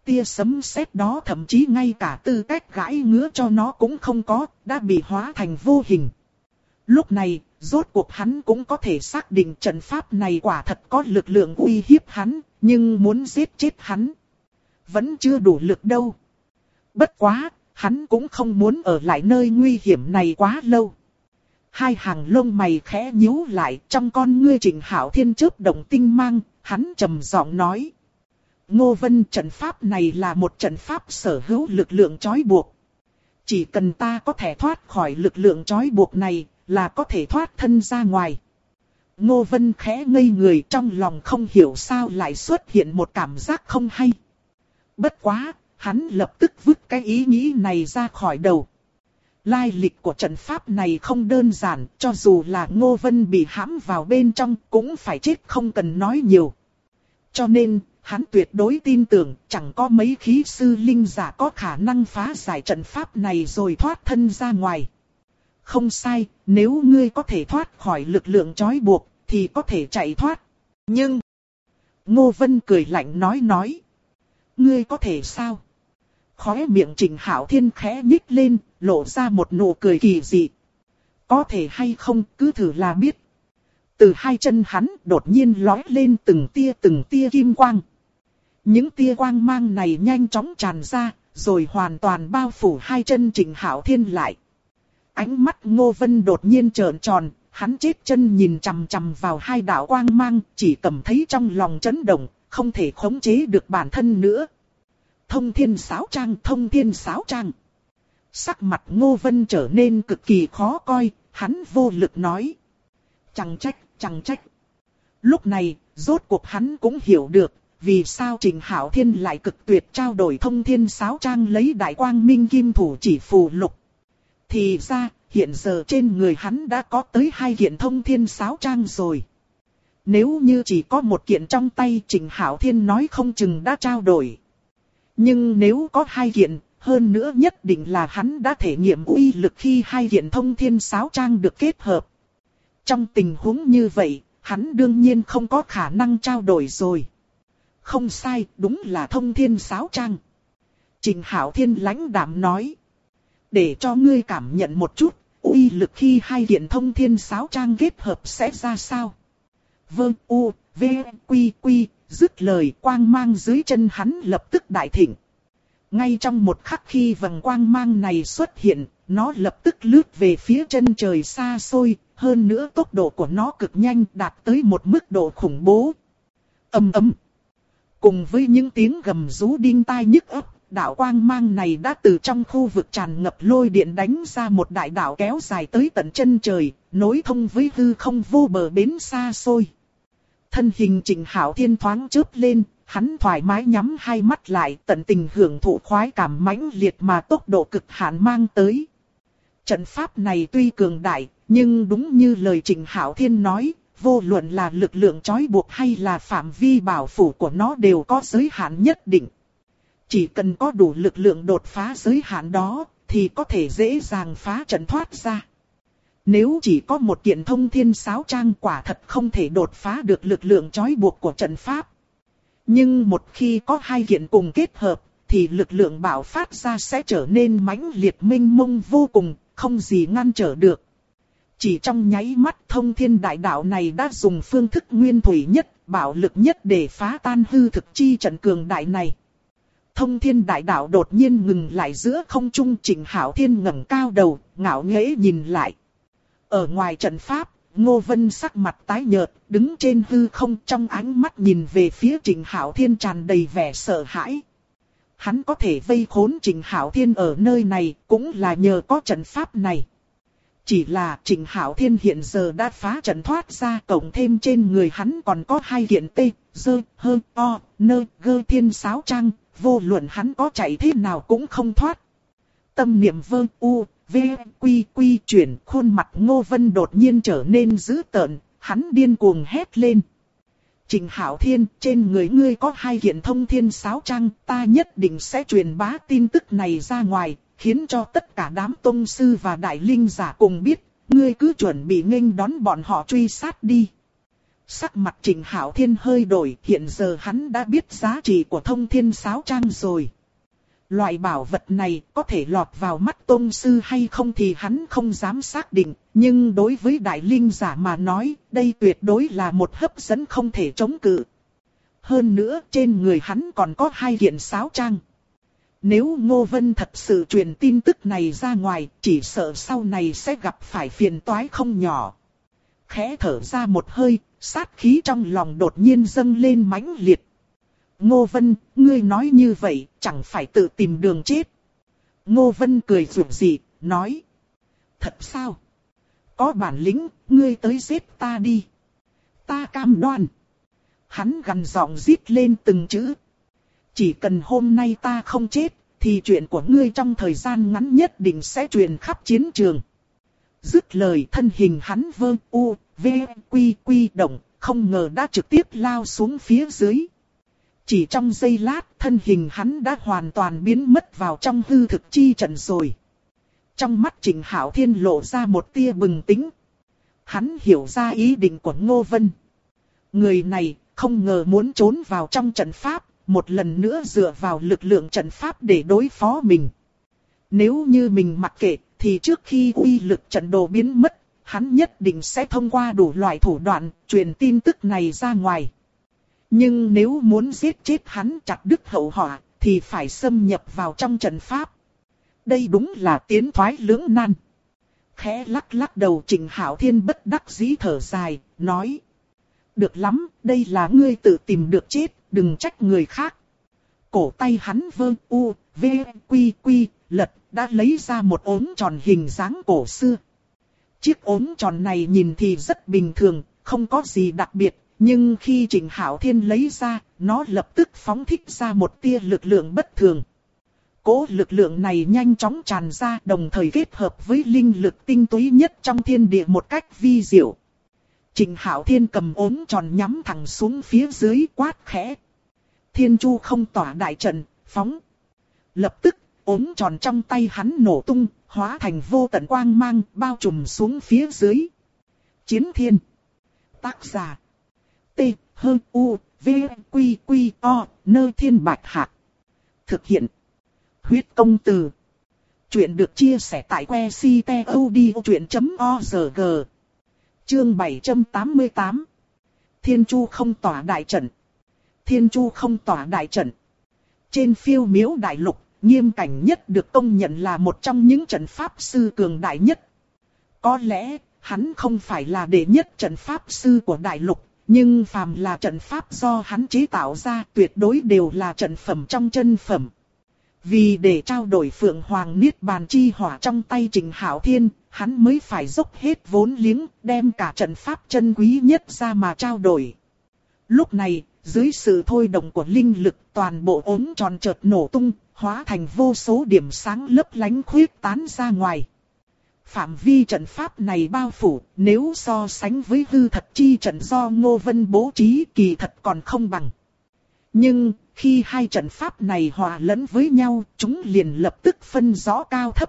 Tia sấm sét đó thậm chí ngay cả tư cách gãi ngứa cho nó cũng không có, đã bị hóa thành vô hình. Lúc này, rốt cuộc hắn cũng có thể xác định trận pháp này quả thật có lực lượng uy hiếp hắn, nhưng muốn giết chết hắn vẫn chưa đủ lực đâu. Bất quá, hắn cũng không muốn ở lại nơi nguy hiểm này quá lâu. Hai hàng lông mày khẽ nhíu lại, trong con ngươi Trịnh Hạo Thiên chớp động tinh mang, hắn trầm giọng nói. Ngô Vân, trận pháp này là một trận pháp sở hữu lực lượng trói buộc. Chỉ cần ta có thể thoát khỏi lực lượng trói buộc này, là có thể thoát thân ra ngoài. Ngô Vân khẽ ngây người, trong lòng không hiểu sao lại xuất hiện một cảm giác không hay. Bất quá, hắn lập tức vứt cái ý nghĩ này ra khỏi đầu. Lai lịch của trận pháp này không đơn giản, cho dù là Ngô Vân bị hãm vào bên trong cũng phải chết không cần nói nhiều. Cho nên, hắn tuyệt đối tin tưởng chẳng có mấy khí sư linh giả có khả năng phá giải trận pháp này rồi thoát thân ra ngoài. Không sai, nếu ngươi có thể thoát khỏi lực lượng trói buộc, thì có thể chạy thoát. Nhưng, Ngô Vân cười lạnh nói. Ngươi có thể sao? Khóe miệng Trịnh Hạo Thiên khẽ nhích lên, lộ ra một nụ cười kỳ dị. Có thể hay không, cứ thử là biết. Từ hai chân hắn đột nhiên lóe lên từng tia kim quang. Những tia quang mang này nhanh chóng tràn ra, rồi hoàn toàn bao phủ hai chân Trịnh Hạo Thiên lại. Ánh mắt Ngô Vân đột nhiên trợn tròn, hắn chết chân nhìn chằm chằm vào hai đạo quang mang, chỉ cảm thấy trong lòng chấn động, không thể khống chế được bản thân nữa. Thông thiên sáo trang. Sắc mặt Ngô Vân trở nên cực kỳ khó coi, hắn vô lực nói. Chẳng trách. Lúc này, rốt cuộc hắn cũng hiểu được, vì sao Trịnh Hạo Thiên lại cực tuyệt trao đổi thông thiên sáo trang lấy đại quang minh kim thủ chỉ phù lục. Thì ra, hiện giờ trên người hắn đã có tới 2 kiện thông thiên sáo trang rồi. Nếu như chỉ có một kiện trong tay Trịnh Hạo Thiên nói không chừng đã trao đổi. Nhưng nếu có 2 kiện, hơn nữa nhất định là hắn đã thể nghiệm uy lực khi 2 kiện thông thiên sáo trang được kết hợp. Trong tình huống như vậy, hắn đương nhiên không có khả năng trao đổi rồi. Không sai, đúng là thông thiên sáo trang. Trịnh Hạo Thiên lãnh đạm nói. Để cho ngươi cảm nhận một chút, uy lực khi 2 kiện thông thiên sáo trang kết hợp sẽ ra sao? Quy, dứt lời quang mang dưới chân hắn lập tức đại thịnh. Ngay trong một khắc khi vầng quang mang này xuất hiện, nó lập tức lướt về phía chân trời xa xôi, hơn nữa tốc độ của nó cực nhanh đạt tới một mức độ khủng bố. Ầm ầm. Cùng với những tiếng gầm rú đinh tai nhức óc, đạo quang mang này đã từ trong khu vực tràn ngập lôi điện đánh ra một đại đạo kéo dài tới tận chân trời, nối thông với hư không vô bờ bến xa xôi. Thân hình Trịnh Hạo Thiên thoáng chớp lên, hắn thoải mái nhắm hai mắt lại, tận tình hưởng thụ khoái cảm mãnh liệt mà tốc độ cực hạn mang tới. Trận pháp này tuy cường đại, nhưng đúng như lời Trịnh Hạo Thiên nói, vô luận là lực lượng trói buộc hay là phạm vi bảo phủ của nó đều có giới hạn nhất định. Chỉ cần có đủ lực lượng đột phá giới hạn đó, thì có thể dễ dàng phá trận thoát ra. Nếu chỉ có một kiện thông thiên sáo trang quả thật không thể đột phá được lực lượng trói buộc của trận pháp. Nhưng một khi có 2 kiện cùng kết hợp, thì lực lượng bạo phát ra sẽ trở nên mãnh liệt mênh mông vô cùng, không gì ngăn trở được. Chỉ trong nháy mắt thông thiên đại đạo này đã dùng phương thức nguyên thủy nhất, bạo lực nhất để phá tan hư thực chi trận cường đại này. Thông thiên đại đạo đột nhiên ngừng lại giữa không trung. Trịnh Hạo Thiên ngẩng cao đầu, ngạo nghễ nhìn lại. Ở ngoài trận pháp, Ngô Vân sắc mặt tái nhợt, đứng trên hư không, trong ánh mắt nhìn về phía Trịnh Hạo Thiên tràn đầy vẻ sợ hãi. Hắn có thể vây khốn Trịnh Hạo Thiên ở nơi này, cũng là nhờ có trận pháp này. Chỉ là Trịnh Hạo Thiên hiện giờ đã phá trận thoát ra, cộng thêm trên người hắn còn có 2 kiện thiên sáo trang, vô luận hắn có chạy thế nào cũng không thoát. Tâm niệm quy chuyển, khuôn mặt Ngô Vân đột nhiên trở nên dữ tợn, hắn điên cuồng hét lên. Trịnh Hạo Thiên, trên người ngươi có 2 kiện thông thiên sáo trang, ta nhất định sẽ truyền bá tin tức này ra ngoài, khiến cho tất cả đám tông sư và đại linh giả cùng biết, ngươi cứ chuẩn bị nghênh đón bọn họ truy sát đi. Sắc mặt Trịnh Hạo Thiên hơi đổi, hiện giờ hắn đã biết giá trị của Thông Thiên Sáo Trang rồi. Loại bảo vật này có thể lọt vào mắt tôn sư hay không thì hắn không dám xác định, nhưng đối với đại linh giả mà nói, đây tuyệt đối là một hấp dẫn không thể chống cự. Hơn nữa, trên người hắn còn có 2 kiện sáo trang. Nếu Ngô Vân thật sự truyền tin tức này ra ngoài, chỉ sợ sau này sẽ gặp phải phiền toái không nhỏ. Khẽ thở ra một hơi, sát khí trong lòng đột nhiên dâng lên mãnh liệt. Ngô Vân, ngươi nói như vậy, chẳng phải tự tìm đường chết. Ngô Vân cười rủa dị, nói. Thật sao? Có bản lĩnh, ngươi tới giết ta đi. Ta cam đoan. Hắn gằn giọng rít lên từng chữ. Chỉ cần hôm nay ta không chết, thì chuyện của ngươi trong thời gian ngắn nhất định sẽ truyền khắp chiến trường. Dứt lời, thân hình hắn vơ u, v, quy quy động, không ngờ đã trực tiếp lao xuống phía dưới. Chỉ trong giây lát, thân hình hắn đã hoàn toàn biến mất vào trong hư thực chi trận rồi. Trong mắt Trịnh Hạo Thiên lộ ra một tia bừng tỉnh. Hắn hiểu ra ý định của Ngô Vân. Người này không ngờ muốn trốn vào trong trận pháp, một lần nữa dựa vào lực lượng trận pháp để đối phó mình. Nếu như mình mặc kệ, thì trước khi uy lực trận đồ biến mất, hắn nhất định sẽ thông qua đủ loại thủ đoạn, truyền tin tức này ra ngoài. Nhưng nếu muốn giết chết hắn chặt đứt hậu họa, thì phải xâm nhập vào trong trận pháp. Đây đúng là tiến thoái lưỡng nan. Khẽ lắc lắc đầu, Trịnh Hạo Thiên bất đắc dĩ thở dài, nói. Được lắm, đây là ngươi tự tìm được chết, đừng trách người khác. Cổ tay hắn vơ u, v, quy quy, lật, đã lấy ra một ốm tròn hình dáng cổ xưa. Chiếc ốm tròn này nhìn thì rất bình thường, không có gì đặc biệt. Nhưng khi Trịnh Hạo Thiên lấy ra, nó lập tức phóng thích ra một tia lực lượng bất thường. Cỗ lực lượng này nhanh chóng tràn ra, đồng thời kết hợp với linh lực tinh túy nhất trong thiên địa một cách vi diệu. Trịnh Hạo Thiên cầm ốm tròn nhắm thẳng xuống phía dưới, quát khẽ. Thiên Chu không tỏa đại trận, phóng. Lập tức, ốm tròn trong tay hắn nổ tung, hóa thành vô tận quang mang, bao trùm xuống phía dưới. Chiến Thiên. Tác giả. T, H, U, V, Quy, Quy, O, Nơ Thiên Bạch Hạc. Thực hiện. Huyết công từ. Chuyện được chia sẻ tại que ctod.org. Chương 788. Thiên Chu không tỏa đại trận. Thiên Chu không tỏa đại trận. Trên Phiêu Miếu Đại Lục, Nghiêm Cảnh Nhất được công nhận là một trong những trận pháp sư cường đại nhất. Có lẽ, hắn không phải là đệ nhất trận pháp sư của Đại Lục. Nhưng phàm là trận pháp do hắn chế tạo ra tuyệt đối đều là trận phẩm trong chân phẩm. Vì để trao đổi Phượng Hoàng Niết Bàn Chi Hỏa trong tay Trịnh Hạo Thiên, hắn mới phải dốc hết vốn liếng, đem cả trận pháp chân quý nhất ra mà trao đổi. Lúc này, dưới sự thôi động của linh lực, toàn bộ ốm tròn chợt nổ tung, hóa thành vô số điểm sáng lấp lánh khuyết tán ra ngoài. Phạm vi trận pháp này bao phủ, nếu so sánh với hư thật chi trận do Ngô Vân bố trí kỳ thật còn không bằng. Nhưng, khi hai trận pháp này hòa lẫn với nhau, chúng liền lập tức phân rõ cao thấp.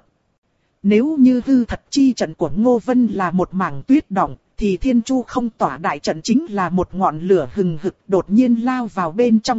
Nếu như hư thật chi trận của Ngô Vân là một mảng tuyết động, thì Thiên Chu không tỏa đại trận chính là một ngọn lửa hừng hực đột nhiên lao vào bên trong.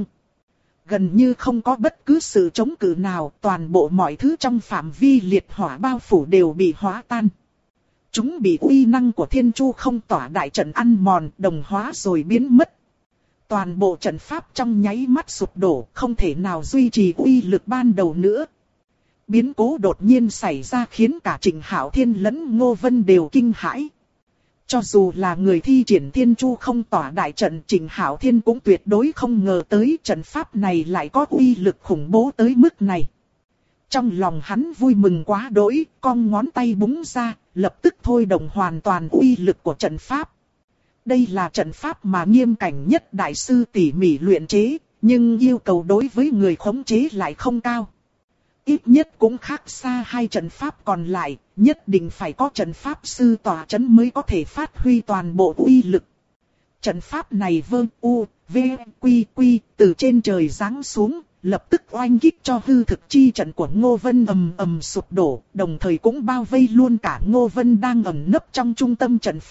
Gần như không có bất cứ sự chống cự nào, toàn bộ mọi thứ trong phạm vi liệt hỏa bao phủ đều bị hóa tan. Chúng bị uy năng của Thiên Chu không tỏa đại trận ăn mòn, đồng hóa rồi biến mất. Toàn bộ trận pháp trong nháy mắt sụp đổ, không thể nào duy trì uy lực ban đầu nữa. Biến cố đột nhiên xảy ra khiến cả Trịnh Hạo Thiên lẫn Ngô Vân đều kinh hãi. Cho dù là người thi triển Thiên Chu không tỏa đại trận, Trịnh Hạo Thiên cũng tuyệt đối không ngờ tới trận pháp này lại có uy lực khủng bố tới mức này. Trong lòng hắn vui mừng quá đỗi, cong ngón tay búng ra, lập tức thôi động hoàn toàn uy lực của trận pháp. Đây là trận pháp mà Nghiêm Cảnh Nhất đại sư tỉ mỉ luyện chế, nhưng yêu cầu đối với người khống chế lại không cao. Ít nhất cũng khác xa hai trận pháp còn lại, nhất định phải có trận pháp sư tỏa chấn mới có thể phát huy toàn bộ uy lực. Trận pháp này vơ u, v, quy quy, từ trên trời giáng xuống, lập tức oanh kích cho hư thực chi trận của Ngô Vân ầm ầm sụp đổ, đồng thời cũng bao vây luôn cả Ngô Vân đang ẩn nấp trong trung tâm trận pháp,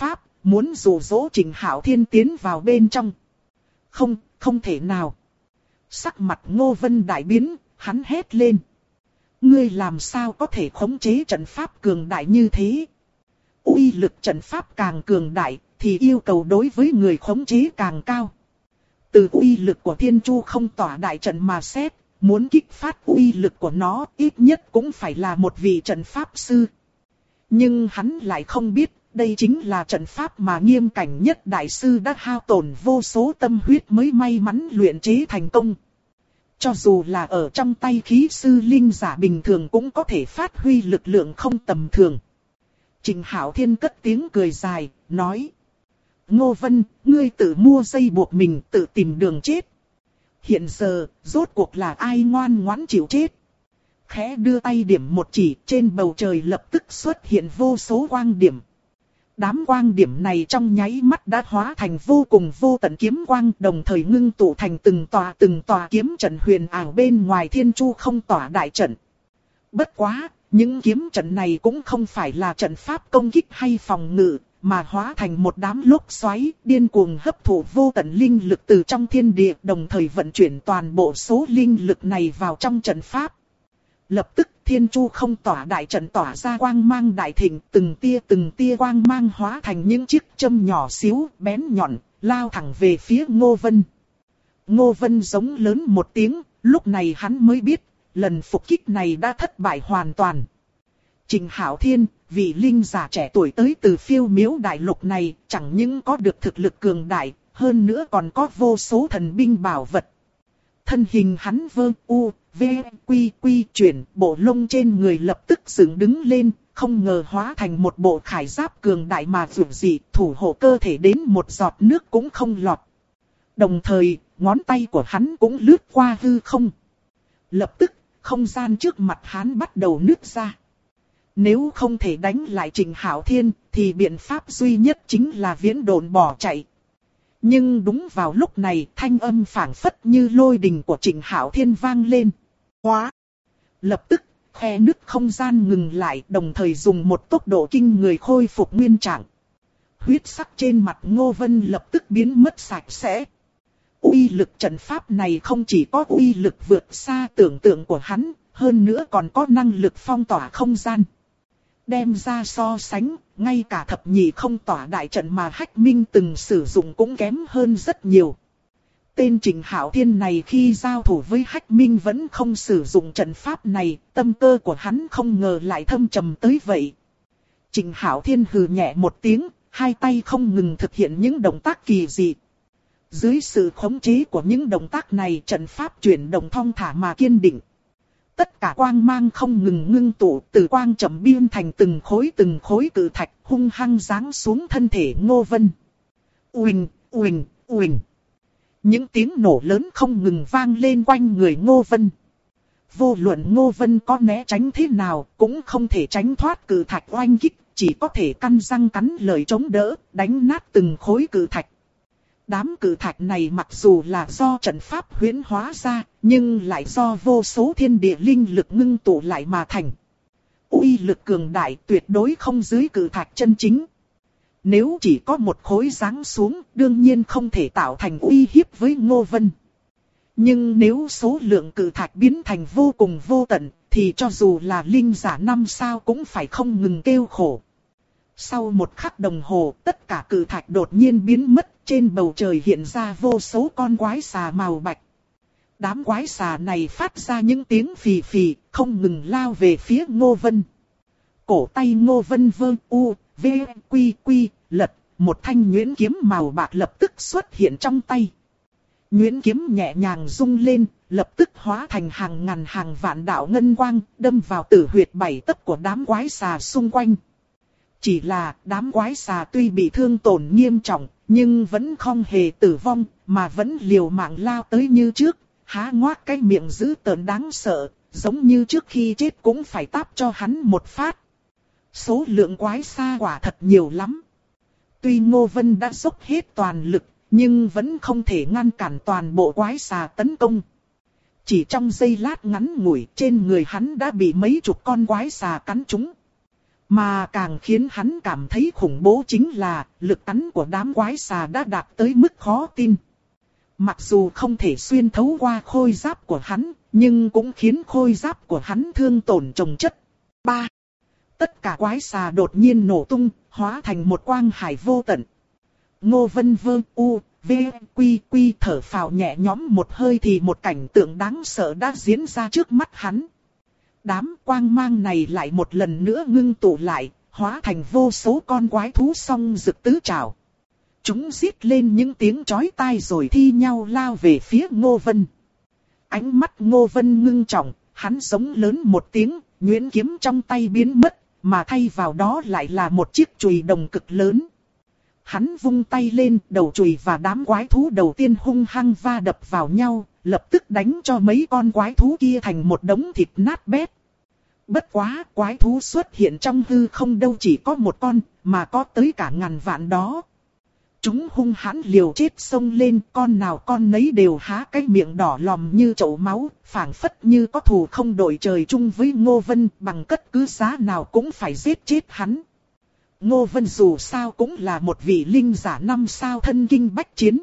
muốn dụ dỗ Trịnh Hạo Thiên tiến vào bên trong. Không, không thể nào. Sắc mặt Ngô Vân đại biến, hắn hét lên. Ngươi làm sao có thể khống chế trận pháp cường đại như thế? Uy lực trận pháp càng cường đại, thì yêu cầu đối với người khống chế càng cao. Từ uy lực của Thiên Chu không tỏa đại trận mà xét, muốn kích phát uy lực của nó ít nhất cũng phải là một vị trận pháp sư. Nhưng hắn lại không biết, đây chính là trận pháp mà Nghiêm Cảnh Nhất đại sư đã hao tổn vô số tâm huyết mới may mắn luyện chế thành công. Cho dù là ở trong tay khí sư linh giả bình thường cũng có thể phát huy lực lượng không tầm thường. Trịnh Hạo Thiên cất tiếng cười dài, nói. Ngô Vân, ngươi tự mua dây buộc mình, tự tìm đường chết. Hiện giờ, rốt cuộc là ai ngoan ngoãn chịu chết? Khẽ đưa tay điểm một chỉ, trên bầu trời lập tức xuất hiện vô số quang điểm. Đám quang điểm này trong nháy mắt đã hóa thành vô cùng vô tận kiếm quang, đồng thời ngưng tụ thành từng tòa kiếm trận huyền ảo bên ngoài Thiên Chu không tỏa đại trận. Bất quá, những kiếm trận này cũng không phải là trận pháp công kích hay phòng ngự, mà hóa thành một đám lốc xoáy, điên cuồng hấp thụ vô tận linh lực từ trong thiên địa, đồng thời vận chuyển toàn bộ số linh lực này vào trong trận pháp. Lập tức Thiên Chu không tỏa đại trận tỏa ra quang mang đại thịnh, từng tia quang mang hóa thành những chiếc châm nhỏ xíu, bén nhọn, lao thẳng về phía Ngô Vân. Ngô Vân giống lớn một tiếng, lúc này hắn mới biết, lần phục kích này đã thất bại hoàn toàn. Trịnh Hạo Thiên, vị linh giả trẻ tuổi tới từ Phiêu Miếu đại lục này, chẳng những có được thực lực cường đại, hơn nữa còn có vô số thần binh bảo vật. Thân hình hắn quy chuyển, bộ lông trên người lập tức dựng đứng lên, không ngờ hóa thành một bộ khải giáp cường đại mà vượt dị, thủ hộ cơ thể đến một giọt nước cũng không lọt. Đồng thời, ngón tay của hắn cũng lướt qua hư không. Lập tức, không gian trước mặt hắn bắt đầu nứt ra. Nếu không thể đánh lại Trịnh Hạo Thiên, thì biện pháp duy nhất chính là viễn độn bỏ chạy. Nhưng đúng vào lúc này, thanh âm phảng phất như lôi đình của Trịnh Hạo Thiên vang lên. Hóa! Lập tức, khe nứt không gian ngừng lại, đồng thời dùng một tốc độ kinh người khôi phục nguyên trạng. Huyết sắc trên mặt Ngô Vân lập tức biến mất sạch sẽ. Uy lực trận pháp này không chỉ có uy lực vượt xa tưởng tượng của hắn, hơn nữa còn có năng lực phong tỏa không gian. Đem ra so sánh, ngay cả thập nhị không tỏa đại trận mà Hách Minh từng sử dụng cũng kém hơn rất nhiều. Tên Trịnh Hạo Thiên này khi giao thủ với Hách Minh vẫn không sử dụng trận pháp này, tâm cơ của hắn không ngờ lại thâm trầm tới vậy. Trịnh Hạo Thiên hừ nhẹ một tiếng, hai tay không ngừng thực hiện những động tác kỳ dị. Dưới sự khống chế của những động tác này, trận pháp chuyển động thong thả mà kiên định. Tất cả quang mang không ngừng ngưng tụ, từ quang chậm biên thành từng khối cự thạch hung hăng giáng xuống thân thể Ngô Vân. Uỳnh, uỳnh, uỳnh. Những tiếng nổ lớn không ngừng vang lên quanh người Ngô Vân. Vô luận Ngô Vân có né tránh thế nào, cũng không thể tránh thoát cự thạch oanh kích, chỉ có thể căn răng cắn lợi chống đỡ, đánh nát từng khối cự thạch. Đám cự thạch này mặc dù là do trận pháp huyễn hóa ra, nhưng lại do vô số thiên địa linh lực ngưng tụ lại mà thành. Uy lực cường đại tuyệt đối không dưới cự thạch chân chính. Nếu chỉ có một khối giáng xuống, đương nhiên không thể tạo thành uy hiếp với Ngô Vân. Nhưng nếu số lượng cự thạch biến thành vô cùng vô tận, thì cho dù là linh giả 5 sao cũng phải không ngừng kêu khổ. Sau một khắc đồng hồ, tất cả cự thạch đột nhiên biến mất, trên bầu trời hiện ra vô số con quái xà màu bạch. Đám quái xà này phát ra những tiếng phì phì, không ngừng lao về phía Ngô Vân. Cổ tay Ngô Vân quy lật, một thanh nhuyễn kiếm màu bạc lập tức xuất hiện trong tay. Nhuyễn kiếm nhẹ nhàng rung lên, lập tức hóa thành hàng ngàn hàng vạn đạo ngân quang, đâm vào tử huyệt bảy tấc của đám quái xà xung quanh. Chỉ là đám quái xà tuy bị thương tổn nghiêm trọng, nhưng vẫn không hề tử vong, mà vẫn liều mạng lao tới như trước, há ngoác cái miệng dữ tợn đáng sợ, giống như trước khi chết cũng phải táp cho hắn một phát. Số lượng quái xà quả thật nhiều lắm. Tuy Ngô Vân đã dốc hết toàn lực, nhưng vẫn không thể ngăn cản toàn bộ quái xà tấn công. Chỉ trong giây lát ngắn ngủi, trên người hắn đã bị mấy chục con quái xà cắn trúng. Mà càng khiến hắn cảm thấy khủng bố chính là lực cắn của đám quái xà đã đạt tới mức khó tin. Mặc dù không thể xuyên thấu qua khôi giáp của hắn, nhưng cũng khiến khôi giáp của hắn thương tổn chồng chất. 3. Tất cả quái xà đột nhiên nổ tung, hóa thành một quang hải vô tận. Ngô Vân Vơ U, V, Quy Quy thở phào nhẹ nhõm một hơi thì một cảnh tượng đáng sợ đã diễn ra trước mắt hắn. Đám quang mang này lại một lần nữa ngưng tụ lại, hóa thành vô số con quái thú song rực tứ trảo. Chúng rít lên những tiếng chói tai rồi thi nhau lao về phía Ngô Vân. Ánh mắt Ngô Vân ngưng trọng, hắn giống lớn một tiếng, nhuyễn kiếm trong tay biến mất, mà thay vào đó lại là một chiếc chùy đồng cực lớn. Hắn vung tay lên, đầu chùy và đám quái thú đầu tiên hung hăng va đập vào nhau, lập tức đánh cho mấy con quái thú kia thành một đống thịt nát bét. Bất quá, quái thú xuất hiện trong hư không đâu chỉ có một con, mà có tới cả ngàn vạn đó. Chúng hung hãn liều chết xông lên, con nào con nấy đều há cái miệng đỏ lòm như chậu máu, phảng phất như có thù không đội trời chung với Ngô Vân, bằng bất cứ giá nào cũng phải giết chết hắn. Ngô Vân dù sao cũng là một vị linh giả 5 sao thân kinh bách chiến.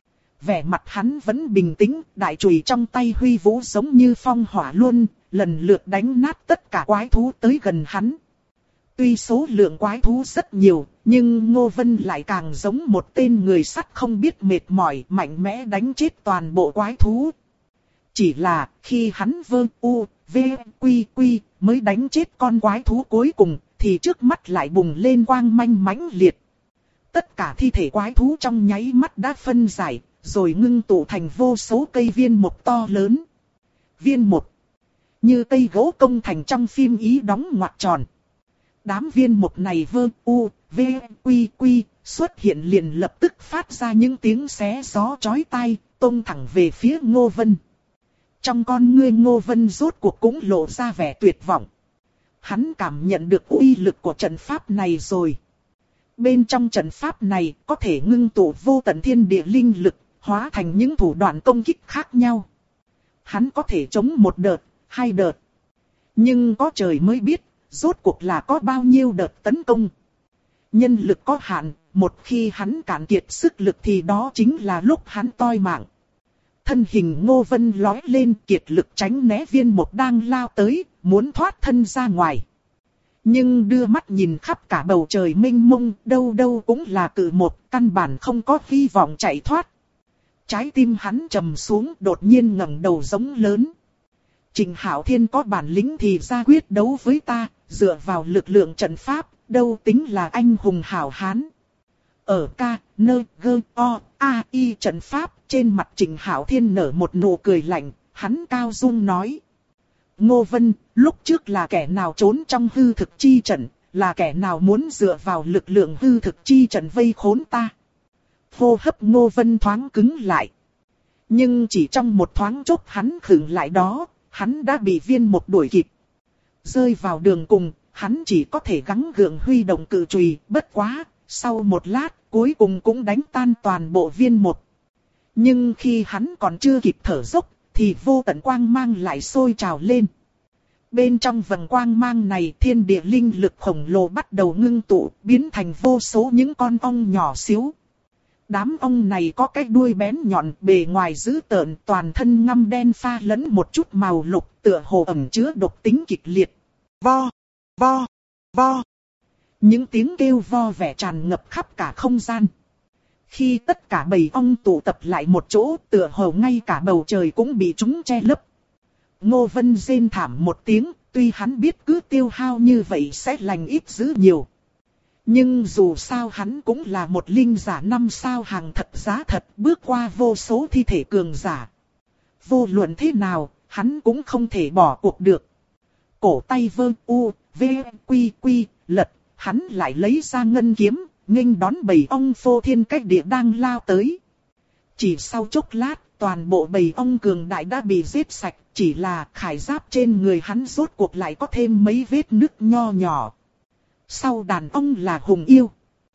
Vẻ mặt hắn vẫn bình tĩnh, đại chùy trong tay huy vũ giống như phong hỏa luôn, lần lượt đánh nát tất cả quái thú tới gần hắn. Tuy số lượng quái thú rất nhiều, nhưng Ngô Vân lại càng giống một tên người sắt không biết mệt mỏi, mạnh mẽ đánh chết toàn bộ quái thú. Chỉ là khi hắn vơ u, v, quy quy mới đánh chết con quái thú cuối cùng, thì trước mắt lại bùng lên quang manh mãnh liệt. Tất cả thi thể quái thú trong nháy mắt đã phân giải, rồi ngưng tụ thành vô số cây viên mục to lớn. Viên mục như cây gỗ công thành trong phim Ý đóng ngoặc tròn. Đám viên mục này vơ u, v, quy quy xuất hiện liền lập tức phát ra những tiếng xé gió chói tai, tông thẳng về phía Ngô Vân. Trong con ngươi Ngô Vân rốt cuộc cũng lộ ra vẻ tuyệt vọng. Hắn cảm nhận được uy lực của trận pháp này rồi. Bên trong trận pháp này có thể ngưng tụ vô tận thiên địa linh lực, hóa thành những thủ đoạn công kích khác nhau. Hắn có thể chống một đợt, hai đợt. Nhưng có trời mới biết, rốt cuộc là có bao nhiêu đợt tấn công. Nhân lực có hạn, một khi hắn cạn kiệt sức lực thì đó chính là lúc hắn toi mạng. Thân hình Ngô Vân lói lên kiệt lực tránh né viên mục đang lao tới, muốn thoát thân ra ngoài. Nhưng đưa mắt nhìn khắp cả bầu trời mênh mông, đâu đâu cũng là cự một, căn bản không có hy vọng chạy thoát. Trái tim hắn trầm xuống, đột nhiên ngẩng đầu giống lớn. Trình Hạo Thiên có bản lĩnh thì ra quyết đấu với ta, dựa vào lực lượng trận pháp, đâu tính là anh hùng hảo hán. Ở ca, nơ, gơ, o, a, y trận pháp, trên mặt Trình Hạo Thiên nở một nụ cười lạnh, hắn cao dung nói. Ngô Vân, lúc trước là kẻ nào trốn trong hư thực chi trận, là kẻ nào muốn dựa vào lực lượng hư thực chi trận vây khốn ta. Hô hấp Ngô Vân thoáng cứng lại. Nhưng chỉ trong một thoáng chốc hắn khựng lại đó, hắn đã bị viên mục đuổi kịp. Rơi vào đường cùng, hắn chỉ có thể gắng gượng huy động cự chùy, bất quá, sau một lát, cuối cùng cũng đánh tan toàn bộ viên mục. Nhưng khi hắn còn chưa kịp thở dốc, thì vô tận quang mang lại sôi trào lên. Bên trong vầng quang mang này thiên địa linh lực khổng lồ bắt đầu ngưng tụ, biến thành vô số những con ong nhỏ xíu. Đám ong này có cái đuôi bén nhọn, bề ngoài dữ tợn, toàn thân ngăm đen pha lẫn một chút màu lục, tựa hồ ẩn chứa độc tính kịch liệt. Vo, vo, vo. Những tiếng kêu vo vẻ tràn ngập khắp cả không gian. Khi tất cả bầy ong tụ tập lại một chỗ, tựa hồ ngay cả bầu trời cũng bị chúng che lấp. Ngô Vân rên thảm một tiếng, tuy hắn biết cứ tiêu hao như vậy sẽ lành ít dữ nhiều. Nhưng dù sao hắn cũng là một linh giả 5 sao hàng thật giá thật, bước qua vô số thi thể cường giả. Vô luận thế nào, hắn cũng không thể bỏ cuộc được. Cổ tay vơ u, v, quy quy, lật, hắn lại lấy ra ngân kiếm, nghênh đón bầy ong phô thiên cách địa đang lao tới. Chỉ sau chốc lát, toàn bộ bầy ong cường đại đã bị giết sạch, chỉ là khải giáp trên người hắn rốt cuộc lại có thêm mấy vết nứt nho nhỏ. Sau đàn ong là hùng yêu.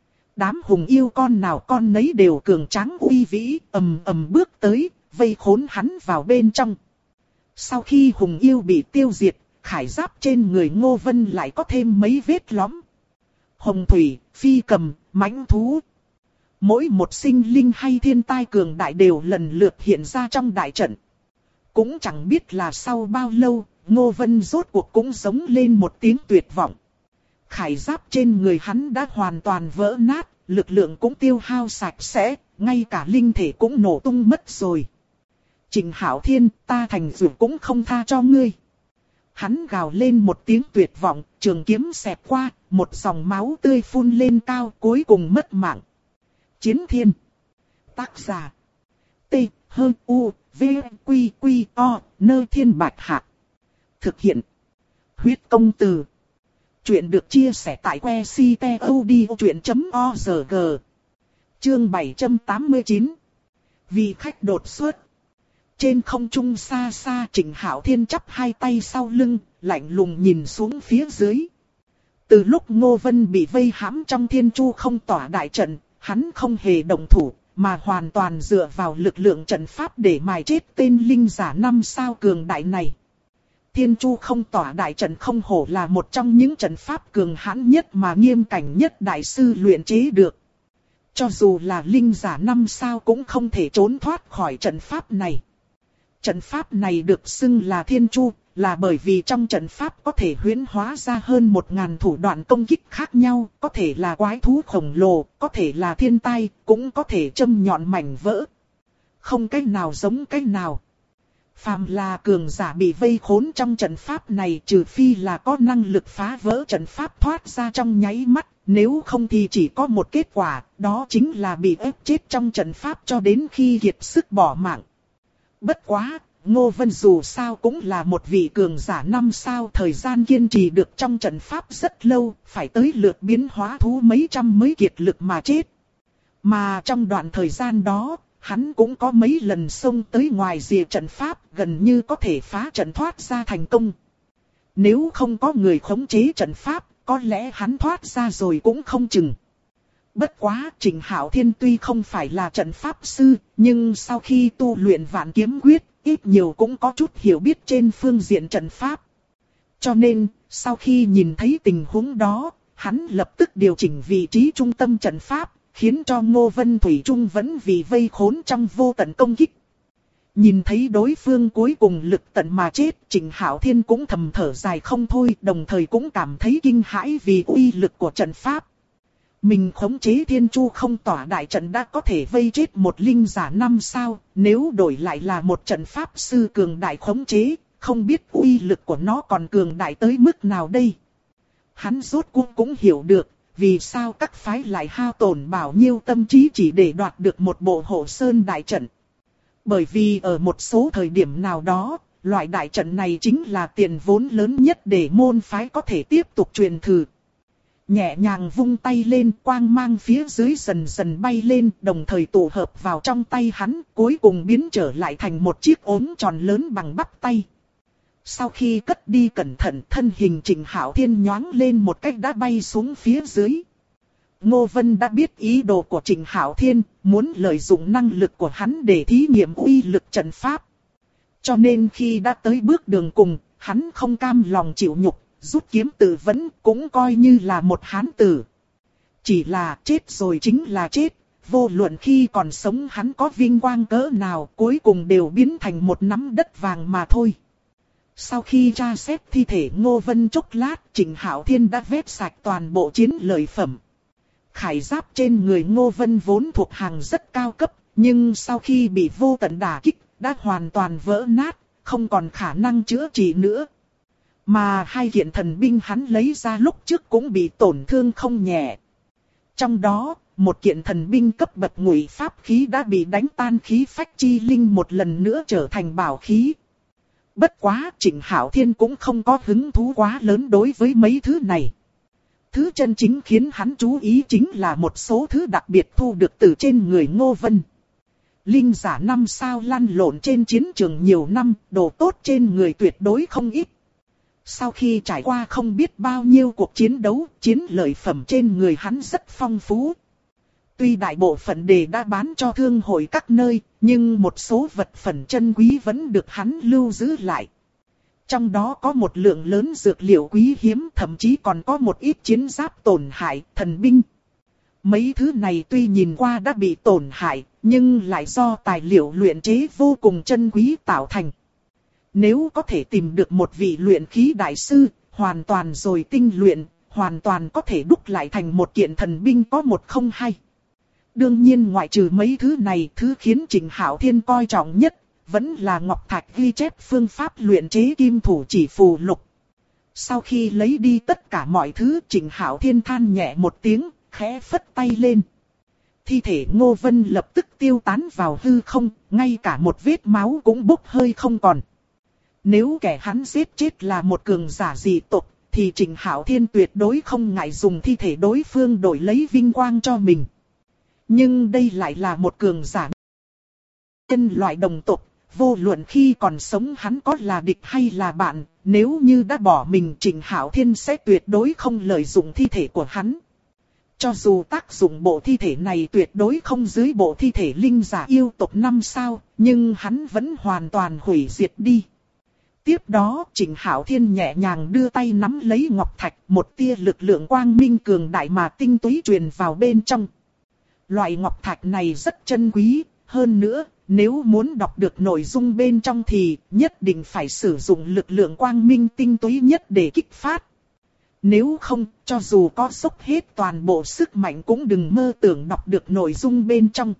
Đám hùng yêu con nào con nấy đều cường tráng uy vĩ, ầm ầm bước tới, vây khốn hắn vào bên trong. Sau khi hùng yêu bị tiêu diệt, khải giáp trên người Ngô Vân lại có thêm mấy vết lõm. Hồng thủy, phi cầm, mãnh thú. Mỗi một sinh linh hay thiên tai cường đại đều lần lượt hiện ra trong đại trận. Cũng chẳng biết là sau bao lâu, Ngô Vân rốt cuộc cũng giống lên một tiếng tuyệt vọng. Khải giáp trên người hắn đã hoàn toàn vỡ nát, lực lượng cũng tiêu hao sạch sẽ, ngay cả linh thể cũng nổ tung mất rồi. Trịnh Hạo Thiên, ta thành dược cũng không tha cho ngươi. Hắn gào lên một tiếng tuyệt vọng, trường kiếm xẹt qua, một dòng máu tươi phun lên cao, cuối cùng mất mạng. Chiến Thiên. Tác giả. T, H, U, V, Quy, Quy, O, Nơ Thiên Bạch Hạc. Thực hiện. Huyết Công Từ. Chuyện được chia sẻ tại que ctod.org. Chương 789. Vì khách đột xuất. Trên không trung xa xa, Trịnh Hạo Thiên chắp hai tay sau lưng, lạnh lùng nhìn xuống phía dưới. Từ lúc Ngô Vân bị vây hãm trong Thiên Chu không tỏa đại trận, hắn không hề động thủ, mà hoàn toàn dựa vào lực lượng trận pháp để mài chết tên linh giả 5 sao cường đại này. Thiên Chu không tỏa đại trận không hổ là một trong những trận pháp cường hãn nhất mà nghiêm cảnh nhất đại sư luyện chế được. Cho dù là linh giả 5 sao cũng không thể trốn thoát khỏi trận pháp này. Trận pháp này được xưng là Thiên Chu, là bởi vì trong trận pháp có thể huyễn hóa ra hơn 1000 thủ đoạn công kích khác nhau, có thể là quái thú khổng lồ, có thể là thiên tai, cũng có thể châm nhọn mảnh vỡ. Không cách nào giống cách nào. Phàm là cường giả bị vây khốn trong trận pháp này, trừ phi là có năng lực phá vỡ trận pháp thoát ra trong nháy mắt, nếu không thì chỉ có một kết quả, đó chính là bị ép chết trong trận pháp cho đến khi kiệt sức bỏ mạng. Bất quá, Ngô Vân dù sao cũng là một vị cường giả 5 sao, thời gian kiên trì được trong trận pháp rất lâu, phải tới lượt biến hóa thú mấy trăm mới kiệt lực mà chết. Mà trong đoạn thời gian đó, hắn cũng có mấy lần xông tới ngoài rìa trận pháp, gần như có thể phá trận thoát ra thành công. Nếu không có người khống chế trận pháp, có lẽ hắn thoát ra rồi cũng không chừng. Bất quá, Trịnh Hạo Thiên tuy không phải là trận pháp sư, nhưng sau khi tu luyện Vạn Kiếm Quyết, ít nhiều cũng có chút hiểu biết trên phương diện trận pháp. Cho nên, sau khi nhìn thấy tình huống đó, hắn lập tức điều chỉnh vị trí trung tâm trận pháp, khiến cho Ngô Vân Thủy Trung vẫn vì vây khốn trong vô tận công kích. Nhìn thấy đối phương cuối cùng lực tận mà chết, Trịnh Hạo Thiên cũng thầm thở dài không thôi, đồng thời cũng cảm thấy kinh hãi vì uy lực của trận pháp. Mình khống chế Thiên Chu không tỏa đại trận đã có thể vây chết một linh giả 5 sao, nếu đổi lại là một trận pháp sư cường đại khống chế, không biết uy lực của nó còn cường đại tới mức nào đây. Hắn rốt cuộc cũng hiểu được, vì sao các phái lại hao tổn bao nhiêu tâm trí chỉ để đoạt được một bộ hộ sơn đại trận. Bởi vì ở một số thời điểm nào đó, loại đại trận này chính là tiền vốn lớn nhất để môn phái có thể tiếp tục truyền thừa. Nhẹ nhàng vung tay lên, quang mang phía dưới dần dần bay lên, đồng thời tụ hợp vào trong tay hắn, cuối cùng biến trở lại thành một chiếc ốm tròn lớn bằng bắp tay. Sau khi cất đi cẩn thận, thân hình Trịnh Hạo Thiên nhoáng lên một cách đã bay xuống phía dưới. Ngô Vân đã biết ý đồ của Trịnh Hạo Thiên, muốn lợi dụng năng lực của hắn để thí nghiệm uy lực trận pháp. Cho nên khi đã tới bước đường cùng, hắn không cam lòng chịu nhục, rút kiếm tự vẫn, cũng coi như là một hán tử. Chỉ là chết rồi chính là chết, vô luận khi còn sống hắn có vinh quang cỡ nào, cuối cùng đều biến thành một nắm đất vàng mà thôi. Sau khi tra xét thi thể Ngô Vân chốc lát, Trịnh Hạo Thiên đã vét sạch toàn bộ chiến lợi phẩm. Khải giáp trên người Ngô Vân vốn thuộc hàng rất cao cấp, nhưng sau khi bị vô tận đả kích, đã hoàn toàn vỡ nát, không còn khả năng chữa trị nữa. Mà hai kiện thần binh hắn lấy ra lúc trước cũng bị tổn thương không nhẹ. Trong đó, một kiện thần binh cấp bậc ngụy pháp khí đã bị đánh tan khí phách chi linh một lần nữa trở thành bảo khí. Bất quá, Trịnh Hạo Thiên cũng không có hứng thú quá lớn đối với mấy thứ này. Thứ chân chính khiến hắn chú ý chính là một số thứ đặc biệt thu được từ trên người Ngô Vân. Linh giả 5 sao lăn lộn trên chiến trường nhiều năm, đồ tốt trên người tuyệt đối không ít. Sau khi trải qua không biết bao nhiêu cuộc chiến đấu, chiến lợi phẩm trên người hắn rất phong phú. Tuy đại bộ phận đề đã bán cho thương hội các nơi, nhưng một số vật phẩm chân quý vẫn được hắn lưu giữ lại. Trong đó có một lượng lớn dược liệu quý hiếm, thậm chí còn có một ít chiến giáp tổn hại, thần binh. Mấy thứ này tuy nhìn qua đã bị tổn hại, nhưng lại do tài liệu luyện chế vô cùng chân quý tạo thành. Nếu có thể tìm được một vị luyện khí đại sư, hoàn toàn rồi tinh luyện, hoàn toàn có thể đúc lại thành một kiện thần binh có một không hai. Đương nhiên ngoại trừ mấy thứ này, thứ khiến Trịnh Hạo Thiên coi trọng nhất, vẫn là ngọc thạch ghi chép phương pháp luyện chế kim thủ chỉ phù lục. Sau khi lấy đi tất cả mọi thứ, Trịnh Hạo Thiên than nhẹ một tiếng, khẽ phất tay lên. Thi thể Ngô Vân lập tức tiêu tán vào hư không, ngay cả một vết máu cũng bốc hơi không còn. Nếu kẻ hắn giết chết là một cường giả dị tộc, thì Trịnh Hạo Thiên tuyệt đối không ngại dùng thi thể đối phương đổi lấy vinh quang cho mình. Nhưng đây lại là một cường giả nhân loại đồng tộc, vô luận khi còn sống hắn có là địch hay là bạn, nếu như đã bỏ mình Trịnh Hạo Thiên sẽ tuyệt đối không lợi dụng thi thể của hắn. Cho dù tác dụng bộ thi thể này tuyệt đối không dưới bộ thi thể linh giả yêu tộc 5 sao, nhưng hắn vẫn hoàn toàn hủy diệt đi. Tiếp đó Trịnh Hạo Thiên nhẹ nhàng đưa tay nắm lấy ngọc thạch, một tia lực lượng quang minh cường đại mà tinh túy truyền vào bên trong. Loại ngọc thạch này rất chân quý, hơn nữa, nếu muốn đọc được nội dung bên trong thì nhất định phải sử dụng lực lượng quang minh tinh túy nhất để kích phát. Nếu không, cho dù có dốc hết toàn bộ sức mạnh cũng đừng mơ tưởng đọc được nội dung bên trong.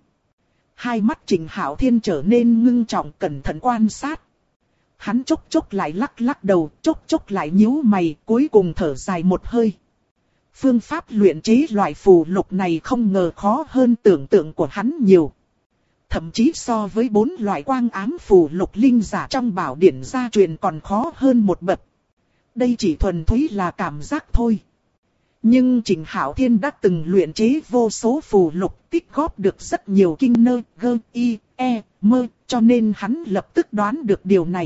Hai mắt Trịnh Hạo Thiên trở nên ngưng trọng cẩn thận quan sát. Hắn chốc chốc lại lắc lắc đầu, chốc chốc lại nhíu mày, cuối cùng thở dài một hơi. Phương pháp luyện chế loại phù lục này không ngờ khó hơn tưởng tượng của hắn nhiều. Thậm chí so với 4 loại quang ám phù lục linh giả trong bảo điển gia truyền còn khó hơn một bậc. Đây chỉ thuần túy là cảm giác thôi. Nhưng Trịnh Hạo Thiên đã từng luyện chế vô số phù lục, tích góp được rất nhiều kinh nơ, gơ, y, e, mơ, cho nên hắn lập tức đoán được điều này.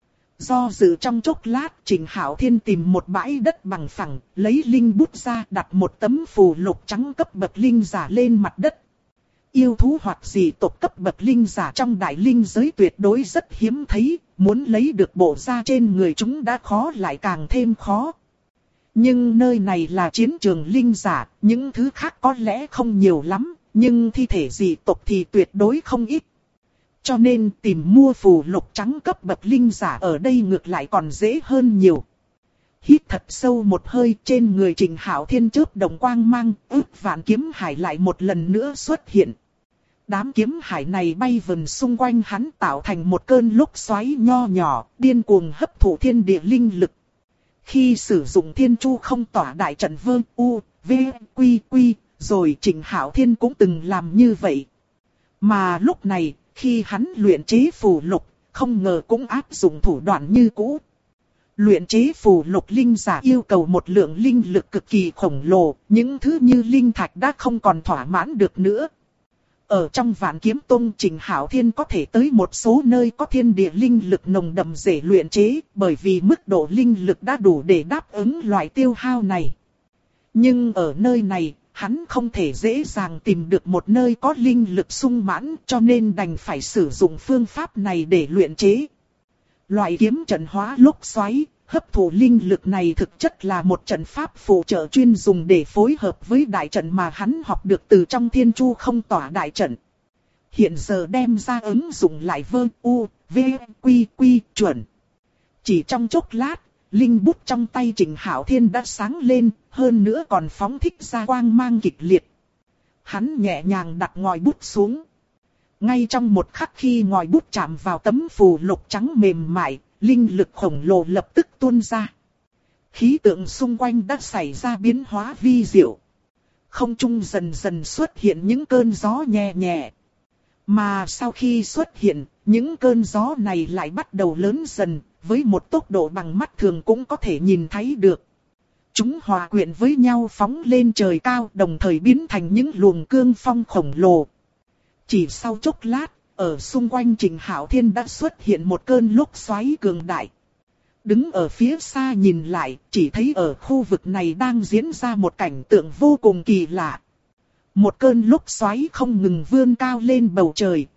Do dự trong chốc lát, Trịnh Hạo Thiên tìm một bãi đất bằng phẳng, lấy linh bút ra đặt một tấm phù lục trắng cấp bậc linh giả lên mặt đất. Yêu thú hoặc dị tộc cấp bậc linh giả trong đại linh giới tuyệt đối rất hiếm thấy, muốn lấy được bộ da trên người chúng đã khó lại càng thêm khó. Nhưng nơi này là chiến trường linh giả, những thứ khác có lẽ không nhiều lắm, nhưng thi thể dị tộc thì tuyệt đối không ít. Cho nên tìm mua phù lục trắng cấp bậc linh giả ở đây ngược lại còn dễ hơn nhiều. Hít thật sâu một hơi, trên người Trịnh Hạo Thiên chớp đồng quang mang, ước vạn kiếm hải lại một lần nữa xuất hiện. Đám kiếm hải này bay vần xung quanh hắn tạo thành một cơn lốc xoáy nho nhỏ, điên cuồng hấp thụ thiên địa linh lực. Khi sử dụng thiên chu không tỏa đại trận vương u, v, quy quy, rồi Trịnh Hạo Thiên cũng từng làm như vậy. Mà lúc này, khi hắn luyện chế phù lục, không ngờ cũng áp dụng thủ đoạn như cũ. Luyện chế phù lục linh giả yêu cầu một lượng linh lực cực kỳ khổng lồ, những thứ như linh thạch đã không còn thỏa mãn được nữa. Ở trong Vạn Kiếm Tông, Trịnh Hạo Thiên có thể tới một số nơi có thiên địa linh lực nồng đậm dễ luyện chế, bởi vì mức độ linh lực đã đủ để đáp ứng loại tiêu hao này. Nhưng ở nơi này, hắn không thể dễ dàng tìm được một nơi có linh lực sung mãn, cho nên đành phải sử dụng phương pháp này để luyện chế. Loại kiếm trận hóa lốc xoáy, hấp thụ linh lực này thực chất là một trận pháp phụ trợ chuyên dùng để phối hợp với đại trận mà hắn học được từ trong thiên chu không tỏa đại trận. Hiện giờ đem ra ứng dụng lại vơ u, v, quy quy chuẩn. Chỉ trong chốc lát, linh bút trong tay Trịnh Hạo Thiên đã sáng lên, hơn nữa còn phóng thích ra quang mang kịch liệt. Hắn nhẹ nhàng đặt ngòi bút xuống. Ngay trong một khắc khi ngòi bút chạm vào tấm phù lục trắng mềm mại, linh lực khổng lồ lập tức tuôn ra. Khí tượng xung quanh đã xảy ra biến hóa vi diệu. Không trung dần dần xuất hiện những cơn gió nhẹ nhẹ. Mà sau khi xuất hiện, những cơn gió này lại bắt đầu lớn dần, với một tốc độ bằng mắt thường cũng có thể nhìn thấy được. Chúng hòa quyện với nhau phóng lên trời cao, đồng thời biến thành những luồng cương phong khổng lồ. Chỉ sau chốc lát, ở xung quanh Trịnh Hạo Thiên đã xuất hiện một cơn lốc xoáy cường đại. Đứng ở phía xa nhìn lại, chỉ thấy ở khu vực này đang diễn ra một cảnh tượng vô cùng kỳ lạ. Một cơn lốc xoáy không ngừng vươn cao lên bầu trời,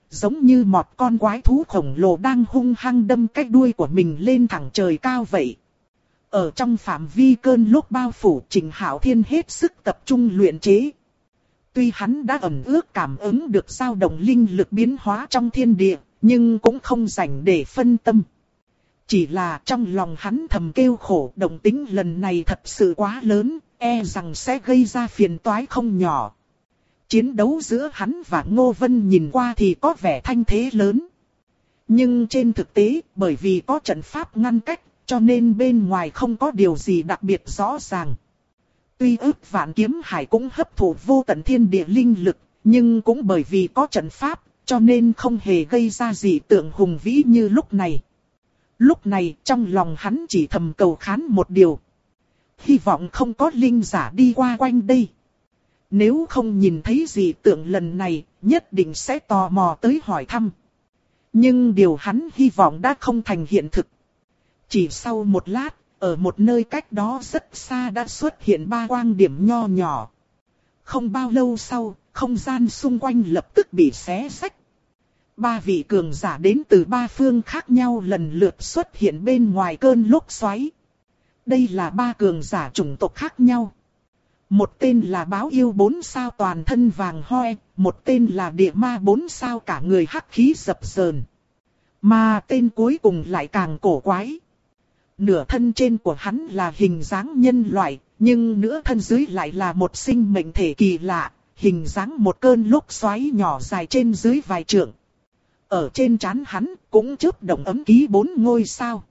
giống như một con quái thú khổng lồ đang hung hăng đâm cái đuôi của mình lên thẳng trời cao vậy. Ở trong phạm vi cơn lốc bao phủ, Trịnh Hạo Thiên hết sức tập trung luyện chế. Tuy hắn đã ẩn ước cảm ứng được dao động linh lực biến hóa trong thiên địa, nhưng cũng không rảnh để phân tâm. Chỉ là trong lòng hắn thầm kêu khổ, động tĩnh lần này thật sự quá lớn, e rằng sẽ gây ra phiền toái không nhỏ. Chiến đấu giữa hắn và Ngô Vân nhìn qua thì có vẻ thanh thế lớn. Nhưng trên thực tế, bởi vì có trận pháp ngăn cách, cho nên bên ngoài không có điều gì đặc biệt rõ ràng. Tuy ức vạn kiếm hải cũng hấp thụ vô tận thiên địa linh lực, nhưng cũng bởi vì có trận pháp, cho nên không hề gây ra dị tượng hùng vĩ như lúc này. Lúc này trong lòng hắn chỉ thầm cầu khán một điều. Hy vọng không có linh giả đi qua quanh đây. Nếu không nhìn thấy dị tượng lần này, nhất định sẽ tò mò tới hỏi thăm. Nhưng điều hắn hy vọng đã không thành hiện thực. Chỉ sau một lát, ở một nơi cách đó rất xa đã xuất hiện 3 quang điểm nho nhỏ. Không bao lâu sau, không gian xung quanh lập tức bị xé rách. 3 vị cường giả đến từ 3 phương khác nhau lần lượt xuất hiện bên ngoài cơn lốc xoáy. Đây là 3 cường giả chủng tộc khác nhau. Một tên là báo yêu 4 sao toàn thân vàng hoe, một tên là địa ma 4 sao cả người hắc khí dập dờn. Mà tên cuối cùng lại càng cổ quái. Nửa thân trên của hắn là hình dáng nhân loại, nhưng nửa thân dưới lại là một sinh mệnh thể kỳ lạ, hình dáng một cơn lốc xoáy nhỏ dài trên dưới vài trượng. Ở trên trán hắn cũng chớp động ấm ký 4 ngôi sao.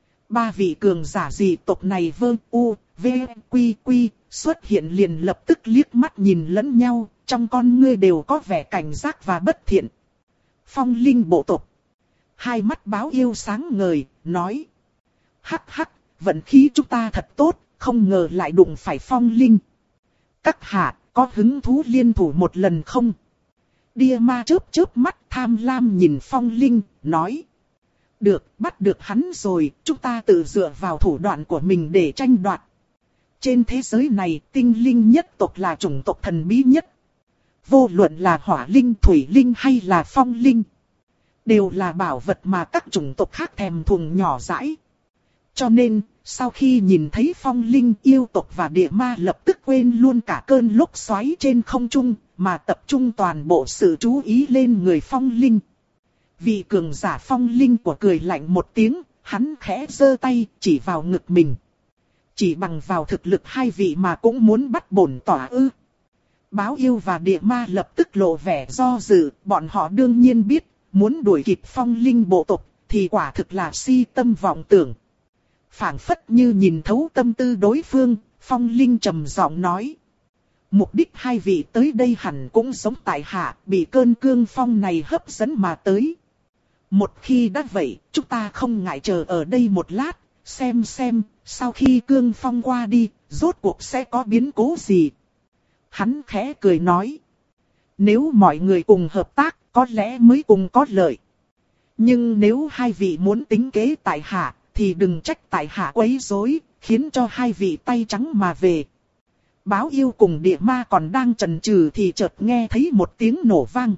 3 vị cường giả dị tộc này vơ u, v, quy quy, xuất hiện liền lập tức liếc mắt nhìn lẫn nhau, trong con ngươi đều có vẻ cảnh giác và bất thiện. Phong linh bộ tộc. Hai mắt báo yêu sáng ngời, nói. Hắc hắc, vận khí chúng ta thật tốt, không ngờ lại đụng phải phong linh. Các hạ, có hứng thú liên thủ một lần không? Đia ma chớp mắt tham lam nhìn phong linh, nói. Được, bắt được hắn rồi, chúng ta tự dựa vào thủ đoạn của mình để tranh đoạt. Trên thế giới này, tinh linh nhất tộc là chủng tộc thần bí nhất. Vô luận là hỏa linh, thủy linh hay là phong linh, đều là bảo vật mà các chủng tộc khác thèm thuồng nhỏ dãi. Cho nên, sau khi nhìn thấy phong linh, yêu tộc và địa ma lập tức quên luôn cả cơn lốc xoáy trên không trung, mà tập trung toàn bộ sự chú ý lên người phong linh. Vị cường giả phong linh của cười lạnh một tiếng, hắn khẽ giơ tay chỉ vào ngực mình. Chỉ bằng vào thực lực 2 vị mà cũng muốn bắt bổn tỏa ư? Báo yêu và địa ma lập tức lộ vẻ do dự, bọn họ đương nhiên biết, muốn đuổi kịp phong linh bộ tộc thì quả thực là si tâm vọng tưởng. Phảng phất như nhìn thấu tâm tư đối phương, phong linh trầm giọng nói. Mục đích 2 vị tới đây hẳn cũng giống tại hạ, bị cơn cương phong này hấp dẫn mà tới. Một khi đã vậy, chúng ta không ngại chờ ở đây một lát, xem, sau khi cương phong qua đi, rốt cuộc sẽ có biến cố gì. Hắn khẽ cười nói. Nếu mọi người cùng hợp tác, có lẽ mới cùng có lợi. Nhưng nếu 2 vị muốn tính kế tại hạ, thì đừng trách tại hạ quấy rối, khiến cho 2 vị tay trắng mà về. Báo yêu cùng địa ma còn đang chần chừ thì chợt nghe thấy một tiếng nổ vang.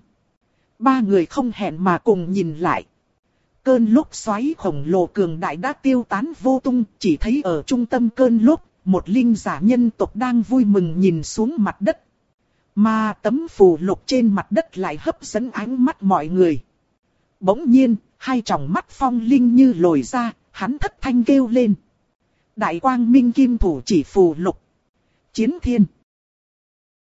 3 người không hẹn mà cùng nhìn lại. Cơn lốc xoáy khổng lồ cường đại đã tiêu tán vô tung, chỉ thấy ở trung tâm cơn lốc, một linh giả nhân tộc đang vui mừng nhìn xuống mặt đất. Mà tấm phù lục trên mặt đất lại hấp dẫn ánh mắt mọi người. Bỗng nhiên, 2 tròng mắt phong linh như lồi ra, hắn thất thanh kêu lên. Đại quang minh kim thủ chỉ phù lục. Chiến thiên.